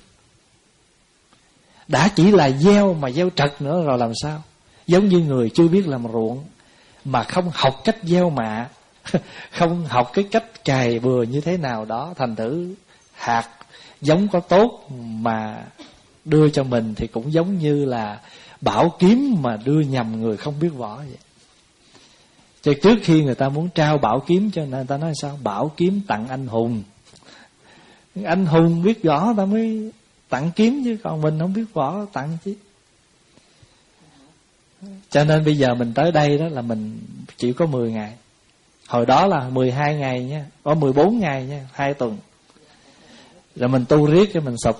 [SPEAKER 1] Đã chỉ là gieo mà gieo trật nữa rồi làm sao? Giống như người chưa biết làm ruộng mà không học cách gieo mạ, không học cái cách cày bừa như thế nào đó, thành thử hạt giống có tốt mà đưa cho mình thì cũng giống như là bảo kiếm mà đưa nhầm người không biết võ vậy. Chứ trước khi người ta muốn trao bảo kiếm cho người ta nói sao? Bảo kiếm tặng anh hùng. Anh hùng biết võ ta mới tặng kiếm chứ, còn mình không biết võ tặng chứ. Cho nên bây giờ mình tới đây đó là mình chỉ có mười ngày. Hồi đó là mười hai ngày nha, có mười bốn ngày nha, hai tuần. Rồi mình tu riết cho mình sụp.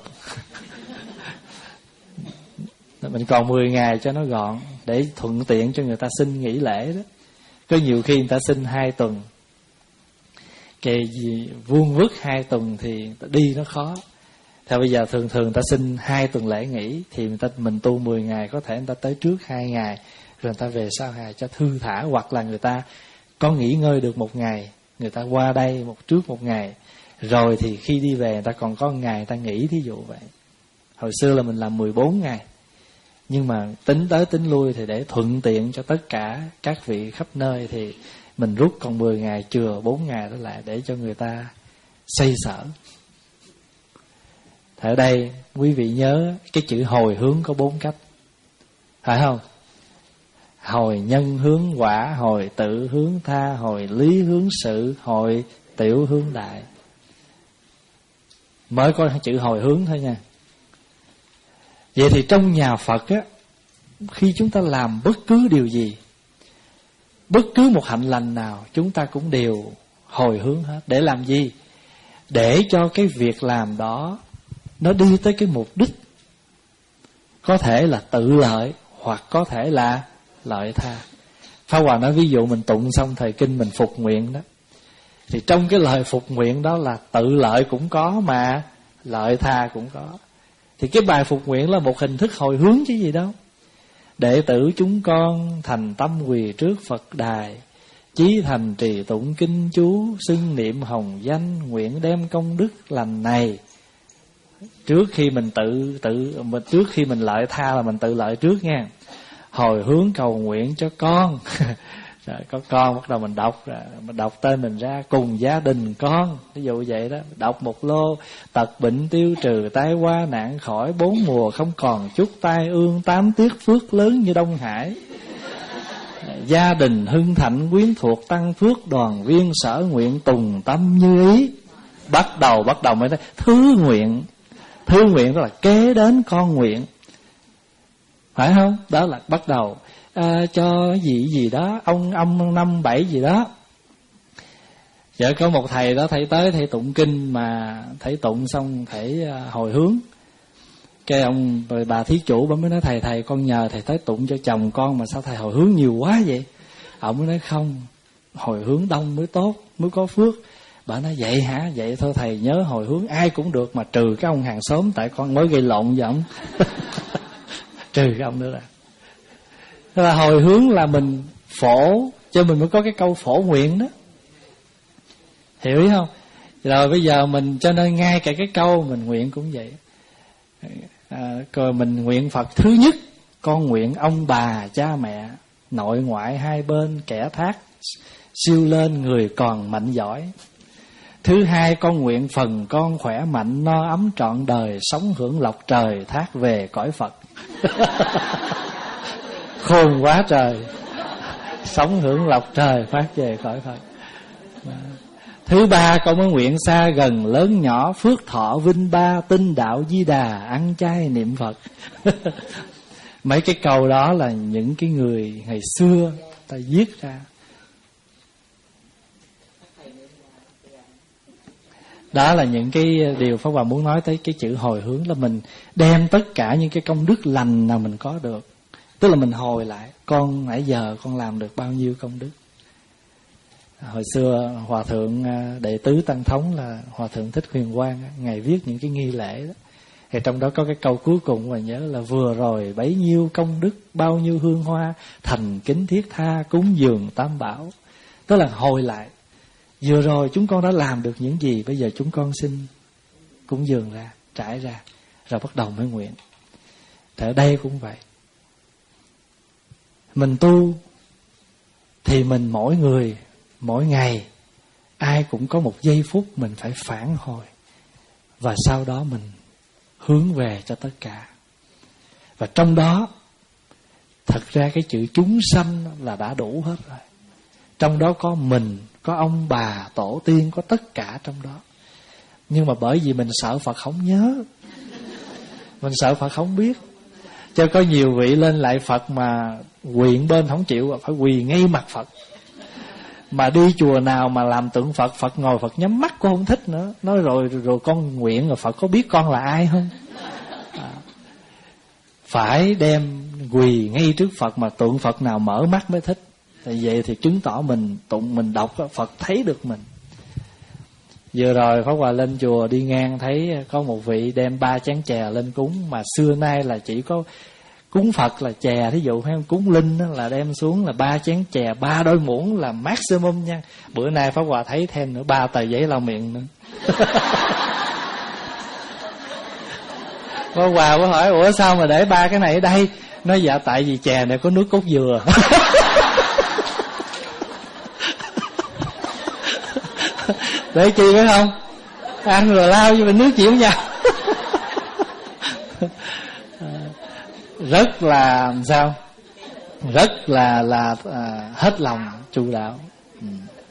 [SPEAKER 1] Mình còn mười ngày cho nó gọn, để thuận tiện cho người ta xin nghỉ lễ đó. Có nhiều khi người ta xin hai tuần, kề gì vuông vức hai tuần thì đi nó khó. Theo bây giờ thường thường người ta xin hai tuần lễ nghỉ, thì người ta mình tu mười ngày, có thể người ta tới trước hai ngày, rồi người ta về sau ngày cho thư thả. Hoặc là người ta có nghỉ ngơi được một ngày, người ta qua đây một trước một ngày, rồi thì khi đi về người ta còn có một ngày người ta nghỉ, thí dụ vậy. Hồi xưa là mình làm mười bốn ngày, nhưng mà tính tới tính lui thì để thuận tiện cho tất cả các vị khắp nơi, thì mình rút còn mười ngày, chừa bốn ngày đó lại để cho người ta xây sở. Ở đây quý vị nhớ cái chữ hồi hướng có bốn cách, phải không? Hồi nhân hướng quả, hồi tự hướng tha, hồi lý hướng sự, hồi tiểu hướng đại. Mới có chữ hồi hướng thôi nha. Vậy thì trong nhà Phật á, khi chúng ta làm bất cứ điều gì, bất cứ một hạnh lành nào, chúng ta cũng đều hồi hướng hết. Để làm gì? Để cho cái việc làm đó nó đi tới cái mục đích, có thể là tự lợi hoặc có thể là lợi tha. Pháp Hòa nói ví dụ mình tụng xong thời kinh mình phục nguyện đó, thì trong cái lời phục nguyện đó là tự lợi cũng có mà lợi tha cũng có. Thì cái bài phục nguyện là một hình thức hồi hướng chứ gì đâu. Đệ tử chúng con thành tâm quỳ trước Phật đài, chí thành trì tụng kinh chú, xưng niệm hồng danh, nguyện đem công đức lành này. Trước khi mình tự tự trước khi mình lợi tha là mình tự lợi trước nha. Hồi hướng cầu nguyện cho con. Rồi có con bắt đầu mình đọc, rồi mình đọc tên mình ra, cùng gia đình con, ví dụ vậy đó. Đọc một lô: tật bệnh tiêu trừ, tai qua nạn khỏi, bốn mùa không còn chút tai ương, tám tiết phước lớn như Đông Hải. Gia đình hưng thạnh, quyến thuộc tăng phước, đoàn viên sở nguyện tùng tâm như ý. Bắt đầu bắt đầu mới nói thứ nguyện. Thứ nguyện đó là kế đến con nguyện, phải không? Đó là bắt đầu à, cho gì gì đó, ông ông năm bảy gì đó. Giờ có một thầy đó, thầy tới thầy tụng kinh, mà thầy tụng xong thầy uh, hồi hướng. Cái ông bà thí chủ bà mới nói thầy thầy con nhờ thầy tới tụng cho chồng con, mà sao thầy hồi hướng nhiều quá vậy? Ông mới nói không, hồi hướng đông mới tốt, mới có phước. Bà nói vậy hả? Vậy thôi thầy nhớ hồi hướng ai cũng được, mà trừ cái ông hàng xóm, tại con mới gây lộn với ông. Trừ cái ông nữa là. Thế là hồi hướng là mình phổ, cho mình mới có cái câu phổ nguyện đó. Hiểu ý không? Rồi bây giờ mình cho nên ngay cả cái câu mình nguyện cũng vậy. À, rồi mình nguyện Phật thứ nhất, con nguyện ông bà cha mẹ nội ngoại hai bên kẻ thác siêu lên người còn mạnh giỏi. Thứ hai, con nguyện phần con khỏe mạnh no ấm trọn đời, sống hưởng lộc trời thác về cõi Phật. Khôn quá trời. Sống hưởng lộc trời phát về cõi Phật. Thứ ba, con mới nguyện xa gần lớn nhỏ, phước thọ vinh ba, tinh đạo di đà, ăn chay niệm Phật. Mấy cái câu đó là những cái người ngày xưa ta viết ra. Đó là những cái điều Pháp Hòa muốn nói tới cái chữ hồi hướng, là mình đem tất cả những cái công đức lành nào mình có được. Tức là mình hồi lại, con nãy giờ con làm được bao nhiêu công đức. Hồi xưa Hòa Thượng Đệ Tứ Tăng Thống là Hòa Thượng Thích Huyền Quang, Ngài viết những cái nghi lễ đó. Thì trong đó có cái câu cuối cùng mà nhớ là vừa rồi bấy nhiêu công đức, bao nhiêu hương hoa, thành kính thiết tha, cúng dường tam bảo. Tức là hồi lại, vừa rồi chúng con đã làm được những gì, bây giờ chúng con xin cúng dường ra, trải ra, rồi bắt đầu mới nguyện. Thì ở đây cũng vậy. Mình tu thì mình mỗi người, mỗi ngày, ai cũng có một giây phút mình phải phản hồi, và sau đó mình hướng về cho tất cả. Và trong đó, thật ra cái chữ chúng sanh là đã đủ hết rồi. Trong đó có mình, có ông bà, tổ tiên, có tất cả trong đó. Nhưng mà bởi vì mình sợ Phật không nhớ, mình sợ Phật không biết, cho có nhiều vị lên lại Phật mà quỳ bên không chịu, phải quỳ ngay mặt Phật. Mà đi chùa nào mà làm tượng Phật, Phật ngồi Phật nhắm mắt cô không thích nữa. Nói rồi rồi con nguyện rồi Phật có biết con là ai không? À, phải đem quỳ ngay trước Phật, mà tượng Phật nào mở mắt mới thích. Tại vậy thì chứng tỏ mình tụng mình đọc Phật thấy được mình. Vừa rồi Pháp Hòa lên chùa đi ngang thấy có một vị đem ba chén chè lên cúng, mà xưa nay là chỉ có cúng Phật là chè, thí dụ hay cúng linh là đem xuống là ba chén chè, ba đôi muỗng là maximum nha. Bữa nay Pháp Hòa thấy thêm nữa ba tờ giấy lau miệng nữa. Pháp Hòa có hỏi ủa sao mà để ba cái này ở đây? Nói dạ tại vì chè này có nước cốt dừa. Để chi phải không? Ăn rồi lao vô mình nước chịu nhau. Rất là sao? Rất là là à, hết lòng chu đáo. Ừ.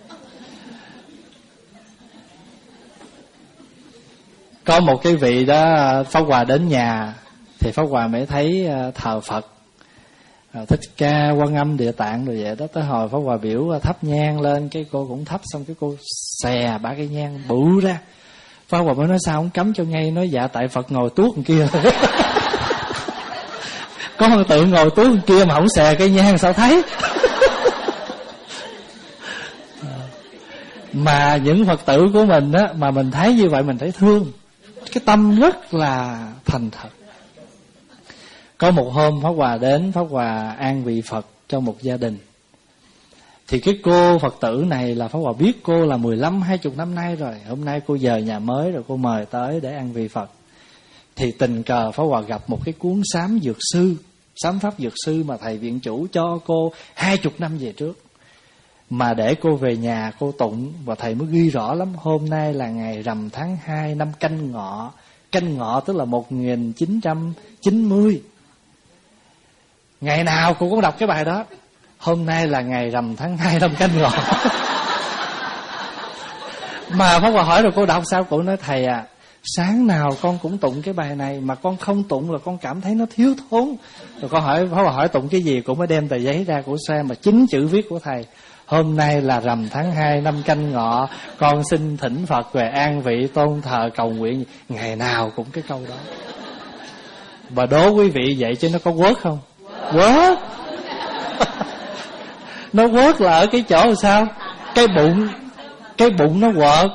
[SPEAKER 1] Có một cái vị đó Pháp Hòa đến nhà thì Pháp Hòa mới thấy thờ Phật Thích Ca, Quan Âm, Địa Tạng rồi vậy đó. Tới hồi Pháp Hòa biểu thắp nhang lên, cái cô cũng thắp, xong cái cô xè ba cái nhang bự ra. Pháp Hòa mới nói sao không cấm cho ngay. Nói dạ tại Phật ngồi tuốt bên kia. Có một tượng ngồi tuốt bên kia mà không xè cái nhang sao thấy. Mà những Phật tử của mình á, mà mình thấy như vậy mình thấy thương. Cái tâm rất là thành thật. Có một hôm Pháp Hòa đến, Pháp Hòa an vị Phật cho một gia đình. Thì cái cô Phật tử này là Pháp Hòa biết cô là mười lăm hai mươi năm nay rồi. Hôm nay cô về nhà mới rồi cô mời tới để an vị Phật. Thì tình cờ Pháp Hòa gặp một cái cuốn Sám Dược Sư, Sám Pháp Dược Sư mà thầy viện chủ cho cô hai mươi năm về trước. Mà để cô về nhà cô tụng, và thầy mới ghi rõ lắm. Hôm nay là ngày rằm tháng hai năm Canh Ngọ. Canh Ngọ tức là một nghìn chín trăm chín mươi. Ngày nào cô cũng đọc cái bài đó. Hôm nay là ngày rằm tháng hai năm Canh Ngọ. Mà Pháp Hòa hỏi rồi cô đọc sao? Cô nói thầy à, sáng nào con cũng tụng cái bài này, mà con không tụng là con cảm thấy nó thiếu thốn. Rồi con hỏi Pháp Hòa hỏi tụng cái gì, cô mới đem tờ giấy ra của xem mà chính chữ viết của thầy. Hôm nay là rằm tháng hai năm Canh Ngọ, con xin thỉnh Phật về an vị tôn thờ cầu nguyện. Ngày nào cũng cái câu đó. Và đố quý vị vậy chứ nó có quớt không? Quớt. Nó quớt là ở cái chỗ là sao? Cái bụng, cái bụng nó quợt.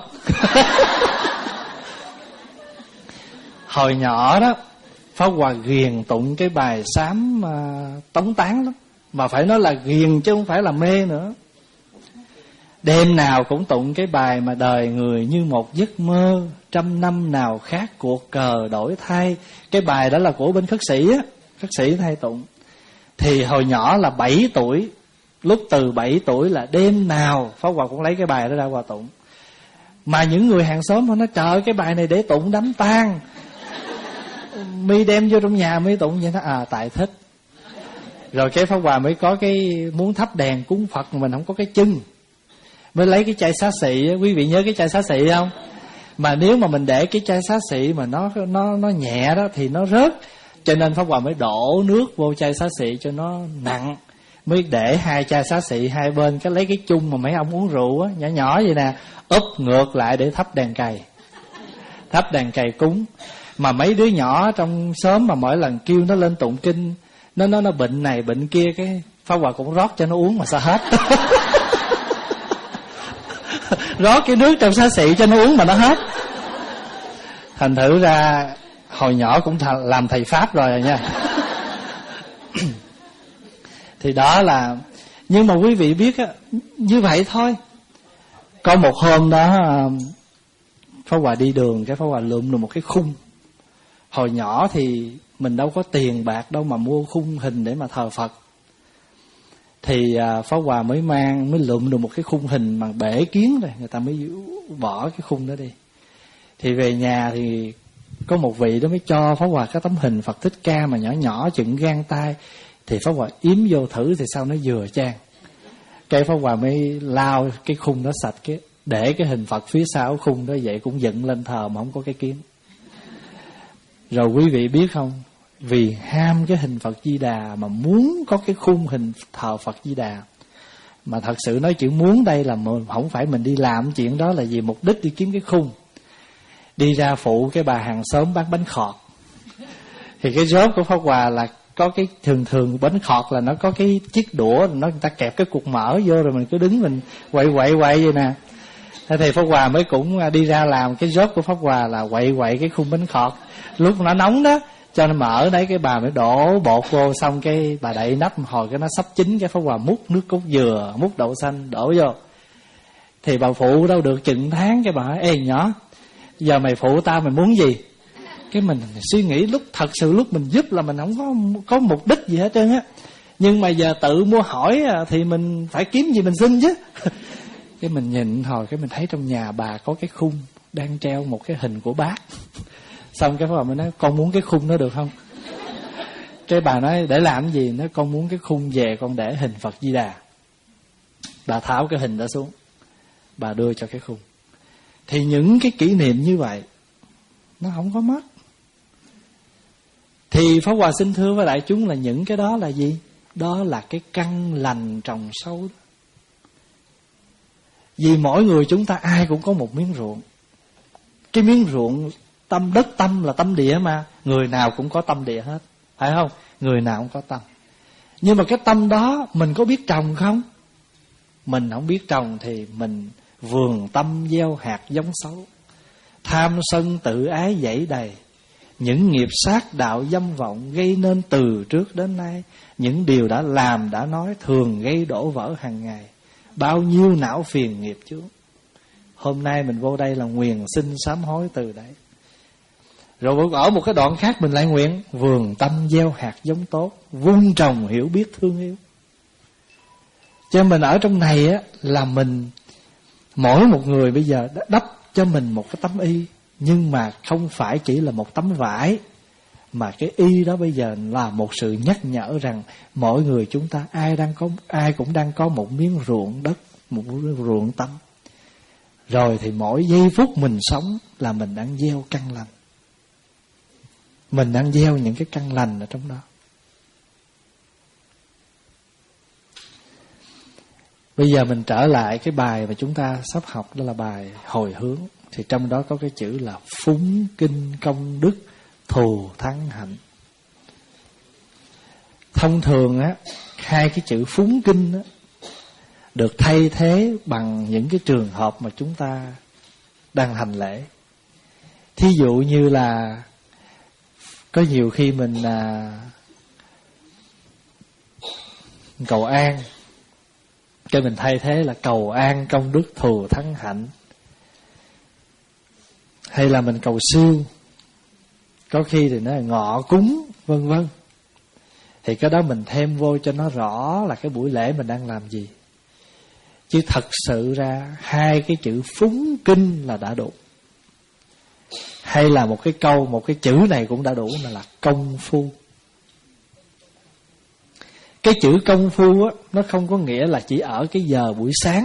[SPEAKER 1] Hồi nhỏ đó Pháp Hòa ghiền tụng cái bài sám uh, tống tán lắm. Mà phải nói là ghiền chứ không phải là mê nữa. Đêm nào cũng tụng cái bài mà đời người như một giấc mơ, trăm năm nào khác cuộc cờ đổi thay. Cái bài đó là của bên khất sĩ á, khất sĩ hay tụng. Thì hồi nhỏ là bảy tuổi, lúc từ bảy tuổi là đêm nào Pháp Hòa cũng lấy cái bài đó ra Hòa tụng. Mà những người hàng xóm họ nói trời ơi, cái bài này để tụng đám tang, mi đem vô trong nhà mi tụng vậy đó. À tại thích. Rồi cái Pháp Hòa mới có cái muốn thắp đèn cúng Phật mà mình không có cái chân, mới lấy cái chai xá xị. Quý vị nhớ cái chai xá xị không? Mà nếu mà mình để cái chai xá xị mà nó nó nó nhẹ đó thì nó rớt. Cho nên Pháp Hòa mới đổ nước vô chai xá xị cho nó nặng, mới để hai chai xá xị hai bên, cái lấy cái chung mà mấy ông uống rượu á, nhỏ nhỏ vậy nè, úp ngược lại để thắp đèn cày, thắp đèn cày cúng. Mà mấy đứa nhỏ trong xóm mà mỗi lần kêu nó lên tụng kinh, nó nó nó bệnh này bệnh kia, cái Pháp Hòa cũng rót cho nó uống mà sao hết. Rót cái nước trong xá xị cho nó uống mà nó hết. Thành thử ra hồi nhỏ cũng th- làm thầy Pháp rồi, rồi nha. Thì đó là, nhưng mà quý vị biết á, như vậy thôi. Có một hôm đó Pháp Hòa đi đường, cái Pháp Hòa lượm được một cái khung. Hồi nhỏ thì mình đâu có tiền bạc đâu mà mua khung hình để mà thờ Phật. Thì à, Pháp Hòa mới mang, mới lượm được một cái khung hình bằng bể kiến rồi, người ta mới bỏ cái khung đó đi. Thì về nhà thì có một vị đó mới cho Pháp Hòa cái tấm hình Phật Thích Ca mà nhỏ nhỏ chừng gang tay. Thì Pháp Hòa yếm vô thử thì sao nó vừa chang. Cái Pháp Hòa mới lao cái khung đó sạch, cái để cái hình Phật phía sau khung đó vậy cũng dựng lên thờ mà không có cái kiến. Rồi quý vị biết không, vì ham cái hình Phật Di Đà mà muốn có cái khung hình thờ Phật Di Đà. Mà thật sự nói chữ muốn đây là không phải mình đi làm chuyện đó là vì mục đích đi kiếm cái khung. Đi ra phụ cái bà hàng xóm bán bánh khọt, thì cái rốt của Pháp Hòa là có cái thường thường bánh khọt là nó có cái chiếc đũa, nó người ta kẹp cái cục mỡ vô rồi mình cứ đứng mình quậy quậy quậy vậy nè. Thế thì Pháp Hòa mới cũng đi ra làm cái rốt của Pháp Hòa là quậy quậy cái khung bánh khọt. Lúc nó nóng đó cho nó mở đấy, cái bà mới đổ bột vô, xong cái bà đậy nắp hồi cái nó sắp chín, cái Pháp Hòa múc nước cốt dừa, múc đậu xanh đổ vô. Thì bà phụ đâu được chừng tháng, cái bà hỏi: ê nhỏ, giờ mày phụ tao mày muốn gì? Cái mình suy nghĩ lúc thật sự lúc mình giúp là mình không có có mục đích gì hết trơn á, nhưng mà giờ tự mua hỏi thì mình phải kiếm gì mình xin chứ. Cái mình nhìn hồi cái mình thấy trong nhà bà có cái khung đang treo một cái hình của bác. Xong cái Pháp Hòa mới nói: con muốn cái khung đó được không? Cái bà nói: để làm cái gì? Nói: con muốn cái khung về con để hình Phật Di Đà. Bà tháo cái hình đó xuống, bà đưa cho cái khung. Thì những cái kỷ niệm như vậy nó không có mất. Thì Pháp Hòa xin thưa với đại chúng là những cái đó là gì? Đó là cái căn lành trồng sâu. Vì mỗi người chúng ta ai cũng có một miếng ruộng. Cái miếng ruộng tâm đất tâm là tâm địa mà, người nào cũng có tâm địa hết, phải không? Người nào cũng có tâm. Nhưng mà cái tâm đó mình có biết trồng không? Mình không biết trồng thì mình vườn tâm gieo hạt giống xấu. Tham sân tự ái dẫy đầy, những nghiệp sát đạo dâm vọng gây nên từ trước đến nay. Những điều đã làm đã nói thường gây đổ vỡ hàng ngày. Bao nhiêu não phiền nghiệp chướng. Hôm nay mình vô đây là nguyện xin sám hối từ đấy. Rồi ở một cái đoạn khác mình lại nguyện vườn tâm gieo hạt giống tốt, vun trồng hiểu biết thương yêu. Cho mình ở trong này á là mình, mỗi một người bây giờ đã đắp cho mình một cái tấm y, nhưng mà không phải chỉ là một tấm vải, mà cái y đó bây giờ là một sự nhắc nhở rằng mỗi người chúng ta ai đang có, ai cũng đang có một miếng ruộng đất, một miếng ruộng tâm. Rồi thì mỗi giây phút mình sống là mình đang gieo căn lành. Mình đang gieo những cái căn lành ở trong đó. Bây giờ mình trở lại cái bài mà chúng ta sắp học, đó là bài hồi hướng. Thì trong đó có cái chữ là phúng kinh công đức thù thắng hạnh. Thông thường á, hai cái chữ phúng kinh á được thay thế bằng những cái trường hợp mà chúng ta đang hành lễ. Thí dụ như là có nhiều khi mình à, cầu an, cái mình thay thế là cầu an công đức thù thắng hạnh. Hay là mình cầu siêu, có khi thì nó là ngọ cúng vân vân. Thì cái đó mình thêm vô cho nó rõ là cái buổi lễ mình đang làm gì. Chứ thật sự ra hai cái chữ phúng kinh là đã đủ. Hay là một cái câu, một cái chữ này cũng đã đủ, là, là công phu. Cái chữ công phu á, nó không có nghĩa là chỉ ở cái giờ buổi sáng,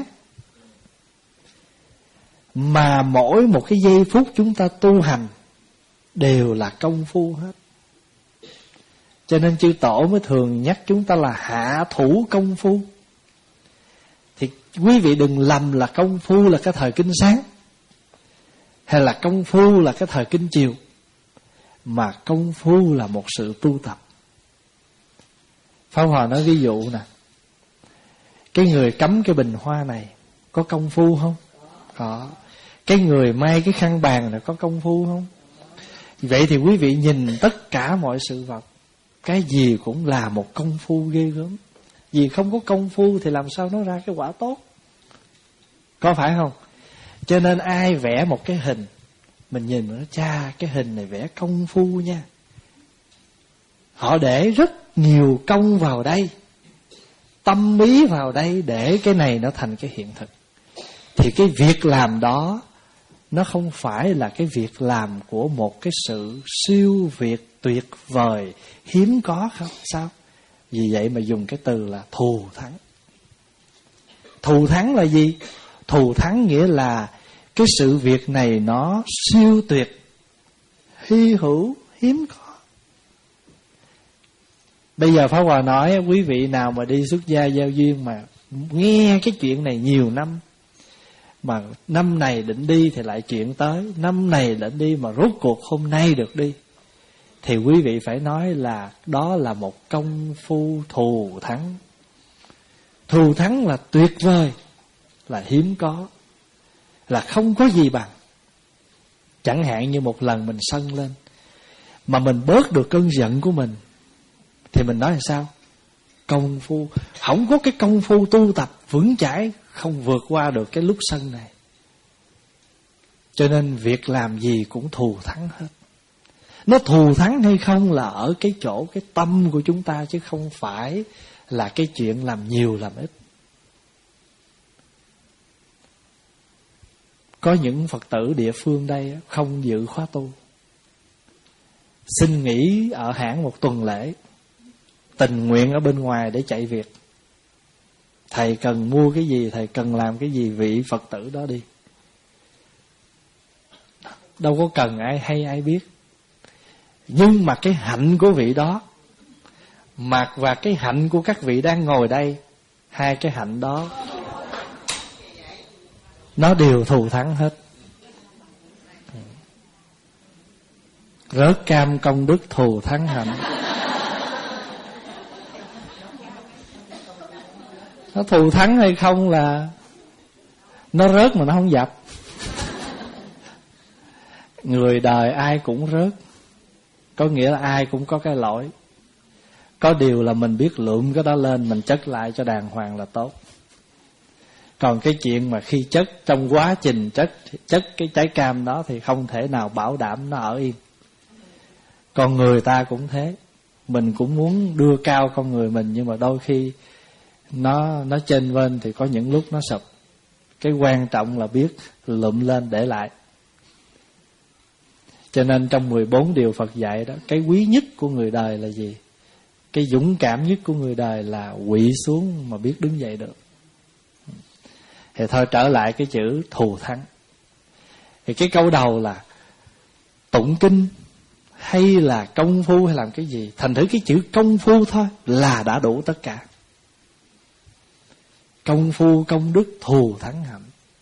[SPEAKER 1] mà mỗi một cái giây phút chúng ta tu hành đều là công phu hết. Cho nên chư tổ mới thường nhắc chúng ta là hạ thủ công phu. Thì quý vị đừng lầm là công phu là cái thời kinh sáng, hay là công phu là cái thời kinh chiều, mà công phu là một sự tu tập. Pháp Hòa nói ví dụ nè, cái người cắm cái bình hoa này có công phu không? Có. Cái người may cái khăn bàn này có công phu không? Vậy thì quý vị nhìn tất cả mọi sự vật, cái gì cũng là một công phu ghê gớm. Vì không có công phu thì làm sao nó ra cái quả tốt, có phải không? Cho nên ai vẽ một cái hình, mình nhìn nó, cha cái hình này vẽ công phu nha. Họ để rất nhiều công vào đây, tâm ý vào đây để cái này nó thành cái hiện thực. Thì cái việc làm đó nó không phải là cái việc làm của một cái sự siêu việt tuyệt vời hiếm có không? Sao? Vì vậy mà dùng cái từ là thù thắng. Thù thắng là gì? Thù thắng nghĩa là cái sự việc này nó siêu tuyệt, hy hữu, hiếm có. Bây giờ Pháp Hòa nói quý vị nào mà đi xuất gia giao duyên mà nghe cái chuyện này nhiều năm, mà năm này định đi thì lại chuyện tới, năm này định đi mà rốt cuộc hôm nay được đi, thì quý vị phải nói là đó là một công phu thù thắng. Thù thắng là tuyệt vời, là hiếm có, là không có gì bằng. Chẳng hạn như một lần mình sân lên mà mình bớt được cơn giận của mình, thì mình nói là sao? Công phu, không có cái công phu tu tập vững chãi, không vượt qua được cái lúc sân này. Cho nên việc làm gì cũng thù thắng hết. Nó thù thắng hay không là ở cái chỗ cái tâm của chúng ta, chứ không phải là cái chuyện làm nhiều làm ít. Có những Phật tử địa phương đây không dự khóa tu, xin nghỉ ở hãng một tuần lễ, tình nguyện ở bên ngoài để chạy việc. Thầy cần mua cái gì, thầy cần làm cái gì, vị Phật tử đó đi. Đâu có cần ai hay ai biết. Nhưng mà cái hạnh của vị đó mà và cái hạnh của các vị đang ngồi đây, hai cái hạnh đó nó đều thù thắng hết. Rớt cam công đức thù thắng hạnh. Nó thù thắng hay không là nó rớt mà nó không dập. Người đời ai cũng rớt, có nghĩa là ai cũng có cái lỗi. Có điều là mình biết lượm cái đó lên, mình chất lại cho đàng hoàng là tốt. Còn cái chuyện mà khi chất, trong quá trình chất chất cái trái cam đó thì không thể nào bảo đảm nó ở yên. Con người ta cũng thế, mình cũng muốn đưa cao con người mình, nhưng mà đôi khi nó nó chênh vênh thì có những lúc nó sụp. Cái quan trọng là biết lụm lên để lại. Cho nên trong mười bốn điều Phật dạy đó, cái quý nhất của người đời là gì? Cái dũng cảm nhất của người đời là quỵ xuống mà biết đứng dậy được. Thì thôi trở lại cái chữ thù thắng. Thì cái câu đầu là tụng kinh hay là công phu hay làm cái gì, thành thử cái chữ công phu thôi là đã đủ tất cả. Công phu công đức thù thắng hạnh.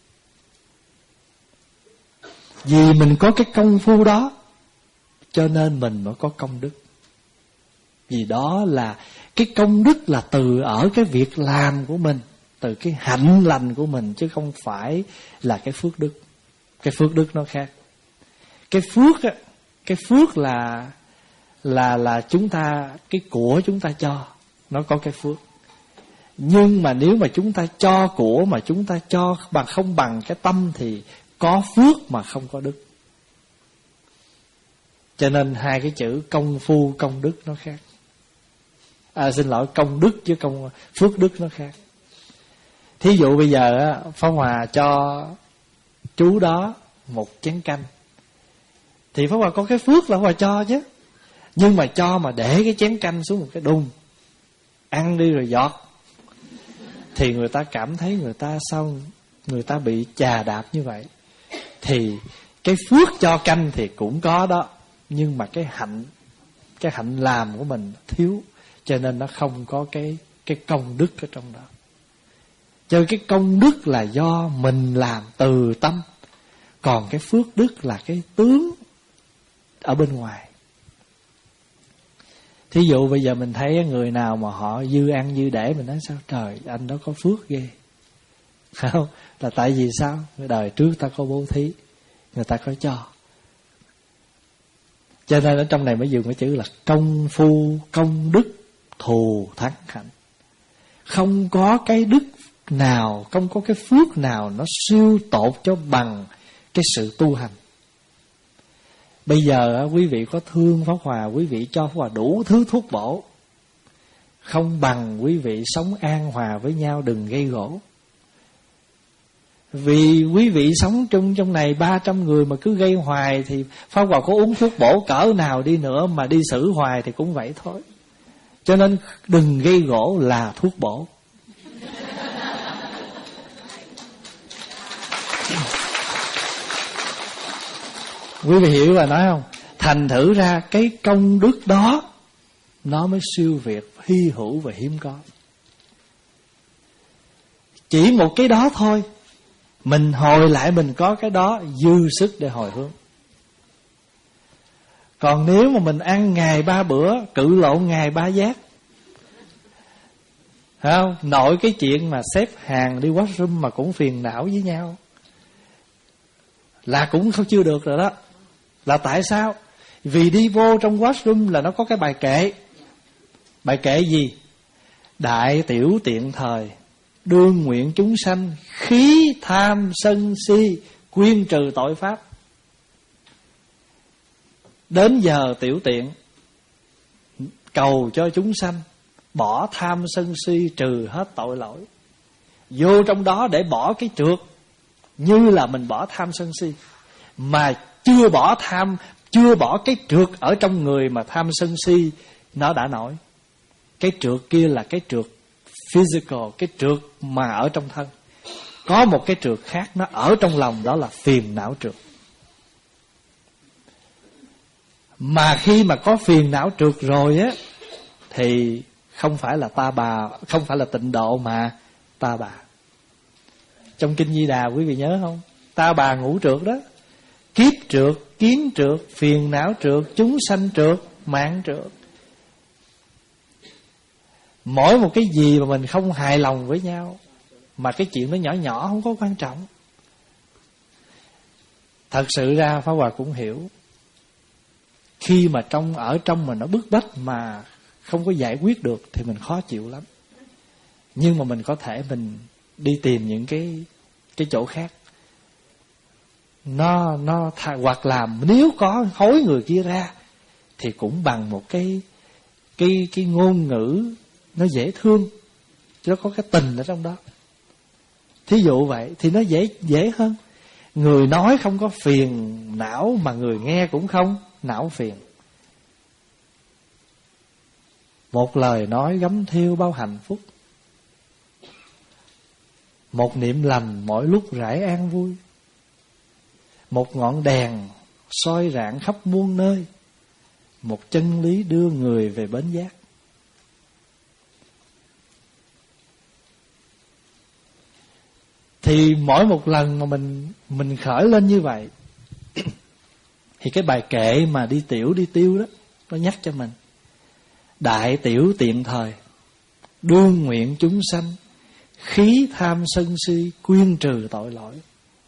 [SPEAKER 1] Vì mình có cái công phu đó cho nên mình mới có công đức. Vì đó là cái công đức là từ ở cái việc làm của mình, từ cái hạnh lành của mình, chứ không phải là cái phước đức. Cái phước đức nó khác. Cái phước á, cái phước là là là chúng ta, cái của chúng ta cho, nó có cái phước. Nhưng mà nếu mà chúng ta cho của mà chúng ta cho bằng không bằng cái tâm thì có phước mà không có đức. Cho nên hai cái chữ công phu công đức nó khác. À, xin lỗi, công đức với công phước đức nó khác. Thí dụ bây giờ á, Pháp Hòa cho chú đó một chén canh, thì Pháp Hòa có cái phước là Pháp Hòa cho chứ. Nhưng mà cho mà để cái chén canh xuống một cái đùng, ăn đi rồi giọt, thì người ta cảm thấy người ta sao người ta bị chà đạp như vậy. Thì cái phước cho canh thì cũng có đó, nhưng mà cái hạnh, cái hạnh làm của mình thiếu, cho nên nó không có cái cái công đức ở trong đó. Cho nên cái công đức là do mình làm từ tâm, còn cái phước đức là cái tướng ở bên ngoài. Thí dụ bây giờ mình thấy người nào mà họ dư ăn dư để, mình nói sao trời, anh đó có phước ghê. Không, là tại vì sao? Đời trước ta có bố thí, người ta có cho. Cho nên ở trong này mới dùng cái chữ là công phu công đức thù thắng hạnh. Không có cái đức nào, không có cái phước nào nó siêu tột cho bằng cái sự tu hành. Bây giờ quý vị có thương Pháp Hòa, quý vị cho Pháp Hòa đủ thứ thuốc bổ, không bằng quý vị sống an hòa với nhau, đừng gây gổ. Vì quý vị sống chung trong này ba trăm người mà cứ gây hoài thì Pháp Hòa có uống thuốc bổ cỡ nào đi nữa mà đi xử hoài thì cũng vậy thôi. Cho nên đừng gây gổ là thuốc bổ. Quý vị hiểu là nói không? Thành thử ra cái công đức đó nó mới siêu việt, hy hữu và hiếm có. Chỉ một cái đó thôi, mình hồi lại mình có cái đó, dư sức để hồi hướng. Còn nếu mà mình ăn ngày ba bữa, cự lộn ngày ba giác, phải không? Nội cái chuyện mà xếp hàng đi washroom mà cũng phiền não với nhau là cũng không chưa được rồi đó. Là tại sao? Vì đi vô trong washroom là nó có cái bài kệ. Bài kệ gì? Đại tiểu tiện thời, đương nguyện chúng sanh, khí tham sân si, quyên trừ tội pháp. Đến giờ tiểu tiện, cầu cho chúng sanh bỏ tham sân si, trừ hết tội lỗi. Vô trong đó để bỏ cái trượt, như là mình bỏ tham sân si, mà chưa bỏ tham, chưa bỏ cái trượt ở trong người mà tham sân si nó đã nổi. Cái trượt kia là cái trượt physical, cái trượt mà ở trong thân. Có một cái trượt khác nó ở trong lòng, đó là phiền não trượt. Mà khi mà có phiền não trượt rồi á, thì không phải là ta bà, không phải là tịnh độ mà ta bà. Trong Kinh Di Đà quý vị nhớ không? Ta bà ngũ trượt đó. Kiếp trượt, kiến trượt, phiền não trượt, chúng sanh trượt, mạng trượt. Mỗi một cái gì mà mình không hài lòng với nhau, mà cái chuyện nó nhỏ nhỏ không có quan trọng. Thật sự ra Pháp Hòa cũng hiểu, khi mà trong ở trong mà nó bức bách mà không có giải quyết được thì mình khó chịu lắm. Nhưng mà mình có thể mình đi tìm những cái cái chỗ khác. Nó nó hoặc là nếu có hối người kia ra thì cũng bằng một cái cái cái ngôn ngữ nó dễ thương, nó có cái tình ở trong đó. Thí dụ vậy thì nó dễ dễ hơn. Người nói không có phiền não mà người nghe cũng không não phiền. Một lời nói gấm thiêu bao hạnh phúc, một niệm lành mỗi lúc rải an vui, một ngọn đèn soi rạng khắp muôn nơi, một chân lý đưa người về bến giác. Thì mỗi một lần mà mình mình khởi lên như vậy thì cái bài kệ mà đi tiểu đi tiêu đó, nó nhắc cho mình: đại tiểu tiện thời, đương nguyện chúng sanh, khí tham sân si, quyên trừ tội lỗi.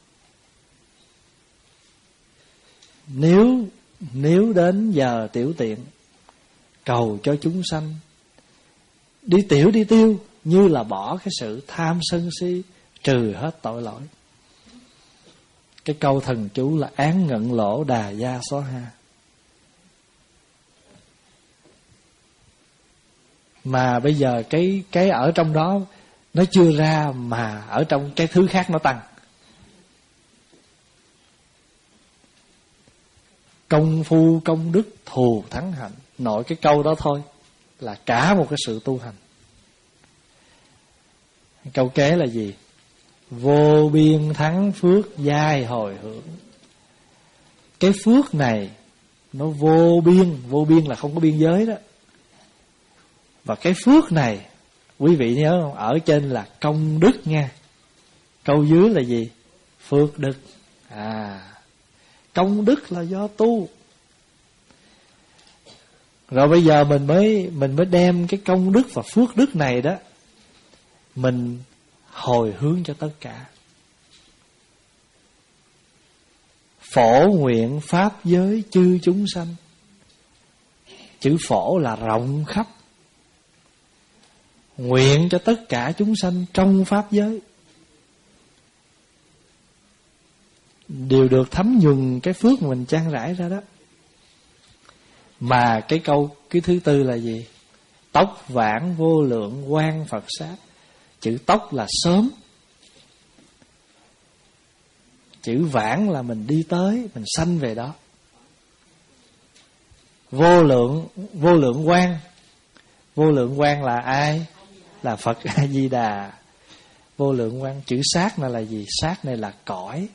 [SPEAKER 1] Nếu Nếu đến giờ tiểu tiện, cầu cho chúng sanh đi tiểu đi tiêu, như là bỏ cái sự tham sân si, trừ hết tội lỗi. Cái câu thần chú là án ngận lỗ đà gia xóa ha. Mà bây giờ cái cái ở trong đó nó chưa ra, mà ở trong cái thứ khác nó tăng. Công phu công đức thù thắng hạnh. Nội cái câu đó thôi là cả một cái sự tu hành. Câu kế là gì? Vô biên thắng phước giai hồi hưởng. Cái phước này nó vô biên. Vô biên là không có biên giới đó. Và cái phước này, quý vị nhớ không? Ở trên là công đức nha. Câu dưới là gì? Phước đức. À, công đức là do tu. Rồi bây giờ mình mới Mình mới đem cái công đức và phước đức này đó, mình hồi hướng cho tất cả. Phổ nguyện pháp giới chư chúng sanh. Chữ phổ là rộng khắp. Nguyện cho tất cả chúng sanh trong pháp giới đều được thấm nhuần cái phước mình chan rải ra đó. Mà cái câu cái thứ tư là gì? Tốc vãng vô lượng quang Phật sát. Chữ tốc là sớm, chữ vãng là mình đi tới, mình sanh về đó. Vô lượng Vô lượng quang. Vô lượng quang là ai? Là Phật A Di Đà. Vô lượng quang. Chữ sát này là gì? Sát này là cõi.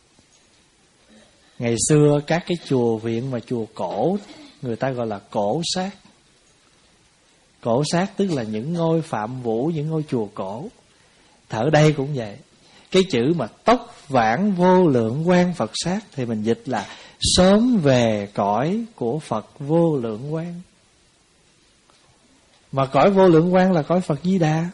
[SPEAKER 1] Ngày xưa các cái chùa viện mà chùa cổ, người ta gọi là cổ sát. Cổ sát tức là những ngôi Phạm Vũ, những ngôi chùa cổ. Ở đây cũng vậy. Cái chữ mà tóc vãng vô lượng quang Phật sát thì mình dịch là sớm về cõi của Phật vô lượng quang. Mà cõi vô lượng quang là cõi Phật Di Đà.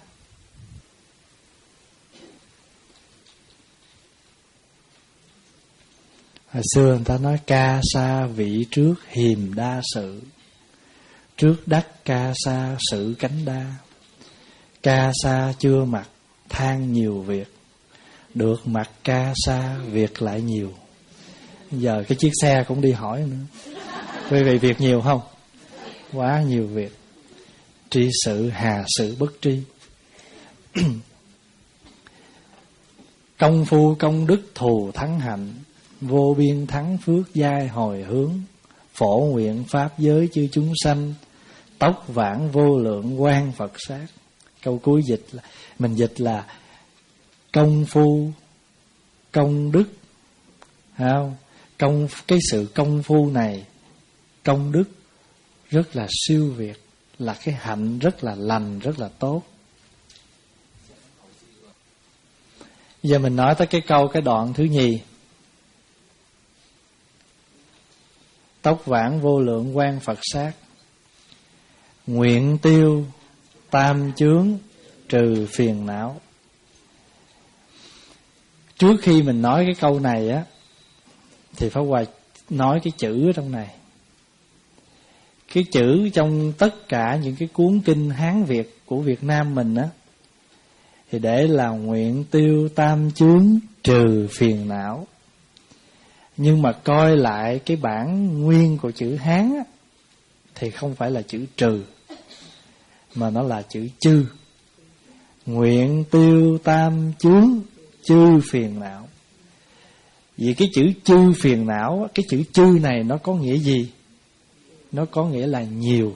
[SPEAKER 1] Hồi xưa người ta nói ca sa vị trước hiềm đa sự, trước đắc ca sa sự cánh đa. Ca sa chưa mặc than nhiều việc, được mặc ca sa việc lại nhiều. Giờ cái chiếc xe cũng đi hỏi nữa, quý vị việc nhiều không? Quá nhiều việc. Tri sự hà sự bất tri. Công phu công đức thù thắng hạnh, vô biên thắng phước giai hồi hướng. Phổ nguyện pháp giới chư chúng sanh, tóc vãng vô lượng quang Phật sát. Câu cuối dịch là, mình dịch là công phu công đức, không? Công cái sự công phu này, công đức rất là siêu việt, là cái hạnh rất là lành, rất là tốt. Giờ mình nói tới cái câu, cái đoạn thứ nhì. Tóc vãng vô lượng quang Phật sát, nguyện tiêu tam chướng trừ phiền não. Trước khi mình nói cái câu này á, thì Pháp Hòa nói cái chữ ở trong này. Cái chữ trong tất cả những cái cuốn kinh Hán Việt của Việt Nam mình á, thì để là nguyện tiêu tam chướng trừ phiền não. Nhưng mà coi lại cái bản nguyên của chữ Hán á, thì không phải là chữ trừ, mà nó là chữ chư. Nguyện tiêu tam chướng chư phiền não. Vì cái chữ chư phiền não, cái chữ chư này nó có nghĩa gì? Nó có nghĩa là nhiều.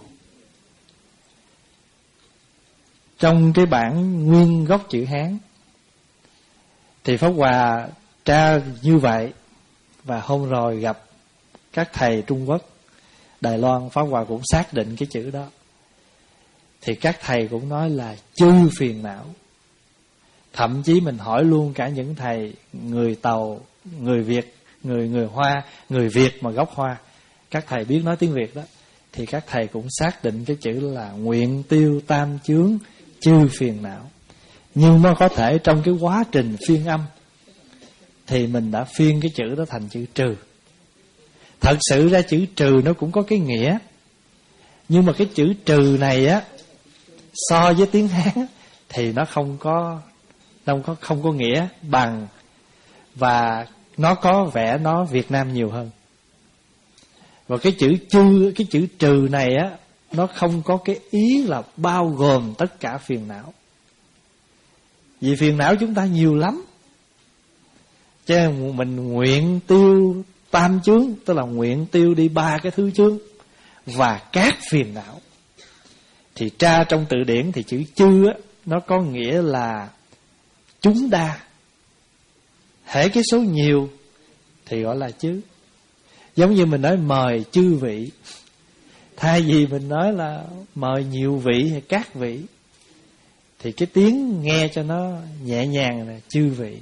[SPEAKER 1] Trong cái bản nguyên gốc chữ Hán thì Pháp Hòa tra như vậy. Và hôm rồi gặp các thầy Trung Quốc, Đài Loan, Pháp Hòa cũng xác định cái chữ đó. Thì các thầy cũng nói là chư phiền não. Thậm chí mình hỏi luôn cả những thầy người Tàu, người Việt, người người Hoa, người Việt mà gốc Hoa, các thầy biết nói tiếng Việt đó, thì các thầy cũng xác định cái chữ là nguyện tiêu tam chướng chư phiền não. Nhưng mà có thể trong cái quá trình phiên âm thì mình đã phiên cái chữ đó thành chữ trừ. Thật sự ra chữ trừ nó cũng có cái nghĩa, nhưng mà cái chữ trừ này á, so với tiếng Hán thì nó không có không có không có nghĩa bằng, và nó có vẻ nó Việt Nam nhiều hơn. Và cái chữ chư, cái chữ trừ này á, nó không có cái ý là bao gồm tất cả phiền não. Vì phiền não chúng ta nhiều lắm. Chứ mình nguyện tiêu tam chướng, tức là nguyện tiêu đi ba cái thứ chướng và các phiền não. Thì tra trong từ điển thì chữ chư á, nó có nghĩa là chúng đa. Hễ cái số nhiều thì gọi là chư. Giống như mình nói mời chư vị, thay vì mình nói là mời nhiều vị hay các vị, thì cái tiếng nghe cho nó nhẹ nhàng là chư vị.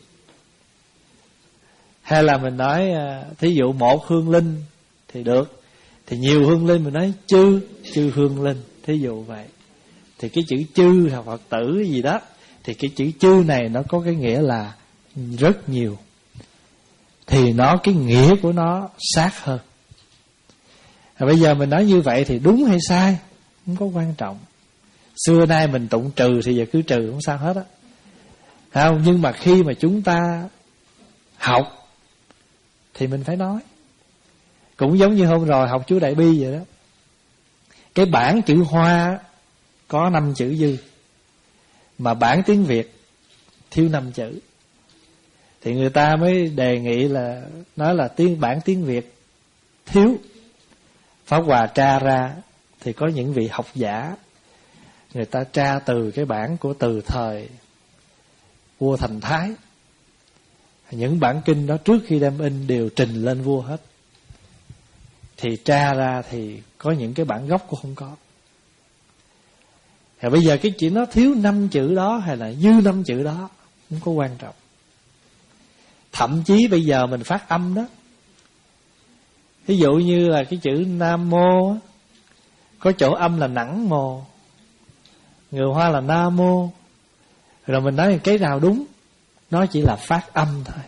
[SPEAKER 1] Hay là mình nói thí dụ một hương linh thì được, thì nhiều hương linh mình nói chư, chư hương linh, thí dụ vậy. Thì cái chữ chư là Phật tử gì đó, thì cái chữ chư này nó có cái nghĩa là rất nhiều, thì nó cái nghĩa của nó sát hơn. Và bây giờ mình nói như vậy thì đúng hay sai không có quan trọng. Xưa nay mình tụng trừ thì giờ cứ trừ không sao hết á, không? Nhưng mà khi mà chúng ta học thì mình phải nói. Cũng giống như hôm rồi học chú Đại Bi vậy đó. Cái bản chữ Hoa có năm chữ dư, mà bản tiếng Việt thiếu năm chữ, thì người ta mới đề nghị là nói là tiếng bản tiếng Việt thiếu. Pháp Hòa tra ra thì có những vị học giả, người ta tra từ cái bản của từ thời vua Thành Thái. Những bản kinh đó trước khi đem in đều trình lên vua hết. Thì tra ra thì có những cái bản gốc cũng không có. Rồi bây giờ cái chuyện nó thiếu năm chữ đó hay là dư năm chữ đó không có quan trọng. Thậm chí bây giờ mình phát âm đó, ví dụ như là cái chữ Nam Mô, có chỗ âm là nẵng mồ, người Hoa là Nam Mô. Rồi mình nói cái nào đúng, nó chỉ là phát âm thôi.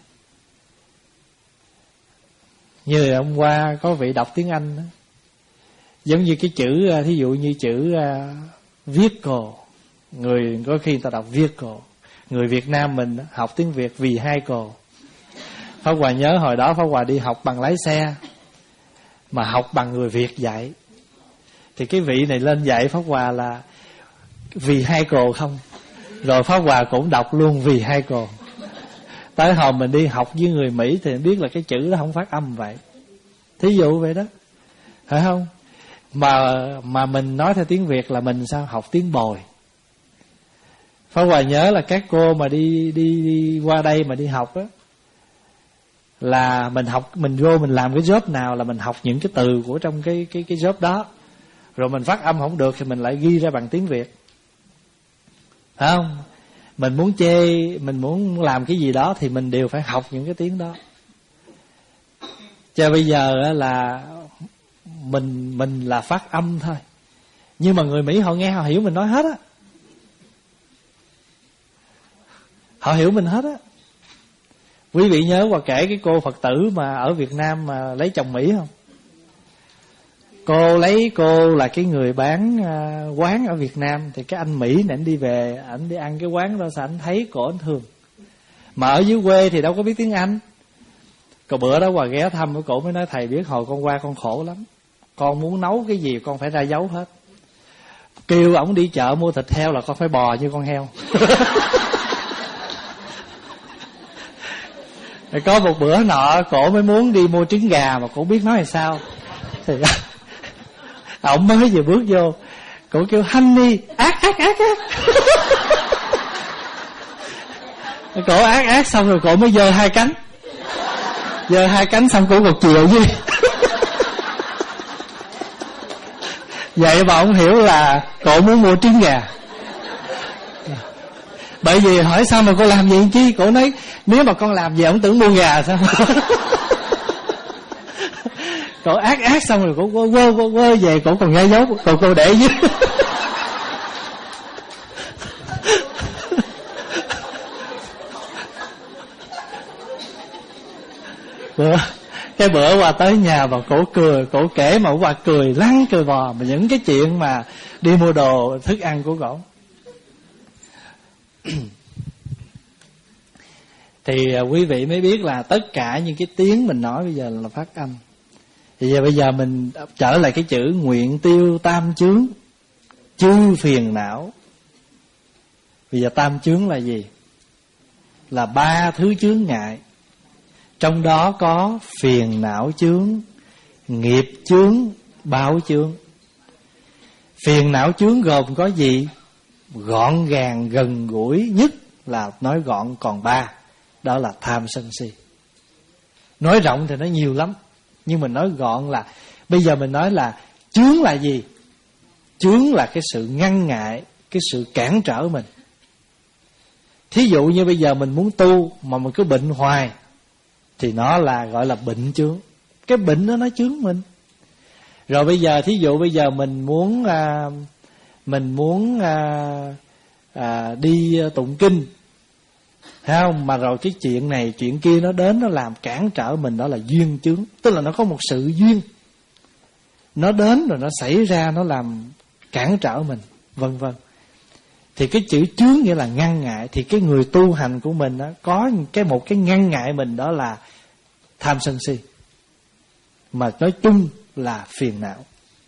[SPEAKER 1] Như hôm qua có vị đọc tiếng Anh đó, giống như cái chữ, thí dụ như chữ uh, vehicle, người có khi người ta đọc vehicle, người Việt Nam mình học tiếng Việt vì hai cồ. Pháp Hòa nhớ hồi đó Pháp Hòa đi học bằng lái xe, mà học bằng người Việt dạy, thì cái vị này lên dạy Pháp Hòa là vì hai cồ không. Rồi Pháp Hòa cũng đọc luôn vì hai cồ. Tới hồi mình đi học với người Mỹ thì biết là cái chữ đó không phát âm vậy. Thí dụ vậy đó, phải không? Mà mà mình nói theo tiếng Việt là mình sao? Học tiếng bồi. Pháp Hòa nhớ là các cô mà đi đi đi qua đây mà đi học á, là mình học, mình vô mình làm cái job nào là mình học những cái từ của trong cái cái cái job đó, rồi mình phát âm không được thì mình lại ghi ra bằng tiếng Việt, phải không? Mình muốn chê, mình muốn làm cái gì đó thì mình đều phải học những cái tiếng đó. Cho bây giờ là mình mình là phát âm thôi, nhưng mà người Mỹ họ nghe họ hiểu mình nói hết á, họ hiểu mình hết á. Quý vị nhớ qua kể cái cô Phật tử mà ở Việt Nam mà lấy chồng Mỹ không? Cô lấy cô là cái người bán uh, quán ở Việt Nam. Thì cái anh Mỹ này anh đi về, anh đi ăn cái quán đó, sao anh thấy cổ anh thương. Mà ở dưới quê thì đâu có biết tiếng Anh. Còn bữa đó Hòa ghé thăm với cổ mới nói: thầy biết hồi con qua con khổ lắm, con muốn nấu cái gì con phải ra dấu hết. Kêu ổng đi chợ mua thịt heo là con phải bò như con heo. Rồi có một bữa nọ cổ mới muốn đi mua trứng gà mà cổ biết nói là sao. Thì ổng mới vừa bước vô, cổ kêu honey, ác ác ác ác. Cổ ác ác xong rồi cổ mới giơ hai cánh, giơ hai cánh xong cổ gục chiều chứ. Vậy mà ông hiểu là cổ muốn mua trứng gà. Bởi vì hỏi sao mà cô làm vậy chứ? Cổ nói nếu mà con làm vậy ông tưởng mua gà sao? Cổ ác ác xong rồi cổ quơ quơ quơ về, cổ còn ngay dấu, cổ cô để dưới. Bữa, cái bữa qua tới nhà mà cổ cười, cổ kể mà qua cười lăn cười bò mà những cái chuyện mà đi mua đồ thức ăn của cổ. Thì quý vị mới biết là tất cả những cái tiếng mình nói bây giờ là phát âm. Thì giờ bây giờ mình trở lại cái chữ nguyện tiêu tam chướng, chư phiền não. Bây giờ tam chướng là gì? Là ba thứ chướng ngại. Trong đó có phiền não chướng, nghiệp chướng, báo chướng. Phiền não chướng gồm có gì? Gọn gàng gần gũi nhất là nói gọn còn ba. Đó là tham sân si. Nói rộng thì nó nhiều lắm, nhưng mình nói gọn là bây giờ mình nói là chướng là gì? Chướng là cái sự ngăn ngại, cái sự cản trở mình. Thí dụ như bây giờ mình muốn tu mà mình cứ bệnh hoài thì nó là gọi là bệnh chướng. Cái bệnh đó nó chướng mình. Rồi bây giờ thí dụ bây giờ mình muốn à, Mình muốn à, à, đi tụng kinh, thấy không? Mà rồi cái chuyện này chuyện kia nó đến, nó làm cản trở mình, đó là duyên chướng. Tức là nó có một sự duyên, nó đến rồi nó xảy ra, nó làm cản trở mình, vân vân. Thì cái chữ chướng nghĩa là ngăn ngại. Thì cái người tu hành của mình đó, có cái một cái ngăn ngại mình, đó là tham sân si, mà nói chung là phiền não.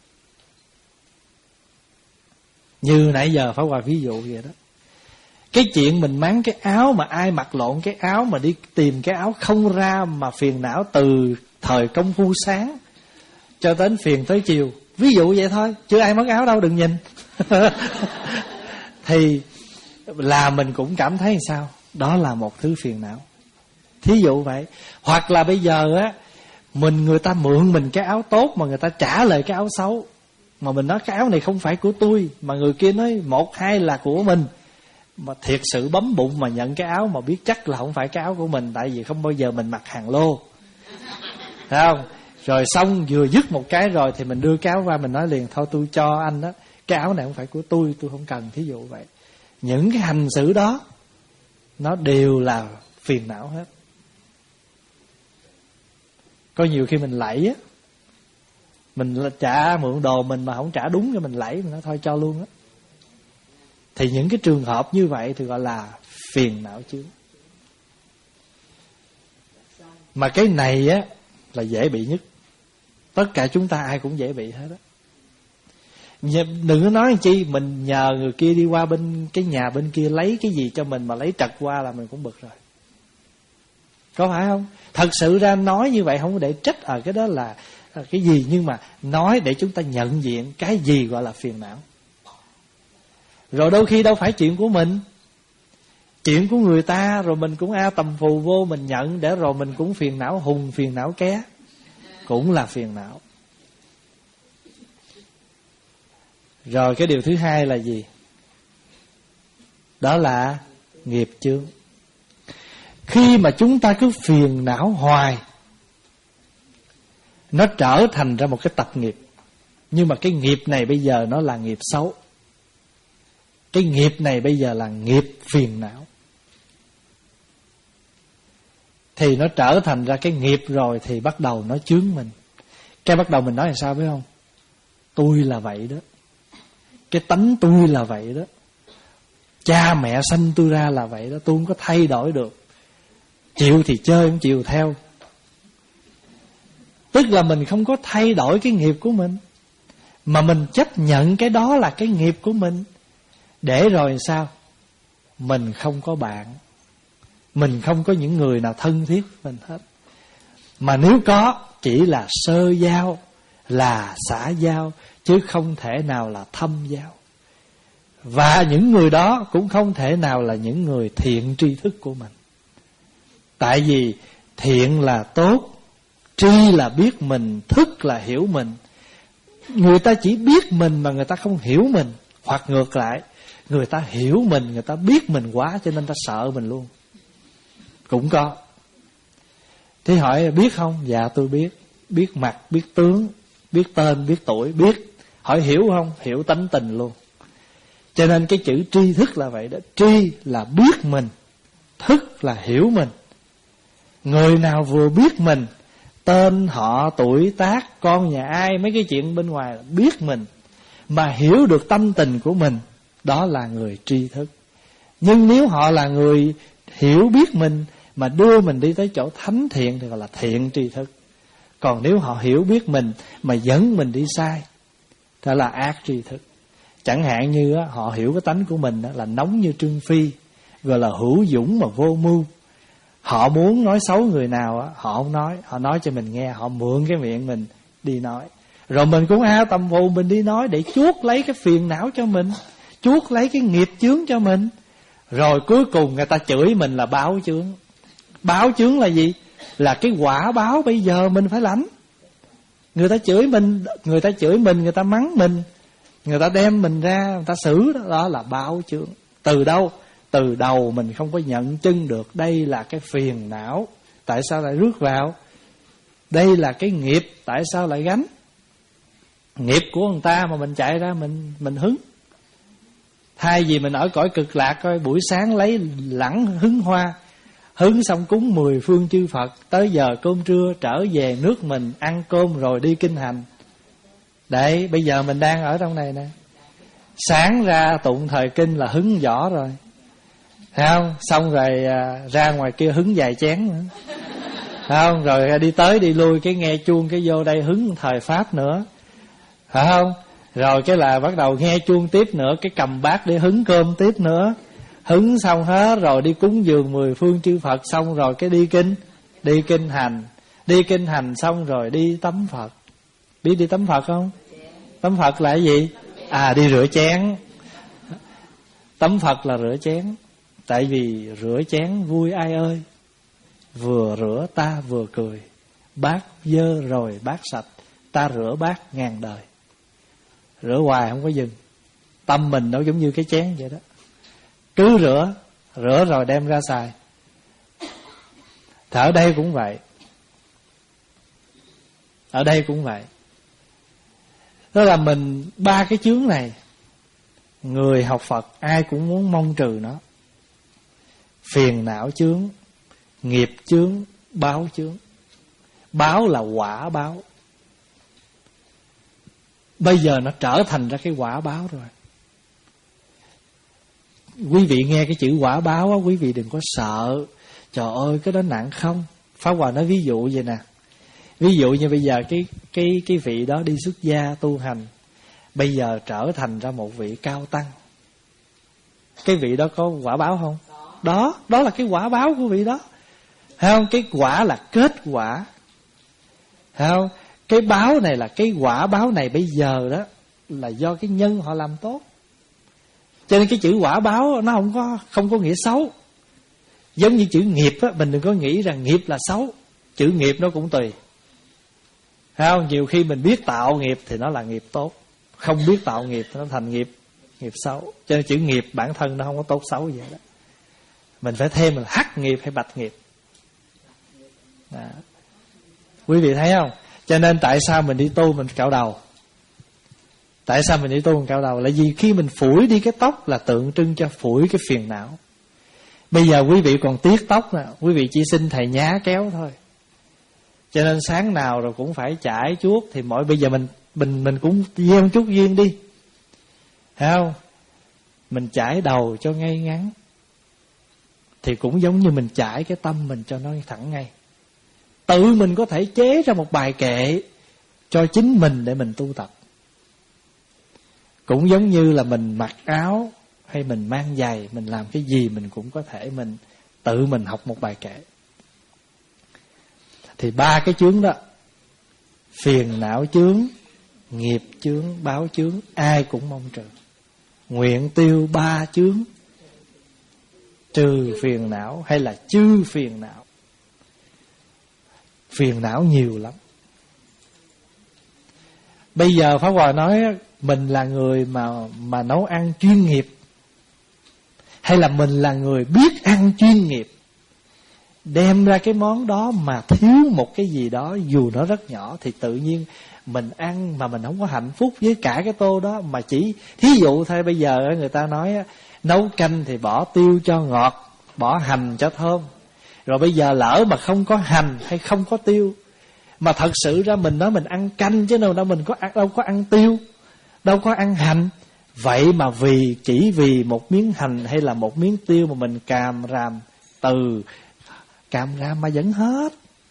[SPEAKER 1] Như nãy giờ Pháp Hòa ví dụ vậy đó. Cái chuyện mình mắng cái áo mà ai mặc lộn cái áo mà đi tìm cái áo không ra, mà phiền não từ thời công phu sáng cho đến phiền tới chiều. Ví dụ vậy thôi, chứ ai mất áo đâu, đừng nhìn. Thì là mình cũng cảm thấy sao? Đó là một thứ phiền não. Thí dụ vậy. Hoặc là bây giờ á, mình người ta mượn mình cái áo tốt mà người ta trả lời cái áo xấu, Mà mình nói cái áo này không phải của tôi, mà người kia nói một hai là của mình, mà thiệt sự bấm bụng mà nhận cái áo mà biết chắc là không phải cái áo của mình. Tại vì không bao giờ mình mặc hàng lô, thấy không? Rồi xong vừa dứt một cái rồi thì mình đưa cái áo qua, mình nói liền thôi tôi cho anh đó, cái áo này không phải của tôi, tôi không cần. Thí dụ vậy. Những cái hành xử đó nó đều là phiền não hết. Có nhiều khi mình lẫy á, mình trả mượn đồ mình mà không trả đúng cho mình lẫy, mình nói thôi cho luôn á. Thì những cái trường hợp như vậy thì gọi là phiền não chướng. Mà cái này á là dễ bị nhất. Tất cả chúng ta ai cũng dễ bị hết á. Đừng có nói chi mình nhờ người kia đi qua bên cái nhà bên kia lấy cái gì cho mình mà lấy trật qua là mình cũng bực rồi. Có phải không? Thật sự ra nói như vậy không có để trách ở cái đó là cái gì, nhưng mà nói để chúng ta nhận diện cái gì gọi là phiền não. Rồi đôi khi đâu phải chuyện của mình, chuyện của người ta, rồi mình cũng a tầm phù vô mình nhận, để rồi mình cũng phiền não hùng phiền não ké, cũng là phiền não. Rồi cái điều thứ hai là gì? Đó là nghiệp chướng. Khi mà chúng ta cứ phiền não hoài, nó trở thành ra một cái tập nghiệp. Nhưng mà cái nghiệp này bây giờ nó là nghiệp xấu. Cái nghiệp này bây giờ là nghiệp phiền não. Thì nó trở thành ra cái nghiệp rồi thì bắt đầu nó chướng mình. Cái bắt đầu mình nói là sao biết không? Tôi là vậy đó, cái tánh tôi là vậy đó, cha mẹ sanh tôi ra là vậy đó, tôi không có thay đổi được. Chịu thì chơi, không chịu theo. Tức là mình không có thay đổi cái nghiệp của mình, mà mình chấp nhận cái đó là cái nghiệp của mình. Để rồi sao? Mình không có bạn, mình không có những người nào thân thiết với mình hết. Mà nếu có, chỉ là sơ giao, là xã giao, chứ không thể nào là thâm giao. Và những người đó cũng không thể nào là những người thiện tri thức của mình. Tại vì thiện là tốt, tri là biết mình, thức là hiểu mình. Người ta chỉ biết mình mà người ta không hiểu mình. Hoặc ngược lại, người ta hiểu mình, người ta biết mình quá cho nên ta sợ mình luôn. Cũng có. Thế hỏi biết không? Dạ tôi biết. Biết mặt, biết tướng, biết tên, biết tuổi, biết. Hỏi hiểu không? Hiểu tánh tình luôn. Cho nên cái chữ tri thức là vậy đó. Tri là biết mình, thức là hiểu mình. Người nào vừa biết mình, tên, họ, tuổi tác, con nhà ai, mấy cái chuyện bên ngoài là biết mình, mà hiểu được tâm tình của mình, đó là người tri thức. Nhưng nếu họ là người hiểu biết mình mà đưa mình đi tới chỗ thánh thiện thì gọi là thiện tri thức. Còn nếu họ hiểu biết mình mà dẫn mình đi sai, đó là ác tri thức. Chẳng hạn như á, họ hiểu cái tánh của mình á, là nóng như Trương Phi, gọi là hữu dũng mà vô mưu. Họ muốn nói xấu người nào á, họ không nói, họ nói cho mình nghe, họ mượn cái miệng mình đi nói. Rồi mình cũng a tầm phù mình đi nói để chuốc lấy cái phiền não cho mình, chuốc lấy cái nghiệp chướng cho mình. Rồi cuối cùng người ta chửi mình là báo chướng. Báo chướng là gì? Là cái quả báo bây giờ mình phải lãnh. Người ta chửi mình, người ta chửi mình, người ta mắng mình, người ta đem mình ra, người ta xử đó, đó là báo chướng. Từ đâu? Từ đầu mình không có nhận chân được đây là cái phiền não, tại sao lại rước vào? Đây là cái nghiệp, tại sao lại gánh? Nghiệp của người ta mà mình chạy ra mình mình hứng. Thay vì mình ở cõi cực lạc coi buổi sáng lấy lẳng hứng hoa, hứng xong cúng mười phương chư Phật, tới giờ cơm trưa trở về nước mình ăn cơm rồi đi kinh hành. Đấy, bây giờ mình đang ở trong này nè. Sáng ra tụng thời kinh là hứng võ rồi, thấy không? Xong rồi à, ra ngoài kia hứng vài chén nữa, thấy không? Rồi đi tới đi lui cái nghe chuông cái vô đây hứng thời Pháp nữa, phải không? Rồi cái là bắt đầu nghe chuông tiếp nữa, cái cầm bát để hứng cơm tiếp nữa. Hứng xong hết rồi đi cúng dường mười phương chư Phật, xong rồi cái đi kinh, đi kinh hành. Đi kinh hành xong rồi đi tắm Phật. Biết đi tắm Phật không? Tắm Phật là cái gì? À, đi rửa chén. Tắm Phật là rửa chén. Tại vì rửa chén vui ai ơi, vừa rửa ta vừa cười. Bát dơ rồi bát sạch, ta rửa bát ngàn đời. Rửa hoài không có dừng. Tâm mình nó giống như cái chén vậy đó, cứ rửa, rửa rồi đem ra xài. Thì ở đây cũng vậy. Ở đây cũng vậy. Đó là mình ba cái chướng này, người học Phật ai cũng muốn mong trừ nó. Phiền não chướng, nghiệp chướng, báo chướng. Báo là quả báo. Bây giờ nó trở thành ra cái quả báo rồi. Quý vị nghe cái chữ quả báo á, quý vị đừng có sợ. Trời ơi cái đó nặng không. Pháp Hòa nói ví dụ vậy nè. Ví dụ như bây giờ cái cái cái vị đó đi xuất gia tu hành, bây giờ trở thành ra một vị cao tăng, cái vị đó có quả báo không? Đó, đó là cái quả báo của vị đó. Thấy không? Cái quả là kết quả. Thấy không? Cái báo này là cái quả báo này bây giờ đó là do cái nhân họ làm tốt. Cho nên cái chữ quả báo nó không có không có nghĩa xấu. Giống như chữ nghiệp á, mình đừng có nghĩ rằng nghiệp là xấu. Chữ nghiệp nó cũng tùy. Thấy không? Nhiều khi mình biết tạo nghiệp thì nó là nghiệp tốt, không biết tạo nghiệp thì nó thành nghiệp nghiệp xấu. Cho nên chữ nghiệp bản thân nó không có tốt xấu gì đó. Mình phải thêm là hắc nghiệp hay bạch nghiệp. Đó. Quý vị thấy không? Cho nên tại sao mình đi tu mình cạo đầu? Tại sao mình đi tu mình cạo đầu? Là vì khi mình phủi đi cái tóc là tượng trưng cho phủi cái phiền não. Bây giờ quý vị còn tiếc tóc nè, quý vị chỉ xin thầy nhá kéo thôi. Cho nên sáng nào rồi cũng phải chải chuốt. Thì mỗi bây giờ mình mình mình cũng gieo chút duyên đi, thấy không? Mình chải đầu cho ngay ngắn thì cũng giống như mình chải cái tâm mình cho nó thẳng ngay. Tự mình có thể chế ra một bài kệ cho chính mình để mình tu tập. Cũng giống như là mình mặc áo hay mình mang giày, mình làm cái gì mình cũng có thể mình tự mình học một bài kệ. Thì ba cái chướng đó, phiền não chướng, nghiệp chướng, báo chướng, ai cũng mong trừ. Nguyện tiêu ba chướng, trừ phiền não hay là chư phiền não. Phiền não nhiều lắm. Bây giờ Pháp Hòa nói mình là người mà mà nấu ăn chuyên nghiệp, hay là mình là người biết ăn chuyên nghiệp, đem ra cái món đó mà thiếu một cái gì đó dù nó rất nhỏ thì tự nhiên mình ăn mà mình không có hạnh phúc với cả cái tô đó. Mà chỉ thí dụ thôi, bây giờ người ta nói nấu canh thì bỏ tiêu cho ngọt, bỏ hành cho thơm. Rồi bây giờ lỡ mà không có hành hay không có tiêu, mà thật sự ra mình nói mình ăn canh chứ đâu đâu mình có ăn, đâu có ăn tiêu, đâu có ăn hành. Vậy mà vì chỉ vì một miếng hành hay là một miếng tiêu mà mình càm ràm, từ càm ràm mà vẫn hết.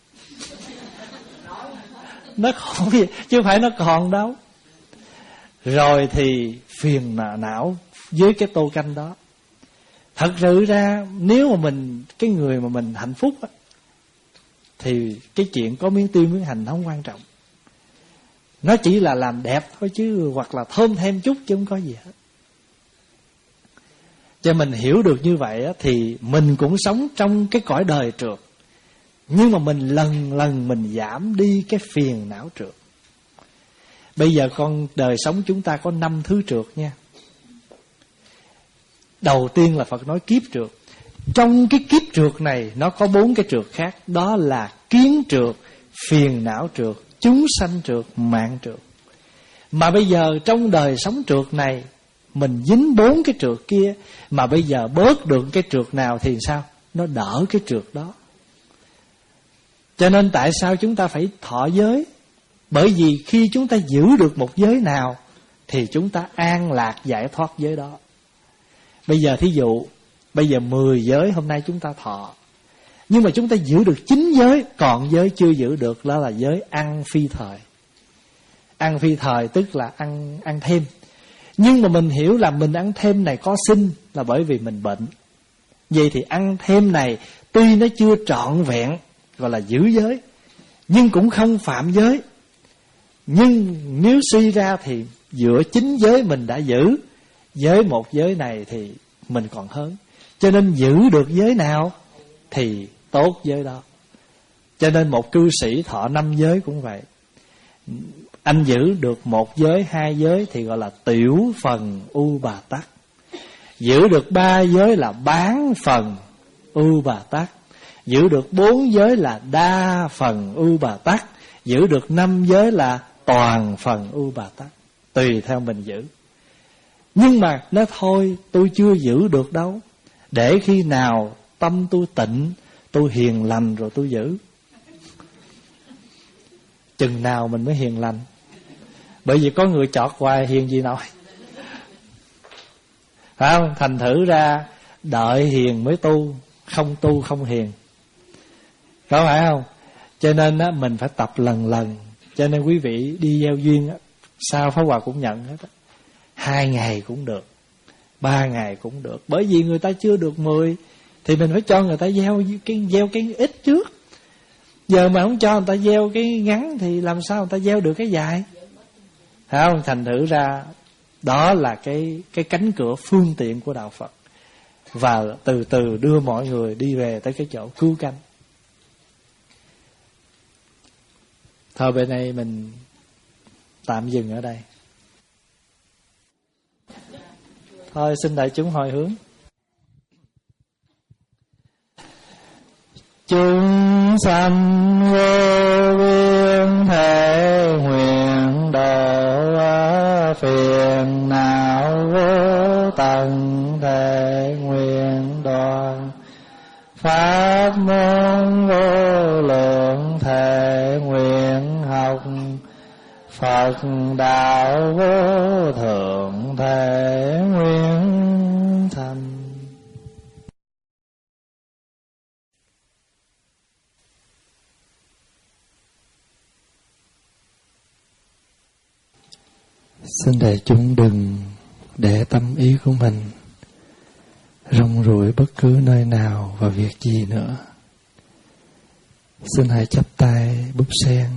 [SPEAKER 1] Nó còn gì chứ phải nó còn đâu. Rồi thì phiền não với cái tô canh đó. Thật sự ra nếu mà mình, cái người mà mình hạnh phúc á, thì cái chuyện có miếng tiêu miếng hành không quan trọng. Nó chỉ là làm đẹp thôi chứ, hoặc là thơm thêm chút chứ không có gì hết. Cho mình hiểu được như vậy á, thì mình cũng sống trong cái cõi đời trượt. Nhưng mà mình lần lần mình giảm đi cái phiền não trượt. Bây giờ con đời sống chúng ta có năm thứ trượt nha. Đầu tiên là Phật nói kiếp trượt. Trong cái kiếp trượt này nó có bốn cái trượt khác. Đó là kiến trượt, phiền não trượt, chúng sanh trượt, mạng trượt. Mà bây giờ trong đời sống trượt này mình dính bốn cái trượt kia, mà bây giờ bớt được cái trượt nào thì sao? Nó đỡ cái trượt đó. Cho nên tại sao chúng ta phải thọ giới? Bởi vì khi chúng ta giữ được một giới nào thì chúng ta an lạc giải thoát giới đó. Bây giờ thí dụ, bây giờ mười giới hôm nay chúng ta thọ, nhưng mà chúng ta giữ được chín giới, còn giới chưa giữ được, đó là giới ăn phi thời. Ăn phi thời tức là ăn ăn thêm. Nhưng mà mình hiểu là mình ăn thêm này có sinh là bởi vì mình bệnh. Vậy thì ăn thêm này tuy nó chưa trọn vẹn gọi là giữ giới, nhưng cũng không phạm giới. Nhưng nếu suy ra thì giữa chín giới mình đã giữ, giới một giới này thì mình còn hơn. Cho nên giữ được giới nào thì tốt giới đó. Cho nên một cư sĩ thọ năm giới cũng vậy. Anh giữ được một giới, hai giới thì gọi là tiểu phần U Bà Tát. Giữ được ba giới là bán phần U Bà Tát. Giữ được bốn giới là đa phần U Bà Tát. Giữ được năm giới là toàn phần U Bà Tát. Tùy theo mình giữ. Nhưng mà nói thôi, tôi chưa giữ được đâu, để khi nào tâm tôi tịnh, tôi hiền lành rồi tôi giữ. Chừng nào mình mới hiền lành? Bởi vì có người chọt hoài hiền gì nổi, phải không? Thành thử ra đợi hiền mới tu, không tu không hiền, có phải không? Cho nên á, mình phải tập lần lần. Cho nên quý vị đi gieo duyên á, sao Pháp Hòa cũng nhận hết á. Hai ngày cũng được, ba ngày cũng được. Bởi vì người ta chưa được mười thì mình phải cho người ta gieo cái gieo cái ít trước. Giờ mà không cho người ta gieo cái ngắn thì làm sao người ta gieo được cái dài, phải không? Thành thử ra đó là cái cái cánh cửa phương tiện của đạo Phật, và từ từ đưa mọi người đi về tới cái chỗ cứu cánh. Thôi bên đây mình tạm dừng ở đây. Thôi xin đại chúng hồi hướng. Chúng sanh vô biên thể nguyện độ phiền não vô tận thể nguyện đoàn pháp môn vô lượng thể nguyện học Phật đạo vô thượng thể nguyện thành. Xin đại chúng đừng để tâm ý của mình rong ruổi bất cứ nơi nào và việc gì nữa. Xin hãy chắp tay búp sen,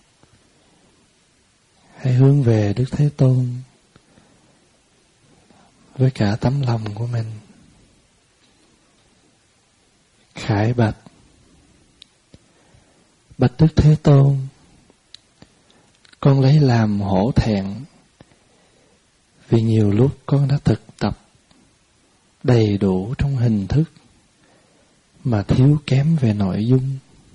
[SPEAKER 1] hãy hướng về Đức Thế Tôn với cả tấm lòng của mình. Khải bạch: bạch Đức Thế Tôn, con lấy làm hổ thẹn vì nhiều lúc con đã thực tập đầy đủ trong hình thức mà thiếu kém về nội dung.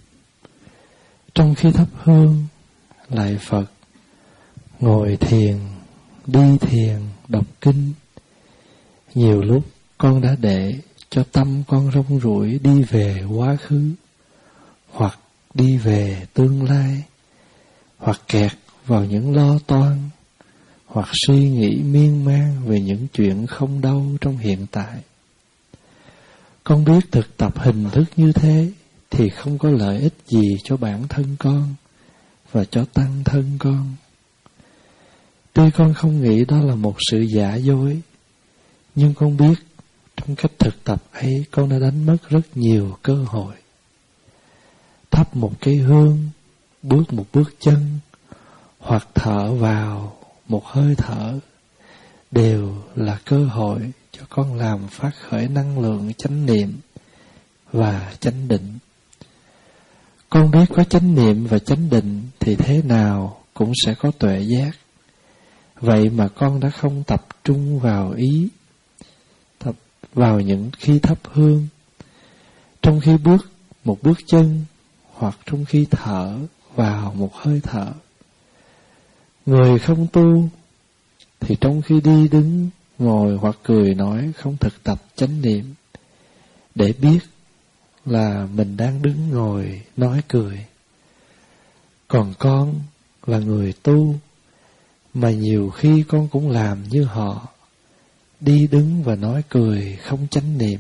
[SPEAKER 1] Trong khi thắp hương, lạy Phật, ngồi thiền, đi thiền, đọc kinh, nhiều lúc con đã để cho tâm con rong ruổi đi về quá khứ, hoặc đi về tương lai, hoặc kẹt vào những lo toan, hoặc suy nghĩ miên man về những chuyện không đâu trong hiện tại. Con biết thực tập hình thức như thế thì không có lợi ích gì cho bản thân con và cho tăng thân con. Tuy con không nghĩ đó là một sự giả dối, nhưng con biết trong cách thực tập ấy con đã đánh mất rất nhiều cơ hội. Thắp một cây hương, bước một bước chân, hoặc thở vào một hơi thở, đều là cơ hội cho con làm phát khởi năng lượng chánh niệm và chánh định. Con biết có chánh niệm và chánh định thì thế nào cũng sẽ có tuệ giác. Vậy mà con đã không tập trung vào ý, tập vào những khi thắp hương, trong khi bước một bước chân, hoặc trong khi thở vào một hơi thở. Người không tu thì trong khi đi đứng, ngồi hoặc cười nói không thực tập chánh niệm để biết là mình đang đứng ngồi nói cười. Còn con là người tu, mà nhiều khi con cũng làm như họ, đi đứng và nói cười không chánh niệm.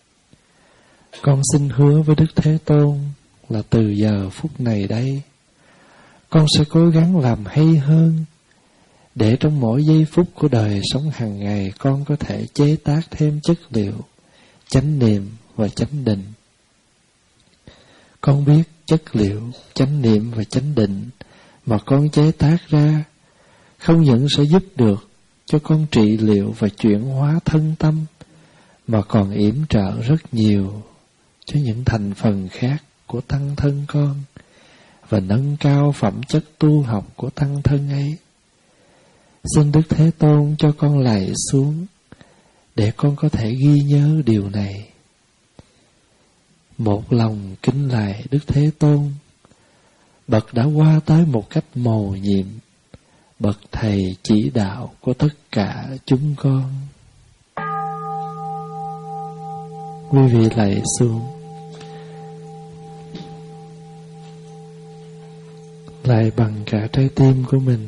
[SPEAKER 1] Con xin hứa với Đức Thế Tôn là từ giờ phút này đây, con sẽ cố gắng làm hay hơn, để trong mỗi giây phút của đời sống hàng ngày con có thể chế tác thêm chất liệu chánh niệm và chánh định. Con biết chất liệu chánh niệm và chánh định mà con chế tác ra không những sẽ giúp được cho con trị liệu và chuyển hóa thân tâm, mà còn yểm trợ rất nhiều cho những thành phần khác của tăng thân con, và nâng cao phẩm chất tu học của tăng thân ấy. Xin Đức Thế Tôn cho con lạy xuống để con có thể ghi nhớ điều này. Một lòng kính lạy Đức Thế Tôn, bậc đã qua tới một cách mầu nhiệm, bậc thầy chỉ đạo của tất cả chúng con. Quý vị lạy xuống, lạy bằng cả trái tim của mình.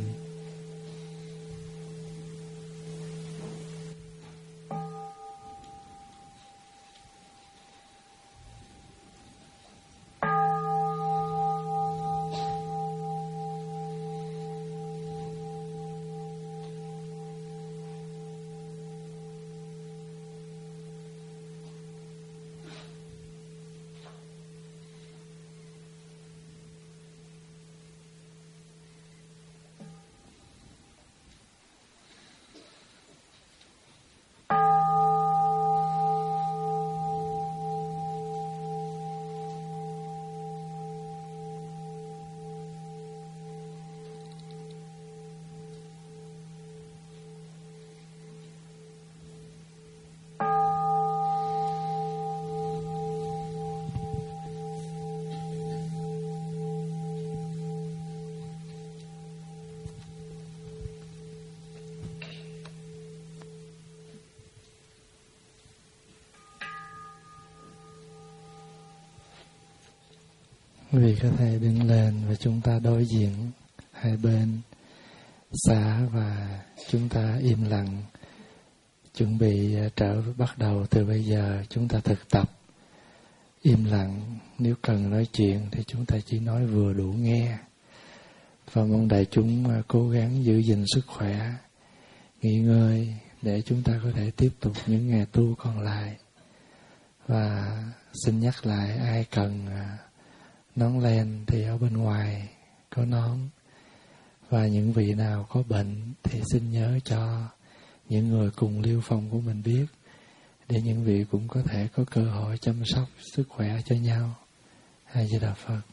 [SPEAKER 1] Quý vị có thể đứng lên và chúng ta đối diện hai bên xả và chúng ta im lặng chuẩn bị trở bắt đầu từ bây giờ. Chúng ta thực tập im lặng, nếu cần nói chuyện thì chúng ta chỉ nói vừa đủ nghe. Và mong đại chúng cố gắng giữ gìn sức khỏe, nghỉ ngơi để chúng ta có thể tiếp tục những ngày tu còn lại. Và xin nhắc lại, ai cần nón len thì ở bên ngoài có nón. Và những vị nào có bệnh thì xin nhớ cho những người cùng lưu phòng của mình biết, để những vị cũng có thể có cơ hội chăm sóc sức khỏe cho nhau. A Di Đà Phật.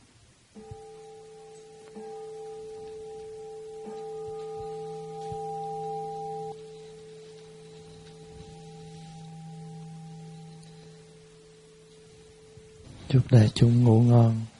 [SPEAKER 1] Chúc đại chúng ngủ ngon.